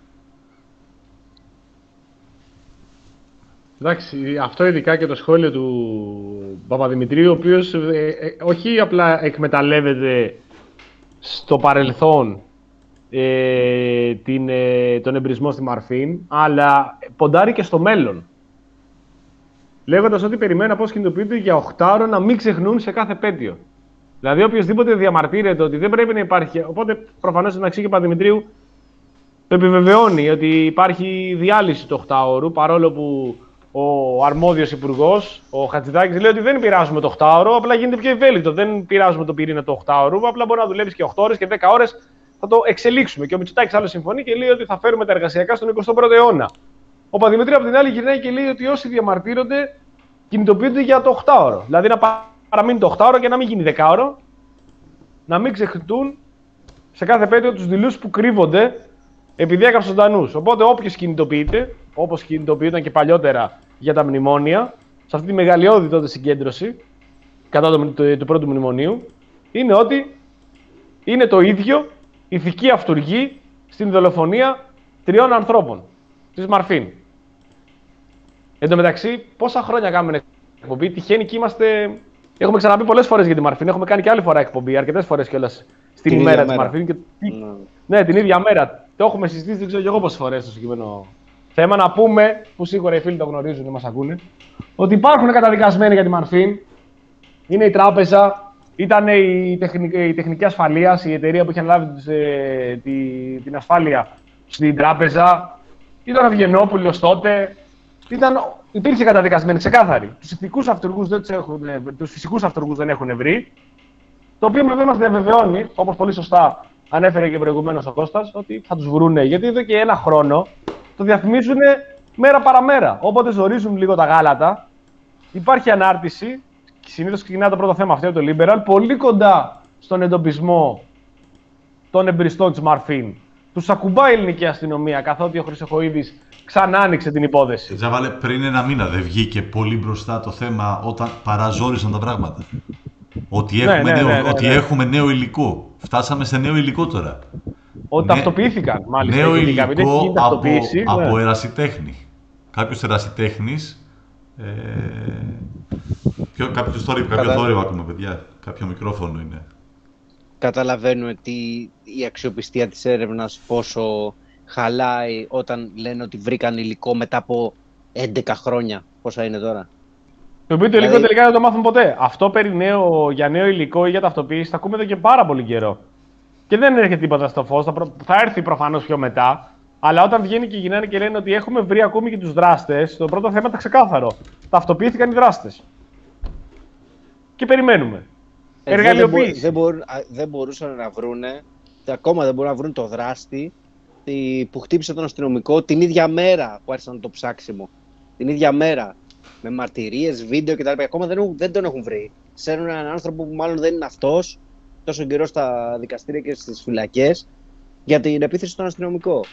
Εντάξει, αυτό ειδικά και το σχόλιο του Παπαδημητρίου, ο οποίος ε, ε, όχι απλά εκμεταλλεύεται στο παρελθόν ε, την, ε, τον εμπρισμό στη Μαρφίν, αλλά ποντάρει και στο μέλλον. Λέγοντας ότι περιμένουν από όσοι κινητοποιούνται για οχτάωρο να μην ξεχνούν σε κάθε επέτειο. Δηλαδή, οποιοδήποτε διαμαρτύρεται ότι δεν πρέπει να υπάρχει. Οπότε, προφανώς, στην αξία και Παπαδημητρίου, το επιβεβαιώνει ότι υπάρχει διάλυση του οκτάωρου, παρόλο που ο αρμόδιος υπουργός, ο Χατζηδάκης, λέει ότι δεν πειράζουμε το οκτάωρο, απλά γίνεται πιο ευέλικτο. Δεν πειράζουμε το πυρήνα του οκτάωρου, απλά μπορεί να δουλεύει και οκτώ ώρες και δέκα ώρες. Θα το εξελίξουμε. Και ο Μητσοτάκης άλλο συμφωνεί και λέει ότι θα φέρουμε τα εργασιακά στον εικοστό πρώτο αιώνα. Ο Παπαδημητρίου από την άλλη γυρνάει και λέει ότι όσοι διαμαρτύρονται κινητοποιούνται για το οκτάωρο. Δηλαδή να παραμείνει το οκτάωρο και να μην γίνει δεκάωρο, να μην ξεχνούν σε κάθε επέτειο τους δειλούς που κρύβονται επειδή έκαψαν ζωντανούς. Οπότε όποιος κινητοποιείται, όπως κινητοποιούνταν και παλιότερα για τα μνημόνια, σε αυτή τη μεγαλειώδη τότε συγκέντρωση κατά το, το, του πρώτου μνημονίου, είναι ότι είναι το ίδιο ηθική αυτουργή στην δολοφονία τριών ανθρώπων της Μαρφίν. Εν τω μεταξύ, πόσα χρόνια κάνουμε εκπομπή, τυχαίνει και είμαστε. Έχουμε ξαναπεί πολλές φορές για τη Μαρφίν, έχουμε κάνει και άλλη φορά εκπομπή, αρκετές φορές κιόλας στην την ημέρα της μέρα. Μαρφίν. Και... Ναι. ναι, την ίδια μέρα. Το έχουμε συζητήσει, δεν ξέρω και εγώ πόσες φορές στο συγκεκριμένο θέμα. Να πούμε, που σίγουρα οι φίλοι το γνωρίζουν ή μας ακούνε, ότι υπάρχουν καταδικασμένοι για τη Μαρφίν. Είναι η τράπεζα, ήταν η τεχνική, η τεχνική ασφαλείας, η εταιρεία που είχε αναλάβει ε, τη, την ασφάλεια στην τράπεζα. Ήταν ο Αυγενόπουλος τότε. Ήταν, υπήρχε καταδικασμένη, ξεκάθαρη. Τους ηθικούς αυτουργούς δεν τους έχουν, τους φυσικούς αυτουργούς δεν έχουν βρει. Το οποίο βέβαια μας διαβεβαιώνει, όπως πολύ σωστά ανέφερε και προηγουμένως ο Κώστας, ότι θα τους βρούνε. Γιατί εδώ και ένα χρόνο το διαφημίζουν μέρα παραμέρα. Όποτε ζορίζουν λίγο τα γάλατα, υπάρχει ανάρτηση. Συνήθως ξεκινάει το πρώτο θέμα αυτό το Liberal, πολύ κοντά στον εντοπισμό των εμπριστών της Μαρφίν. Τους ακουμπάει η ελληνική αστυνομία, καθότι ο Χρυσοχοΐδης ξανά άνοιξε την υπόθεση. Τζαβάλε, πριν ένα μήνα δεν βγήκε πολύ μπροστά το θέμα όταν παραζόρισαν τα πράγματα. Ότι έχουμε, ναι, ναι, νέο, ναι, ναι, ότι ναι. έχουμε νέο υλικό. Φτάσαμε σε νέο υλικό τώρα. Ότι Ναι, ταυτοποιήθηκαν, μάλιστα. νέο γιατί υλικό έχει γίνει από, ταυτοποίηση, ναι. από ερασιτέχνη. Κάποιος ερασιτέχνης. Ε, ποιο, κάποιο θόρυβο, κάποιο Κατα... θόρυβο ακούμε, παιδιά. Κάποιο μικρόφωνο είναι. Καταλαβαίνουμε τι η αξιοπιστία της έρευνας πόσο χαλάει όταν λένε ότι βρήκαν υλικό μετά από έντεκα χρόνια. Πόσα είναι τώρα. Το οποίο το υλικό Δηλαδή... τελικά δεν το μάθουν ποτέ. Αυτό περί νέο, για νέο υλικό ή για ταυτοποίηση θα ακούμε εδώ και πάρα πολύ καιρό. Και δεν έρχεται τίποτα στο φως. Θα, προ... θα έρθει προφανώς πιο μετά. Αλλά όταν βγαίνει και γυρνάνε και λένε ότι έχουμε βρει ακόμη και τους δράστες, το πρώτο θέμα ήταν ξεκάθαρο. Ταυτοποιήθηκαν οι δράστες. Και περιμένουμε. Εργαλειοποίηση. Δεν, μπορούν, δεν μπορούσαν να βρούνε, ακόμα δεν μπορούν να βρουν το δράστη που χτύπησε τον αστυνομικό την ίδια μέρα που άρχισαν το ψάξιμο. Την ίδια μέρα. Με μαρτυρίες, βίντεο κτλ. Ακόμα δεν, δεν τον έχουν βρει. Ξέρουν έναν άνθρωπο που μάλλον δεν είναι αυτός τόσο καιρό στα δικαστήρια και στις φυλακές για την επίθεση στον αστυνομικό.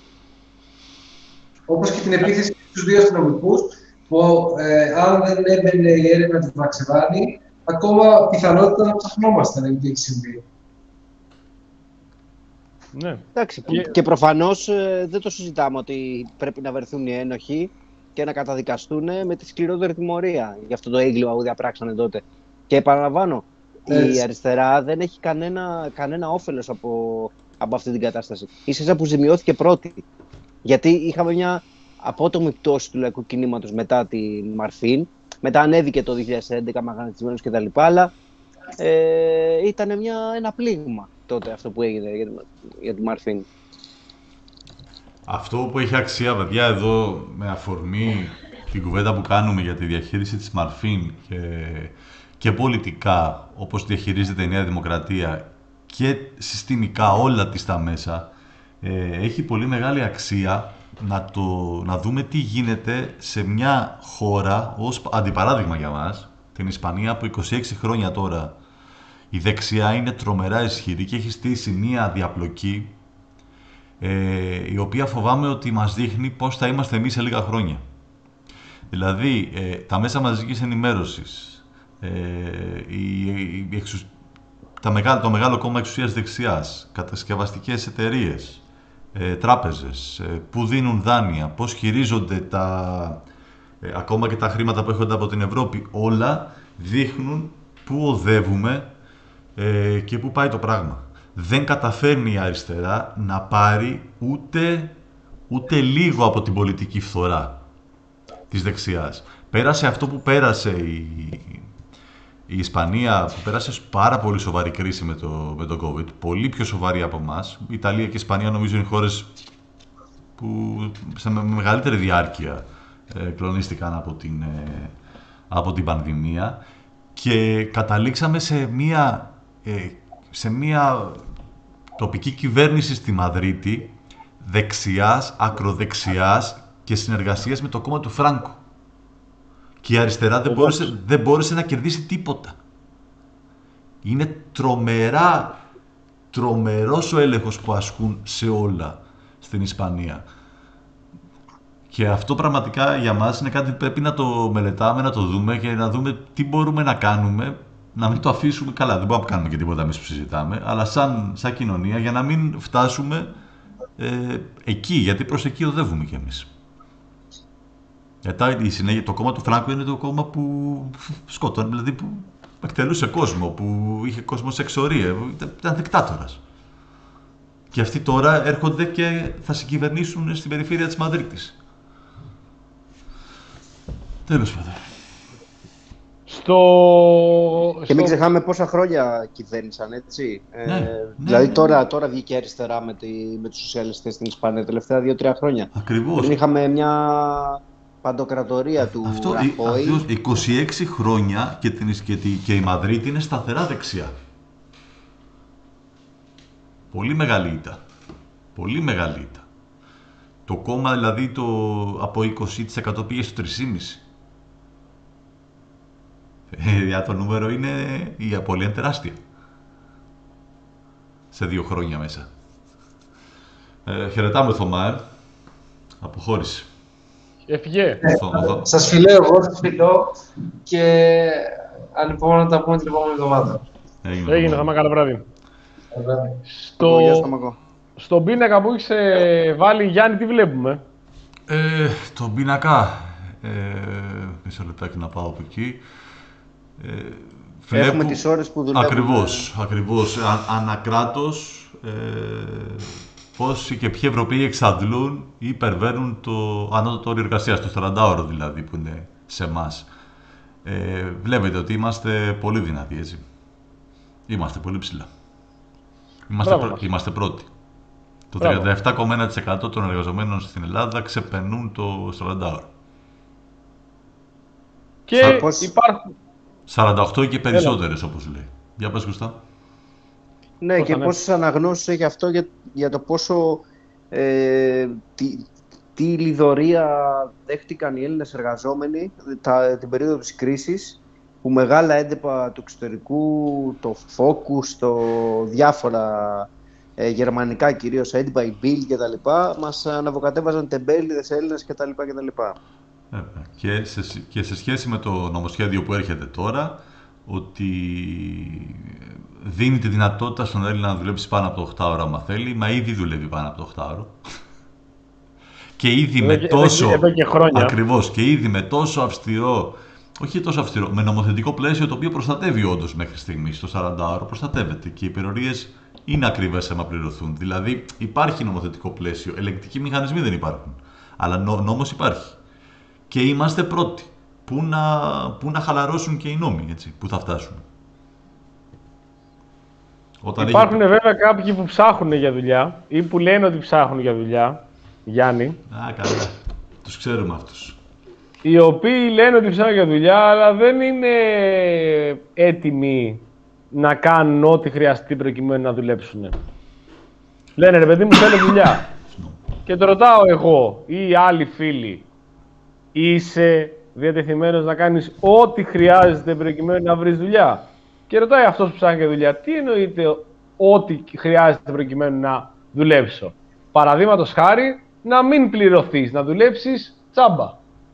Όπως και την επίθεση στους δύο αστυνομικούς που ε, αν δεν έμπαινε η έρευνα του Βαξεβάνη, ακόμα πιθανότητα να ψαχνόμασταν αν τι έχει συμβεί. Ναι. Εντάξει, Και... και προφανώς ε, δεν το συζητάμε ότι πρέπει να βρεθούν οι ένοχοι και να καταδικαστούν με τη σκληρότερη τιμωρία για αυτό το έγκλημα που διαπράξανε τότε. Και επαναλαμβάνω, Έτσι. η αριστερά δεν έχει κανένα, κανένα όφελος από, από αυτή την κατάσταση. Ίσα που ζημιώθηκε πρώτη. Γιατί είχαμε μια απότομη πτώση του λαϊκού κινήματος μετά τη Μαρφίν. Μετά ανέβηκε το δύο χιλιάδες έντεκα μαγανατισμένος κτλ. Αλλά ε, ήταν μια, ένα πλήγμα τότε αυτό που έγινε για τη, για τη Μαρφίν. Αυτό που έχει αξία, παιδιά, εδώ με αφορμή την κουβέντα που κάνουμε για τη διαχείριση της Μαρφίν και, και πολιτικά, όπως διαχειρίζεται η Νέα Δημοκρατία και συστημικά όλα της τα μέσα, ε, έχει πολύ μεγάλη αξία να, το, να δούμε τι γίνεται σε μια χώρα ως αντιπαράδειγμα για μας, την Ισπανία, που είκοσι έξι χρόνια τώρα η δεξιά είναι τρομερά ισχυρή και έχει στήσει μια διαπλοκή Ε, η οποία φοβάμαι ότι μας δείχνει πώς θα είμαστε εμείς σε λίγα χρόνια. Δηλαδή, ε, τα μέσα μαζικής ενημέρωσης, ε, η, η, η εξου, τα μεγάλο, το μεγάλο κόμμα εξουσίας δεξιάς, κατασκευαστικές εταιρείες, ε, τράπεζες, ε, που δίνουν δάνεια, πώς χειρίζονται τα, ε, ακόμα και τα χρήματα που έχονται από την Ευρώπη, όλα δείχνουν πού οδεύουμε ε, και πού πάει το πράγμα. Δεν καταφέρνει η αριστερά να πάρει ούτε, ούτε λίγο από την πολιτική φθορά της δεξιάς. Πέρασε αυτό που πέρασε η, η Ισπανία, που πέρασε πάρα πολύ σοβαρή κρίση με το, με το COVID, πολύ πιο σοβαρή από εμάς. Η Ιταλία και η Ισπανία νομίζω είναι χώρες που σε με μεγαλύτερη διάρκεια ε, κλονίστηκαν από την, ε, από την πανδημία και καταλήξαμε σε μία, ε, σε μία τοπική κυβέρνηση στη Μαδρίτη δεξιάς, ακροδεξιάς και συνεργασίας με το κόμμα του Φράνκο. Και η αριστερά δεν μπόρεσε, δεν μπόρεσε να κερδίσει τίποτα. Είναι τρομερά, τρομερός ο έλεγχος που ασκούν σε όλα στην Ισπανία. Και αυτό πραγματικά για μας είναι κάτι που πρέπει να το μελετάμε, να το δούμε και να δούμε τι μπορούμε να κάνουμε, να μην το αφήσουμε καλά. Δεν μπορούμε να κάνουμε και τίποτα εμείς που συζητάμε, αλλά σαν, σαν κοινωνία για να μην φτάσουμε ε, εκεί, γιατί προς εκεί οδεύουμε κι εμείς. Γιατί η συνέχεια, το κόμμα του Φράνκο είναι το κόμμα που σκότωνε, δηλαδή που εκτελούσε κόσμο, που είχε κόσμο σε εξορία, ήταν δικτάτορας. Και αυτοί τώρα έρχονται και θα συγκυβερνήσουν στην περιφέρεια της Μαδρίτης. Τέλος πάντων. Στο... Και μην ξεχνάμε πόσα χρόνια κυβέρνησαν, έτσι. Ναι, ε, ναι, δηλαδή ναι. Τώρα, τώρα βγήκε η αριστερά με, τη, με τους σοσιαλιστές στην Ισπανία τα τελευταία δύο-τρία χρόνια. Ακριβώς. Πριν είχαμε μια παντοκρατορία του Αυτό, Ραφόη. αυτός, είκοσι έξι χρόνια και, την, και, τη, και η Μαδρίτη είναι σταθερά δεξιά. Πολύ μεγάλη ήττα. Πολύ μεγάλη ήττα. Το κόμμα δηλαδή το, από είκοσι τοις εκατό πήγε στο τρία κόμμα πέντε τοις εκατό. Για το νούμερο είναι, η απώλεια είναι τεράστια. Σε δύο χρόνια μέσα. Ε, χαιρετάμε Θωμά, ε. Αποχώρησε. Έφυγε. Σας φιλέω, εγώ σας φιλώ και ανυπομονώ να τα πούμε την επόμενη εβδομάδα. Έγινε, Έγινε, θα είμαι καλό βράδυ. Στο... Στο... Στον πίνακα που έχεις ε, βάλει, Γιάννη, τι βλέπουμε? Ε, τον πίνακα, ε, μισό λεπτάκι να πάω από εκεί. Ε, Έχουμε βλέπω... τις ώρες που δουλεύουμε. Ακριβώς, ακριβώς. Α, ανακράτος, ε, πόσοι και ποιοι Ευρωπαίοι εξαντλούν ή υπερβαίνουν το ανώτατο όριο εργασίας, το σαραντάωρο δηλαδή, που είναι σε εμάς. Ε, βλέπετε ότι είμαστε πολύ δυνατοί, έτσι. Είμαστε πολύ ψηλά. Είμαστε, πρω... είμαστε πρώτοι. Το τριάντα επτά κόμμα ένα τοις εκατό των εργαζομένων στην Ελλάδα ξεπερνούν το σαραντάωρο. Και Σα... υπάρχουν... σαράντα οκτώ και περισσότερες, όπως λέει. Για πες, Κωστά. Ναι, πώς και πόσες αναγνώσεις έχει αυτό για, για το πόσο ε, τι, τι λιδωρία δέχτηκαν οι Έλληνες εργαζόμενοι τα, την περίοδο της κρίσης, που μεγάλα έντυπα του εξωτερικού, το Focus, το διάφορα ε, γερμανικά κυρίως έντυπα, η Bill κτλ. Μας αναβοκατέβαζαν τεμπέληδες Έλληνες κτλ. Ε, και, σε, και σε σχέση με το νομοσχέδιο που έρχεται τώρα, ότι δίνει τη δυνατότητα στον Έλληνα να δουλέψει πάνω από το οκτώ ώρα άμα θέλει, μα ήδη δουλεύει πάνω από το οκτώ ώρα. Και ήδη με εδώ, τόσο... εδώ και χρόνια. Ακριβώς, και ήδη με τόσο αυστηρό, όχι τόσο αυστηρό, με νομοθετικό πλαίσιο το οποίο προστατεύει όντως μέχρι στιγμής, το σαράντα ωρο προστατεύεται και οι υπερορίες είναι ακριβές άμα πληρωθούν. Δηλαδή υπάρχει νομοθετικό πλαίσιο, ελεγκτικοί μηχανισμοί δεν υπάρχουν, αλλά νο, νόμος υπάρχει. Και είμαστε πρώτοι. Πού να, πού να χαλαρώσουν και οι νόμοι, έτσι, πού θα φτάσουν. Όταν υπάρχουν έχει... βέβαια κάποιοι που ψάχνουν για δουλειά ή που λένε ότι ψάχνουν για δουλειά, Γιάννη. Α, καλά. Τους ξέρουμε αυτούς. Οι οποίοι λένε ότι ψάχνουν για δουλειά, αλλά δεν είναι έτοιμοι να κάνουν ό,τι χρειαστεί προκειμένου να δουλέψουν. Λένε, ρε παιδί μου, θέλω δουλειά. Και το ρωτάω εγώ ή άλλοι φίλοι, είσαι διατεθειμένος να κάνεις ό,τι χρειάζεται προκειμένου να βρεις δουλειά? Και ρωτάει αυτός που ψάχνει για δουλειά, τι εννοείται ό,τι χρειάζεται προκειμένου να δουλέψω? Παραδείγματος χάρη, να μην πληρωθείς, να δουλέψεις τσάμπα.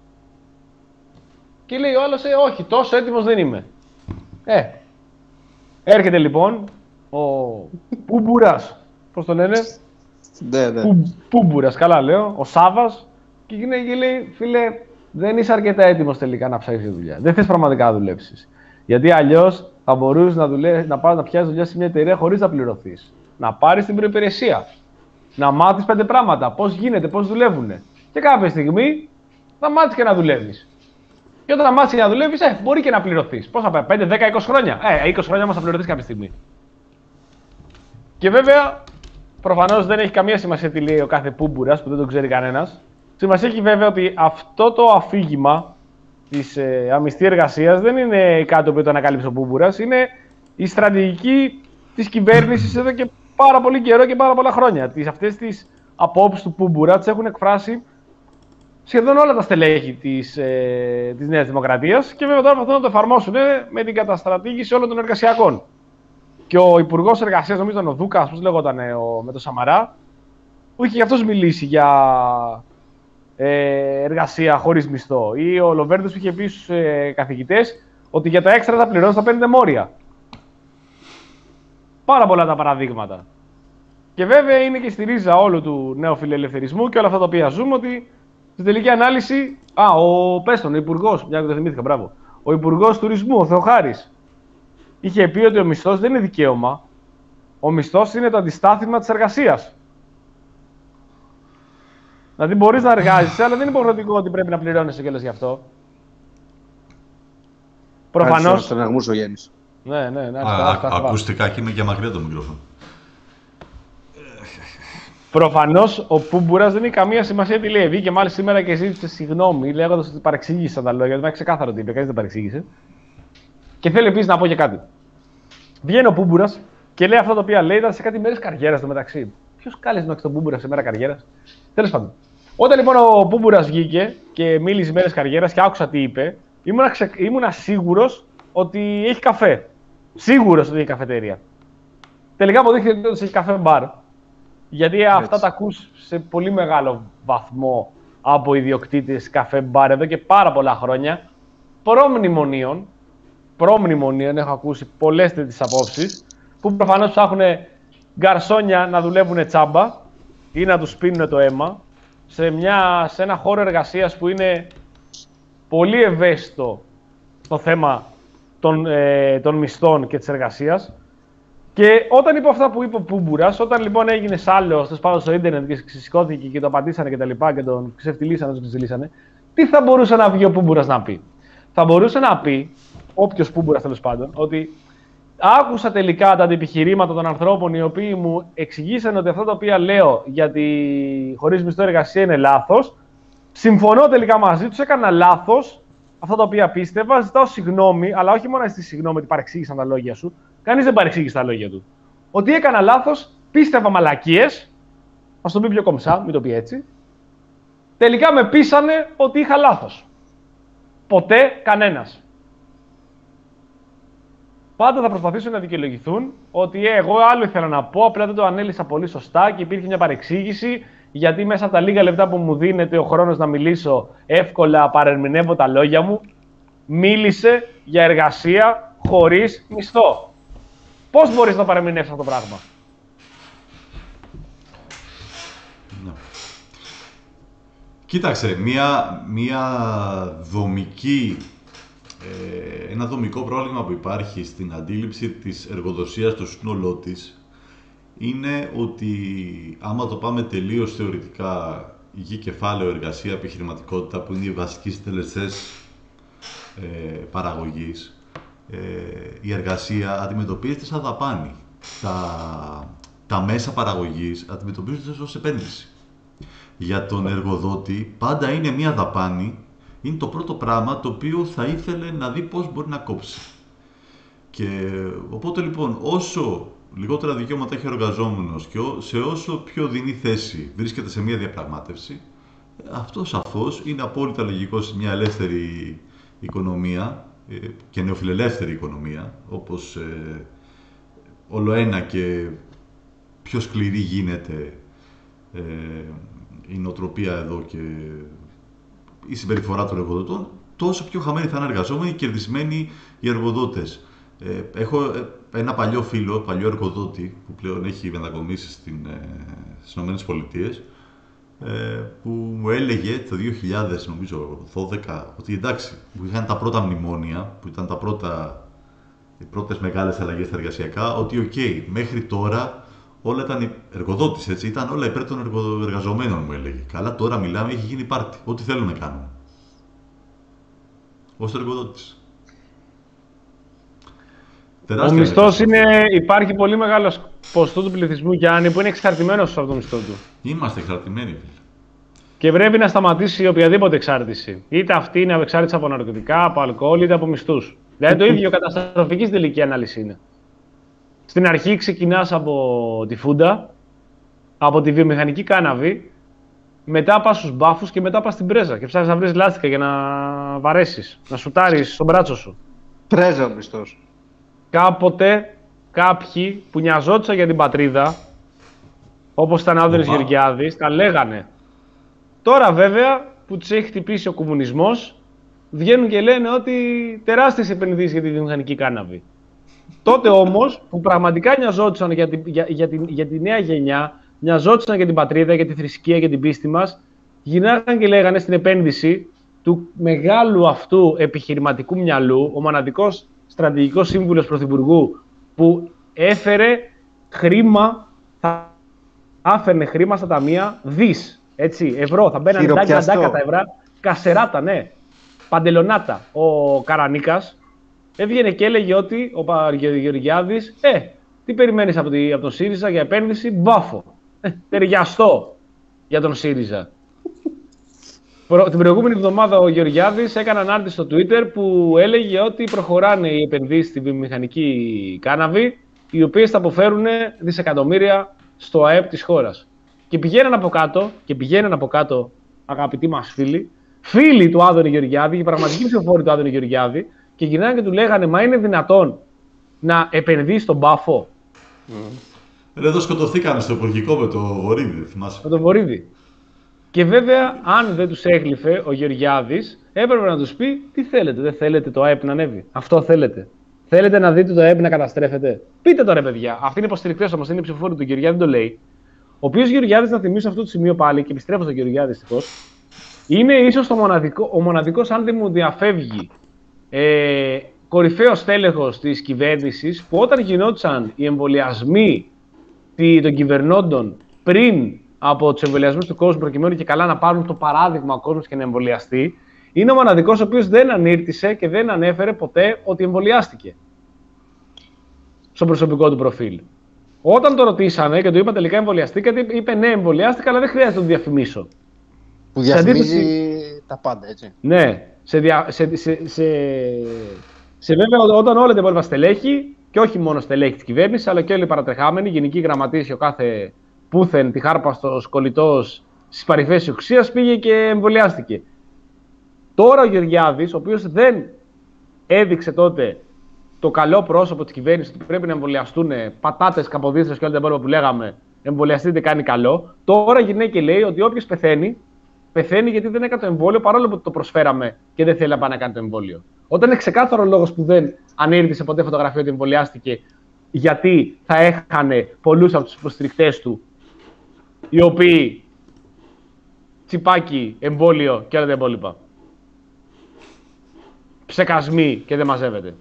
Και λέει ο άλλος, ε, όχι, τόσο έτοιμος δεν είμαι. Ε, έρχεται λοιπόν ο Πούμπουρας, πώς το λένε? Ναι, ναι. Πού, Πούμπουρας, καλά λέω, ο Σάβας, και γυναίκα και λέει, φίλε, δεν είσαι αρκετά έτοιμος τελικά να ψάξεις δουλειά. Δεν θες πραγματικά να δουλέψεις. Γιατί αλλιώς θα μπορούσες να, δουλε... να πάρεις να πιάσεις δουλειά σε μια εταιρεία χωρίς να πληρωθείς. Να πάρεις την προϋπηρεσία. Να μάθεις πέντε πράγματα. Πώς γίνεται, πώς δουλεύουν. Και κάποια στιγμή θα μάθεις και να δουλεύεις. Και όταν μάθεις και να δουλεύεις, ε, μπορεί και να πληρωθείς. Πώς θα πάει, πέντε, δέκα, είκοσι χρόνια. Ε, είκοσι χρόνια όμως θα πληρωθείς κάποια στιγμή. Και βέβαια, Προφανώς δεν έχει καμία σημασία τι λέει ο κάθε πούμπουρας που δεν τον ξέρει κανένας. Σημασία έχει βέβαια ότι αυτό το αφήγημα της ε, αμυστή εργασίας δεν είναι κάτι που το ανακάλυψε ο Πούμπουρας, είναι η στρατηγική της κυβέρνησης εδώ και πάρα πολύ καιρό και πάρα πολλά χρόνια. Τις, αυτές τις απόψεις του Πούμπουρα τις έχουν εκφράσει σχεδόν όλα τα στελέχη της, ε, της Νέας Δημοκρατίας και βέβαια τώρα προσπαθούν να το εφαρμόσουν με την καταστρατήγηση όλων των εργασιακών. Και ο Υπουργός Εργασίας, νομίζω ήταν ο Δούκας, πώς λεγόταν, ο, με τον Σαμαρά, που είχε και αυτός μιλήσει για ε, εργασία χωρίς μισθό. Ή ο Λοβέρντος που είχε πει στους ε, καθηγητές ότι για τα έξτρα θα πληρώνεις, θα παίρνετε μόρια. Πάρα πολλά τα παραδείγματα. Και βέβαια είναι και στη ρίζα όλου του νέου φιλελευθερισμού και όλα αυτά τα οποία ζούμε ότι στην τελική ανάλυση. Α, ο Πέστον, ο Υπουργός, μια και το θυμήθηκα, μπράβο. Ο Υπουργός Τουρισμού, ο Θεοχάρης, είχε πει ότι ο μισθός δεν είναι δικαίωμα. Ο μισθός είναι το αντιστάθμιμα της εργασίας. Δηλαδή μπορείς να εργάζεσαι, αλλά δεν είναι υποχρεωτικό ότι πρέπει να πληρώνεσαι κιόλας γι' αυτό. Προφανώς. Στον αγμούς ο Γέννης. Ναι, ναι, ναι. Α, α, ακουστικά και είμαι και μακριά το μικρόφωνο. Προφανώς ο Πούμπουρας δεν έχει καμία σημασία τι λέει. Βγήκε μάλιστα σήμερα και ζήτησε συγγνώμη, λέγοντας ότι παρεξήγησαν τα λόγια. Γιατί είναι ξεκάθαρο τι είπε, κανείς δεν παρεξήγησε. Και θέλω επίσης να πω και κάτι. Βγαίνει ο Πούμπουρας και λέει αυτά τα οποία λέει, ήταν σε κάτι μέρες καριέρας στο μεταξύ. Ποιος κάλεσε να έχει τον Πούμπουρα σε μέρα καριέρας? Τέλος πάντων. Όταν λοιπόν ο Πούμπουρας βγήκε και μίλησε μέρες καριέρας και άκουσα τι είπε, ήμουνα, ξε... ήμουνα σίγουρος ότι έχει καφέ. Σίγουρος ότι έχει καφετέρια. Τελικά αποδείχθηκε ότι έχει καφέ μπαρ. Γιατί έτσι. Αυτά τα ακούς σε πολύ μεγάλο βαθμό από ιδιοκτήτες καφέ μπαρ εδώ και πάρα πολλά χρόνια. Προμνημονίων, προμνημονίων έχω ακούσει πολλές τέτοιες απόψεις, που προφανώς ψάχνουν γκαρσόνια να δουλεύουν τσάμπα ή να τους πίνουν το αίμα σε, μια, σε ένα χώρο εργασίας που είναι πολύ ευαίσθητο στο θέμα των, ε, των μισθών και της εργασίας. Και όταν είπε αυτά που είπε ο Πούμπουρας, όταν λοιπόν έγινε σάλεος στο πάνω στο ίντερνετ και ξεσηκώθηκε και το απαντήσανε και τα λοιπά και τον ξεφτυλίσανε, τον ξεφτυλίσανε, τι θα μπορούσε να βγει ο Πούμπουρας να πει? Θα μπορούσε να πει, όποιος Πούμπουρας τέλος πάντων, ότι άκουσα τελικά τα αντιπιχειρήματα των ανθρώπων οι οποίοι μου εξηγήσαν ότι αυτά τα οποία λέω για τη χωρίς μισθό εργασία είναι λάθος. Συμφωνώ τελικά μαζί τους, έκανα λάθος αυτά τα οποία πίστευα. Ζητάω συγγνώμη, αλλά όχι μόνο να ζητήσει συγγνώμη ότι παρεξήγησαν τα λόγια σου. Κανείς δεν παρεξήγησε τα λόγια του. Ότι έκανα λάθος, πίστευα μαλακίες. Ας το πει πιο κομψά, μην το πει έτσι. Τελικά με πείσανε ότι είχα λάθος. Ποτέ κανένας. Πάντα θα προσπαθήσουν να δικαιολογηθούν ότι ε, εγώ άλλο ήθελα να πω, απλά δεν το ανέλησα πολύ σωστά και υπήρχε μια παρεξήγηση. Γιατί μέσα από τα λίγα λεπτά που μου δίνεται ο χρόνος να μιλήσω, εύκολα παρερμηνεύω τα λόγια μου. Μίλησε για εργασία χωρίς μισθό. Πώς μπορείς να παρερμηνεύσεις αυτό το πράγμα? Ναι. Κοίταξε, μία, μία δομική, ε, ένα δομικό πρόβλημα που υπάρχει στην αντίληψη της εργοδοσίας στο σύνολό της είναι ότι άμα το πάμε τελείως θεωρητικά, γη, κεφάλαιο, εργασία, επιχειρηματικότητα που είναι οι βασικοί συντελεστές ε, παραγωγής, ε, η εργασία αντιμετωπίζεται σαν δαπάνη. Τα, τα μέσα παραγωγής αντιμετωπίζονται ως επένδυση. Για τον εργοδότη πάντα είναι μια δαπάνη, είναι το πρώτο πράγμα το οποίο θα ήθελε να δει πώς μπορεί να κόψει. Και οπότε λοιπόν όσο λιγότερα δικαιώματα έχει ο εργαζόμενος και σε όσο πιο δεινή θέση βρίσκεται σε μια διαπραγμάτευση, αυτό σαφώς είναι απόλυτα λογικό σε μια ελεύθερη οικονομία και νεοφιλελεύθερη οικονομία, όπως ε, όλο ένα και πιο σκληρή γίνεται ε, η νοοτροπία εδώ και η συμπεριφορά των εργοδοτών, τόσο πιο χαμένοι θα είναι εργαζόμενοι και κερδισμένοι οι εργοδότες. Ε, έχω ένα παλιό φίλο, παλιό εργοδότη, που πλέον έχει μετακομίσει στην, ε, στις ΗΠΑ, ε, που μου έλεγε το δύο χιλιάδες δώδεκα ότι εντάξει, που είχαν τα πρώτα μνημόνια, που ήταν τα πρώτα, οι πρώτες μεγάλες αλλαγές στα εργασιακά, ότι οκ, okay, μέχρι τώρα όλα ήταν εργοδότης, έτσι, ήταν όλα υπέρ των εργαζομένων, μου έλεγε. Καλά, τώρα μιλάμε, έχει γίνει πάρτι, ό,τι θέλουν να κάνουν. Ως εργοδότης. Ο μισθός είναι, υπάρχει πολύ μεγάλος ποστό του πληθυσμού, Γιάννη, που είναι εξαρτημένος από το μισθό του. Είμαστε εξαρτημένοι, φίλε. Και πρέπει να σταματήσει οποιαδήποτε εξάρτηση. Είτε αυτή είναι εξάρτηση από ναρκωτικά, από αλκοόλ, είτε από μισθούς. Δηλαδή το ίδιο καταστροφική στην τελική ανάλυση είναι. Στην αρχή ξεκινάς από τη φούντα, από τη βιομηχανική κάναβη, μετά πας στους μπάφους και μετά πας στην πρέζα και ψάχνεις να βρεις λάστιχα για να βαρέσεις, να σουτάρεις στον μπράτσο σου. Πρέζα ο μισθός. Κάποτε κάποιοι που νοιαζόντουσαν για την πατρίδα, όπως ήταν ο Άδωνης Γεωργιάδης, τα λέγανε. Τώρα βέβαια που τους έχει χτυπήσει ο κομμουνισμός, βγαίνουν και λένε ότι τεράστιες επενδύσεις για τη βιομηχανική κάναβη. Τότε όμως που πραγματικά νοιαζόντουσαν για τη, για, για, τη, για τη νέα γενιά, νοιαζόντουσαν για την πατρίδα, για τη θρησκεία, για την πίστη μας, γυρνάγαν και λέγανε στην επένδυση του μεγάλου αυτού επιχειρηματικού μυαλού, ο μοναδικός στρατηγικός σύμβουλος πρωθυπουργού που έφερε χρήμα, θα άφερνε χρήμα στα ταμεία δις, έτσι, ευρώ, θα μπαίνανε ντάκα ντάκα τα ευρώ, κασεράτα, ναι, παντελονάτα. Ο Καρανίκας έβγαινε και έλεγε ότι ο Γεωργιάδης, ε, τι περιμένεις από, τη, από τον ΣΥΡΙΖΑ για επένδυση, μπάφο, ε, ταιριαστό για τον ΣΥΡΙΖΑ. Προ, την προηγούμενη εβδομάδα ο Γεωργιάδης έκανε ανάρτηση στο Twitter που έλεγε ότι προχωράνε οι επενδύσεις στη βιομηχανική κάναβη, οι οποίες θα αποφέρουν δισεκατομμύρια στο ΑΕΠ της χώρας. Και πηγαίναν από κάτω, και πηγαίναν από κάτω, αγαπητοί μας φίλοι, φίλοι του Άδωνη Γεωργιάδη, οι πραγματικοί ψηφοφόροι του Άδωνη Γεωργιάδη, και γυρνάνε και του λέγανε, μα είναι δυνατόν να επενδύει στον μπάφο. Mm. Εδώ σκοτωθήκανε στο υπουργικό με το Βορίδη, θυμάσαι. Με το Βορίδη. Και βέβαια, αν δεν τους έγλυφε ο Γεωργιάδης, έπρεπε να τους πει τι θέλετε. Δεν θέλετε το ΑΕΠ να ανέβει. Αυτό θέλετε. Θέλετε να δείτε το ΑΕΠ να καταστρέφεται. Πείτε το ρε παιδιά. Αυτοί είναι υποστηρικτές όμως, είναι ψηφοφόροι του Γεωργιάδη, δεν το λέει. Ο οποίος Γεωργιάδης, να θυμίσω αυτό το σημείο πάλι και επιστρέφω στον Γεωργιάδη δυστυχώς, είναι ίσως το μοναδικό, ο μοναδικός, αν δεν μου διαφεύγει, ε, κορυφαίος τέλεχος της κυβέρνησης που όταν γινόντουσαν οι εμβολιασμοί των κυβερνώντων πριν από τους εμβολιασμούς του κόσμου, προκειμένου και καλά να πάρουν το παράδειγμα ο κόσμος και να εμβολιαστεί, είναι ο μοναδικός ο οποίος δεν ανήρτησε και δεν ανέφερε ποτέ ότι εμβολιάστηκε στο προσωπικό του προφίλ. Όταν το ρωτήσανε και του είπα τελικά εμβολιαστήκατε, είπε ναι, εμβολιάστηκα, αλλά δεν χρειάζεται να το διαφημίσω. Που διαφημίζει αντίθεση... τα πάντα, έτσι. Ναι. Σε, δια... σε, σε, σε... σε βέβαια, όταν όλα τα υπόλοιπα στελέχη, και όχι μόνο στελέχη της κυβέρνησης, αλλά και όλοι οι παρατρεχάμενοι, γενικοί γραμματείς και ο κάθε πούθεν, τυχάρπαστος, κολλητός στις παρυφές της ουσίας, πήγε και εμβολιάστηκε. Τώρα ο Γεωργιάδης, ο οποίος δεν έδειξε τότε το καλό πρόσωπο της κυβέρνησης ότι πρέπει να εμβολιαστούν πατάτες, καποδίστρες και όλα τα υπόλοιπα που λέγαμε, εμβολιαστείτε κάνει καλό, τώρα γυρνάει και λέει ότι όποιος πεθαίνει, πεθαίνει γιατί δεν έκανε το εμβόλιο, παρόλο που το προσφέραμε και δεν θέλει να πάει να κάνει το εμβόλιο. Όταν είναι ξεκάθαρο λόγος που δεν ανήρτησε ποτέ φωτογραφία ότι εμβολιάστηκε, γιατί θα έχανε πολλούς από τους υποστηρικτές του, οι οποίοι τσιπάκι, εμβόλιο και όλα τα υπόλοιπα. Ψεκασμοί και δεν μαζεύεται.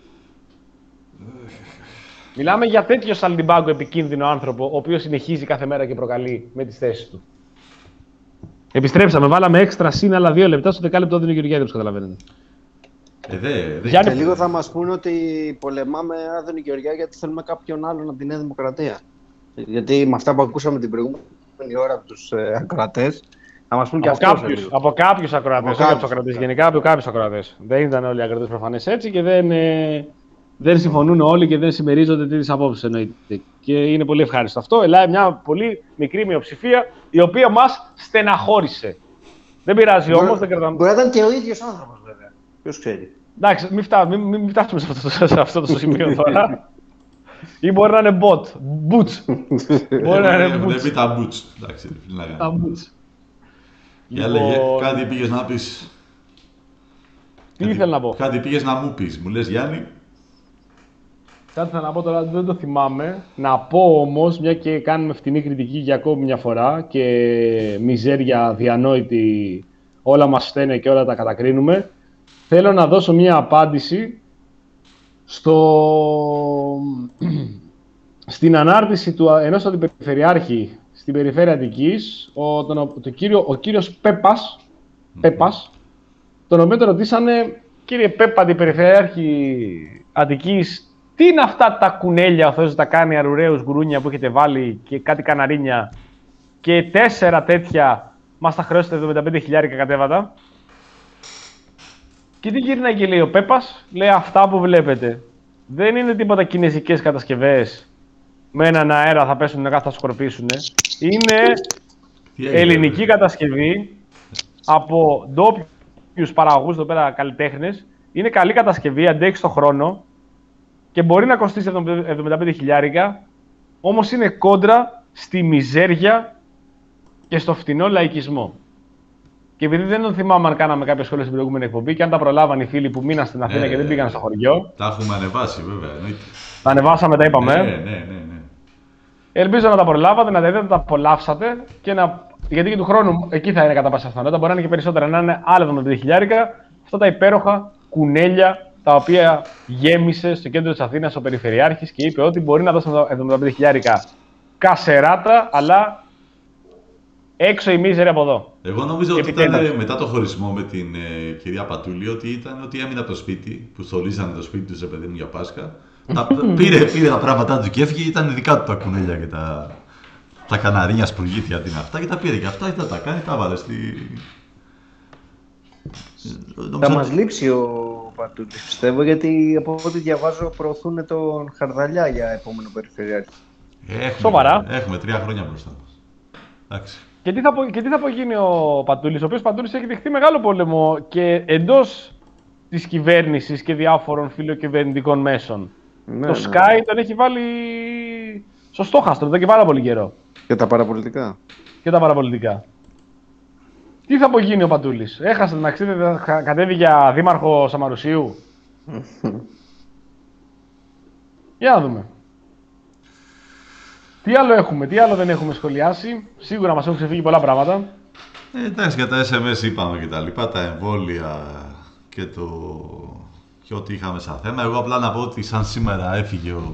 Μιλάμε για τέτοιο σαλτιμπάγκο επικίνδυνο άνθρωπο, ο οποίος συνεχίζει κάθε μέρα και προκαλεί με τις θέσεις του. Επιστρέψαμε, βάλαμε έξτρα συν άλλα δύο λεπτά στο δεκάλεπτο του Γεωργιάδη, όπως καταλαβαίνετε. Ε, δε, δε. Για λίγο θα μας πούνε ότι πολεμάμε Άδωνη Γεωργιάδη γιατί θέλουμε κάποιον άλλον από τη Νέα Δημοκρατία. Γιατί με αυτά που ακούσαμε την προηγούμενη ώρα από τους ε, ακροατές, θα μας πούνε και αυτό. Από κάποιους ακροατές, όχι από τους ακροατές, γενικά από κάποιους ακροατές. Δεν ήταν όλοι οι ακροατές προφανές έτσι και δεν, ε, δεν συμφωνούν όλοι και δεν συμμερίζονται τις απόψεις εννοείται. Και είναι πολύ ευχάριστο αυτό. Ελάει μια πολύ μικρή μειοψηφία η οποία μας στεναχώρησε. Δεν πειράζει όμως. Δεν κρατάμε... Μπορεί να ήταν και ο ίδιος άνθρωπος βέβαια. Ποιος ξέρει. Εντάξει, μην, φτά, μην, μην φτάσουμε σε αυτό, σε αυτό το σημείο τώρα. Ή μπορεί να είναι bot. Boots. Μπορεί να είναι boots. Δεν πει τα boots. Εντάξει, τα boots. Για λέγε, κάτι πήγες να πεις. Τι ήθελα να πω. Κάτι πήγες να μου πεις. Μου λες Γιάννη. Κάτι ήθελα να πω τώρα, δεν το θυμάμαι. Να πω όμως, μια και κάνουμε φτηνή κριτική για ακόμη μια φορά και μιζέρια διανόητη, όλα μας φταίνε και όλα τα κατακρίνουμε. Θέλω να δώσω μια απάντηση στο... στην ανάρτηση του ενός αντιπεριφερειάρχη στην περιφέρεια Αττικής, ο, τον, το κύριο, ο κύριος Πέπας, mm-hmm. Πέπας, τον οποίο τον ρωτήσανε, κύριε Πέπα, αντιπεριφερειάρχη Αττικής, Τι είναι αυτά τα κουνέλια, ο Θεός τα κάνει, αρουραίους γκρούνια που έχετε βάλει και κάτι καναρίνια και τέσσερα τέτοια μας τα χρεώσετε εβδομήντα πέντε χιλιάρικα κατέβατα. Και τι γυρνάει και λέει ο Πέπας, λέει αυτά που βλέπετε. Δεν είναι τίποτα κινέζικες κατασκευές με έναν αέρα θα πέσουν να θα σκορπίσουν. Είναι ελληνική κατασκευή από ντόπιους παραγωγούς εδώ πέρα καλλιτέχνες. Είναι καλή κατασκευή, αντέχει στον χρόνο και μπορεί να κοστίσει εβδομήντα πέντε χιλιάρικα, όμως είναι κόντρα στη μιζέρια και στο φτηνό λαϊκισμό. Και επειδή δεν τον θυμάμαι αν κάναμε κάποια σχόλια στην προηγούμενη εκπομπή και αν τα προλάβαν οι φίλοι που μείναν στην Αθήνα ε, και δεν πήγαν στο χωριό. Τα έχουμε ανεβάσει, βέβαια. Εννοείται. Τα ανεβάσαμε, τα είπαμε. Ναι, ναι, ναι, ναι. Ελπίζω να τα προλάβατε, να τα δείτε, να τα απολαύσατε. Και να... Γιατί και του χρόνου εκεί θα είναι κατά πάσα πιθανότητα. Μπορεί να είναι και περισσότερα, να είναι άλλα εβδομήντα πέντε χιλιάρικα. Αυτά τα υπέροχα κουνέλια τα οποία γέμισε στο κέντρο της Αθήνας ο Περιφερειάρχης και είπε ότι μπορεί να δώσει εβδομήντα πέντε χιλιάρικα κασεράτα, αλλά έξω η μίζερη από εδώ. Εγώ νομίζω ότι ήταν μετά το χωρισμό με την ε, κυρία Πατούλη ότι ήταν ότι έμεινε από το σπίτι, που στολίζανε το σπίτι του σε παιδί μου για Πάσχα. τα, πήρε, πήρε τα πράγματά του και έφυγε, ήταν δικά του τα κουνέλια και τα, τα καναρίνια σπουργίτια την αυτά και τα πήρε και αυτά και τα, τα κάνει, τα βάλε στη... Θα μας λείψει ο Πατούλης, πιστεύω, γιατί από ό,τι διαβάζω προωθούν τον Χαρδαλιά για επόμενο Περιφερειάρχη. Έχουμε, Σοβαρά. Έχουμε τρία χρόνια μπροστά μας. Εντάξει. Και τι, θα, και τι θα απογίνει ο Πατούλης, ο οποίος Πατούλης έχει δεχτεί μεγάλο πόλεμο και εντός της κυβέρνησης και διάφορων φιλοκυβερνητικών μέσων. Ναι, το ναι. Sky τον έχει βάλει στο στόχαστρο εδώ και πάρα πολύ καιρό. Και τα παραπολιτικά. Και τα παραπολιτικά. Τι θα απογίνει ο Πατούλης, έχασε την αξίδα, θα κατέβει για δήμαρχο Σαμαρουσίου. Για να δούμε. Τι άλλο έχουμε, τι άλλο δεν έχουμε σχολιάσει. Σίγουρα μας έχουν ξεφύγει πολλά πράγματα. Ε, εντάξει, για τα ες εμ ες είπαμε και τα λοιπά, τα εμβόλια και, το... και ό,τι είχαμε σαν θέμα. Εγώ απλά να πω ότι σαν σήμερα έφυγε ο,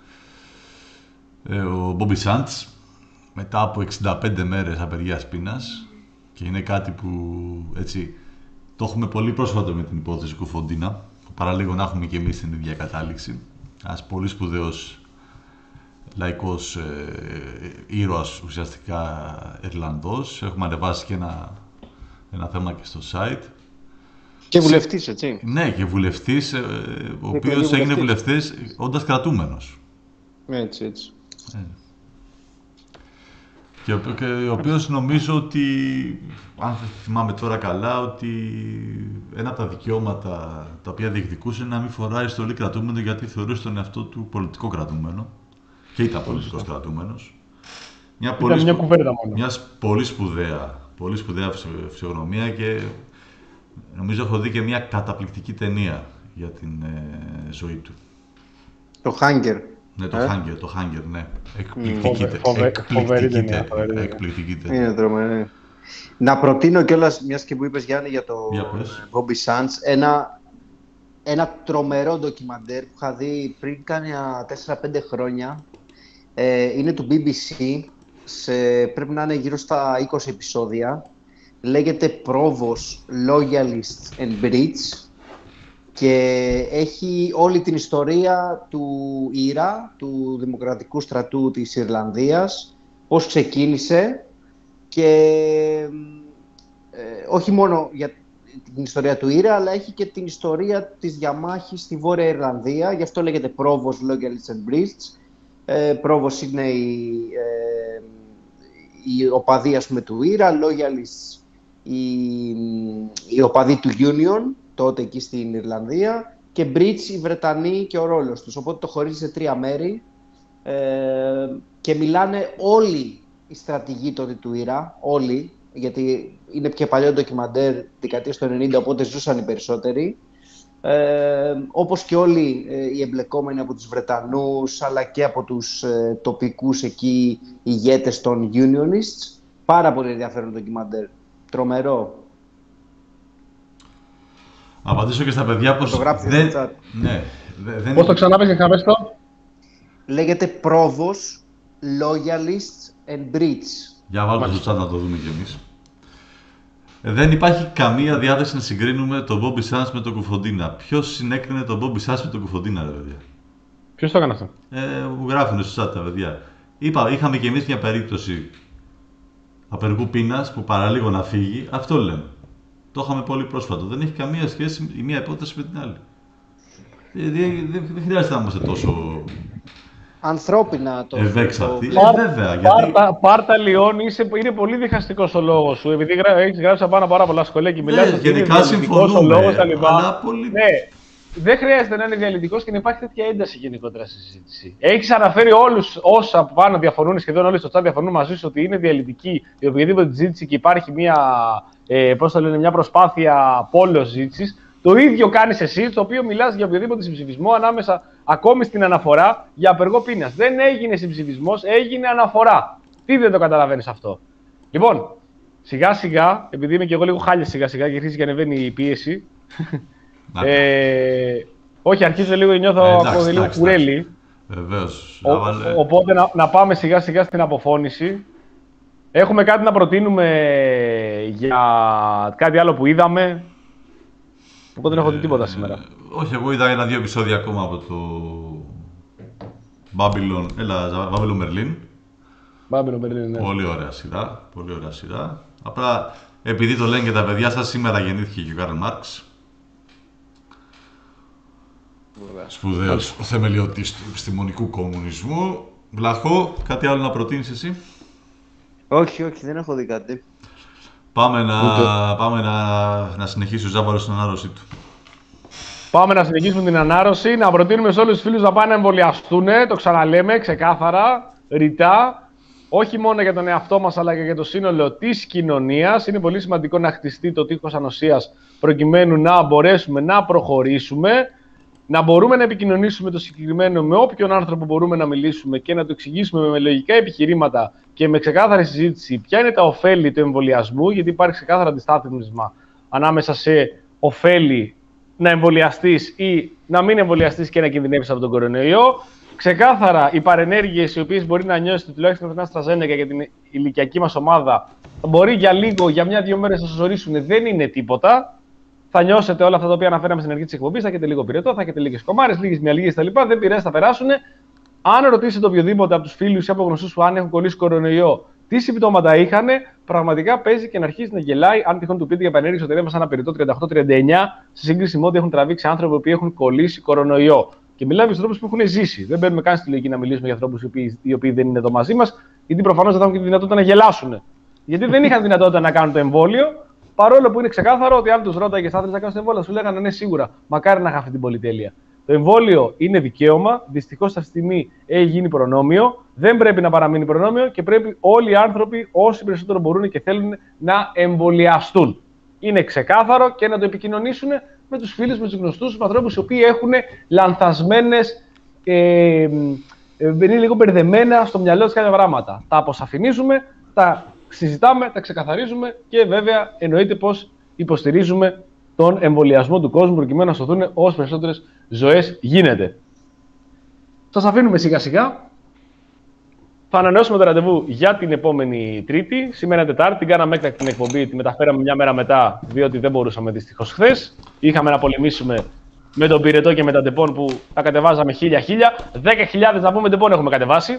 ε, ο Μπόμπι Σάντς μετά από εξήντα πέντε μέρες απεργίας πείνας και είναι κάτι που έτσι το έχουμε πολύ πρόσφατα με την υπόθεση Κουφοντίνα, παραλίγο να έχουμε και εμείς την ίδια κατάληξη. Ένας πολύ σπουδαίος λαϊκός ε, ήρωας, ουσιαστικά Ιρλανδός. Έχουμε ανεβάσει και ένα, ένα θέμα και στο site. Και βουλευτής, έτσι. Ναι, και βουλευτής, ε, ο και οποίος έγινε βουλευτής όντας κρατούμενος. Έτσι, έτσι. Ε. Και, και ο οποίος νομίζω ότι, αν θυμάμαι τώρα καλά, ότι ένα από τα δικαιώματα τα οποία διεκδικούσε είναι να μην φοράει στολή κρατούμενο γιατί θεωρούσε τον εαυτό του πολιτικό κρατούμενο. Και ήταν πολιτικός κρατούμενος. Μια πολύ, μια κουβέρτα μόνο. Μια πολύ σπουδαία, πολύ σπουδαία φυσιογνωμία και νομίζω έχω δει και μια καταπληκτική ταινία για την ε, ζωή του. Το Hunger. Ναι, το ε? Hunger, το Hunger, ναι. Εκπληκτική, Φοβε, εκπληκτική, ταινία, εκπληκτική ταινία. Είναι τρομερή. Να προτείνω κιόλας, μιας και που είπες Γιάννη για το Bobby Sands, ένα, ένα τρομερό ντοκιμαντέρ που είχα δει πριν κάνα τέσσερα πέντε χρόνια. Ε, είναι του μπι μπι σι, σε, πρέπει να είναι γύρω στα είκοσι επεισόδια. Λέγεται Provos, Loyalists and Brits και έχει όλη την ιστορία του Ήρα, του Δημοκρατικού Στρατού της Ιρλανδίας, πώς ξεκίνησε και ε, όχι μόνο για την ιστορία του Ήρα, αλλά έχει και την ιστορία της διαμάχης στη Βόρεια Ιρλανδία, γι' αυτό λέγεται Provos, Loyalists and Brits. Ε, Provos είναι η, ε, η οπαδή, ας πούμε, του Ήρα, Loyalists η, η οπαδή του Union, τότε εκεί στην Ιρλανδία, και Brits οι Βρετανοί και ο ρόλος τους. Οπότε το χωρίζει σε τρία μέρη ε, και μιλάνε όλοι οι στρατηγοί τότε του Ήρα, όλοι, γιατί είναι πιο παλιό ντοκιμαντέρ, δεκαετίες του ενενήντα, οπότε ζούσαν οι περισσότεροι. Ε, όπως και όλοι ε, οι εμπλεκόμενοι από τους Βρετανούς, αλλά και από τους ε, τοπικούς εκεί ηγέτες των Unionists. Πάρα πολύ ενδιαφέρον ντοκιμαντέρ. Τρομερό. Να απαντήσω και στα παιδιά πως δεν... Ναι, δεν... Πώς το ξανάπες και ξαναπες το? Λέγεται Provos, Loyalists and Brits. Για βάλτε στο chat να το δούμε κι εμείς. Δεν υπάρχει καμία διάθεση να συγκρίνουμε τον Bobby Sands με τον Κουφοντίνα. Ποιος συνέκρινε τον Bobby Sands με τον Κουφοντίνα, ρε παιδιά? Ποιος το έκανε αυτό? Ε, μου γράφουν στο chat τα παιδιά. Είπα, είχαμε και εμείς μια περίπτωση απεργού πείνας που παραλίγο να φύγει. Αυτό λέμε. Το είχαμε πολύ πρόσφατο. Δεν έχει καμία σχέση η μία υπόθεση με την άλλη. Δεν δε, δε χρειάζεται να είμαστε τόσο ανθρώπινα το. ευέξαπτοι. Το... Ε, βέβαια. Γιατί... Πάρτα, πάρτα Λιόν, είσαι, είναι πολύ διχαστικός ο λόγος σου. Επειδή γρα, έχεις γράψει πάνω πάρα πολλά σχολεία και μιλάς. Ναι, γενικά συμφωνούμε. Αλλά πολύ... ναι, δεν χρειάζεται να είναι διαλυτικός και να υπάρχει τέτοια ένταση γενικότερα στη συζήτηση. Έχεις αναφέρει όλους όσα πάνω διαφωνούν, σχεδόν όλοι στο chat διαφωνούν μαζί σου ότι είναι διαλυτική η οποιαδήποτε συζήτηση και υπάρχει μια, ε, πώς το λένε, μια προσπάθεια πόλεως συζήτησης. Το ίδιο κάνεις εσύ, το οποίο μιλάς για οποιοδήποτε συμψηφισμό ανάμεσα ακόμη στην αναφορά για απεργό πείνας. Δεν έγινε συμψηφισμός, έγινε αναφορά. Τι δεν το καταλαβαίνεις αυτό? Λοιπόν, σιγά σιγά, επειδή είμαι και εγώ λίγο χάλια σιγά σιγά και αρχίζει και ανεβαίνει η πίεση. ε, όχι, αρχίζω λίγο, νιώθω ε, εντάξει, λίγο κουρέλι. Βεβαίως. Ο, βάλε... Οπότε να, να πάμε σιγά σιγά στην αποφώνηση. Έχουμε κάτι να προτείνουμε για κάτι άλλο που είδαμε. Εγώ δεν έχω δει τίποτα σήμερα. Ε, όχι, εγώ είδα ένα-δύο επεισόδια ακόμα από το Babylon, έλα, Babylon Berlin. Babylon Berlin, ναι. Πολύ ωραία σειρά, πολύ ωραία σειρά. Απλά, επειδή το λένε και τα παιδιά σας, σήμερα γεννήθηκε και ο Κάρλ Μάρξ. Σπουδαίος θεμελιωτής του επιστημονικού κομμουνισμού. Βλαχό, κάτι άλλο να προτείνεις εσύ? Όχι, όχι, δεν έχω δει κάτι. Πάμε να, πάμε να, να συνεχίσει ο Ζάβαρος στην ανάρρωσή του. Πάμε να συνεχίσουμε την ανάρρωση, να προτείνουμε σε όλους τους φίλους να πάνε να εμβολιαστούν. Το ξαναλέμε ξεκάθαρα, ρητά. Όχι μόνο για τον εαυτό μας, αλλά και για το σύνολο της κοινωνίας. Είναι πολύ σημαντικό να χτιστεί το τείχος ανοσίας προκειμένου να μπορέσουμε να προχωρήσουμε. Να μπορούμε να επικοινωνήσουμε το συγκεκριμένο με όποιον άνθρωπο μπορούμε να μιλήσουμε και να το εξηγήσουμε με λογικά επιχειρήματα και με ξεκάθαρη συζήτηση ποια είναι τα ωφέλη του εμβολιασμού, γιατί υπάρχει ξεκάθαρο αντιστάθμισμα ανάμεσα σε ωφέλη να εμβολιαστείς ή να μην εμβολιαστείς και να κινδυνεύεις από τον κορονοϊό. Ξεκάθαρα οι παρενέργειες οι οποίες μπορεί να νιώσετε τουλάχιστον με την AstraZeneca για την ηλικιακή μας ομάδα, μπορεί για λίγο, για μια-δύο μέρες να σας ζορίσουν, δεν είναι τίποτα. Θα νιώσετε όλα αυτά τα οποία αναφέραμε στην αρχή της εκπομπής, θα έχετε λίγο πυρετό, θα έχετε λίγες κομμάρες, λίγες μυαλγίες κτλ. Δεν πειράζει, θα περάσουν. Αν ρωτήσετε οποιοδήποτε από τους φίλους ή από γνωστούς που αν έχουν κολλήσει κορονοϊό, τι συμπτώματα είχαν, πραγματικά παίζει και να αρχίσει να γελάει. Αν τυχόν του πείτε για επανέργεια ότι έβασαν ένα πυρετό τριάντα οκτώ τριάντα εννιά, σε σύγκριση με ό,τι έχουν τραβήξει άνθρωποι που έχουν κολλήσει κορονοϊό. Και μιλάμε για ανθρώπους που έχουν ζήσει. Δεν μπαίνουμε καν στη λογική να μιλήσουμε για ανθρώπους οι οποίοι, οι οποίοι δεν είναι εδώ μαζί μας, γιατί προφανώς δεν θα έχουν και τη δυνατότητα να γελάσουν. Γιατί δεν είχαν δυνατότητα να κάνουν το εμβόλιο. Παρόλο που είναι ξεκάθαρο ότι αν τους ρώταγε θα ήθελες να κάνεις το εμβόλιο, σου λέγανε ναι, σίγουρα. Μακάρι να είχα αυτή την πολυτέλεια. Το εμβόλιο είναι δικαίωμα. Δυστυχώς αυτή τη στιγμή έχει γίνει προνόμιο. Δεν πρέπει να παραμείνει προνόμιο και πρέπει όλοι οι άνθρωποι, όσοι περισσότερο μπορούν και θέλουν, να εμβολιαστούν. Είναι ξεκάθαρο και να το επικοινωνήσουν με τους φίλους, με τους γνωστούς, με ανθρώπους οι οποίοι έχουν λανθασμένες, ε, ε, είναι λίγο μπερδεμένα στο μυαλό τους κάποια πράγματα. Τα αποσαφηνίζουμε, τα συζητάμε, τα ξεκαθαρίζουμε και βέβαια εννοείται πως υποστηρίζουμε τον εμβολιασμό του κόσμου προκειμένου να σωθούν όσες περισσότερες ζωές γίνεται. Σας αφήνουμε σιγά σιγά. Θα ανανεώσουμε το ραντεβού για την επόμενη Τρίτη. Σήμερα Τετάρτη την κάναμε έκτακτη την εκπομπή, τη μεταφέραμε μια μέρα μετά, διότι δεν μπορούσαμε δυστυχώς χθες. Είχαμε να πολεμήσουμε με τον πυρετό και με τα ντεπών που τα κατεβάζαμε χίλια χίλια. δέκα χιλιάδες να πούμε ντεπών έχουμε κατεβάσει.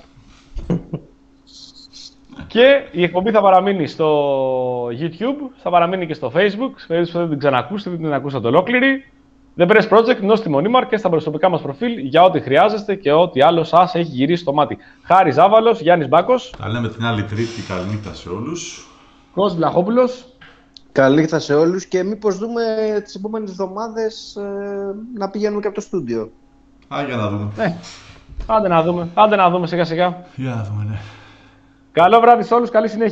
Και η εκπομπή θα παραμείνει στο YouTube, θα παραμείνει και στο Facebook. Σε περίπτωση που δεν την ξανακούσετε, δεν την ακούσατε ολόκληρη. The Press Project, Νόστιμο Μονίμαρ και στα προσωπικά μας προφίλ για ό,τι χρειάζεστε και ό,τι άλλο σας έχει γυρίσει στο μάτι. Χάρης Ζάβαλος, Γιάννης Μπάκος. Τα λέμε την άλλη Τρίτη. Καλή νύχτα σε όλους. Κώστας Βλαχόπουλος. Καλή νύχτα σε όλους και μήπως δούμε τις επόμενες εβδομάδες ε, να πηγαίνουμε και από το στούντιο. Α, για να δούμε. Ναι. Άντε να δούμε, άντε να δούμε σιγά σιγά. Για να δούμε, ναι. Καλό βράδυ σε όλους, καλή συνέχεια.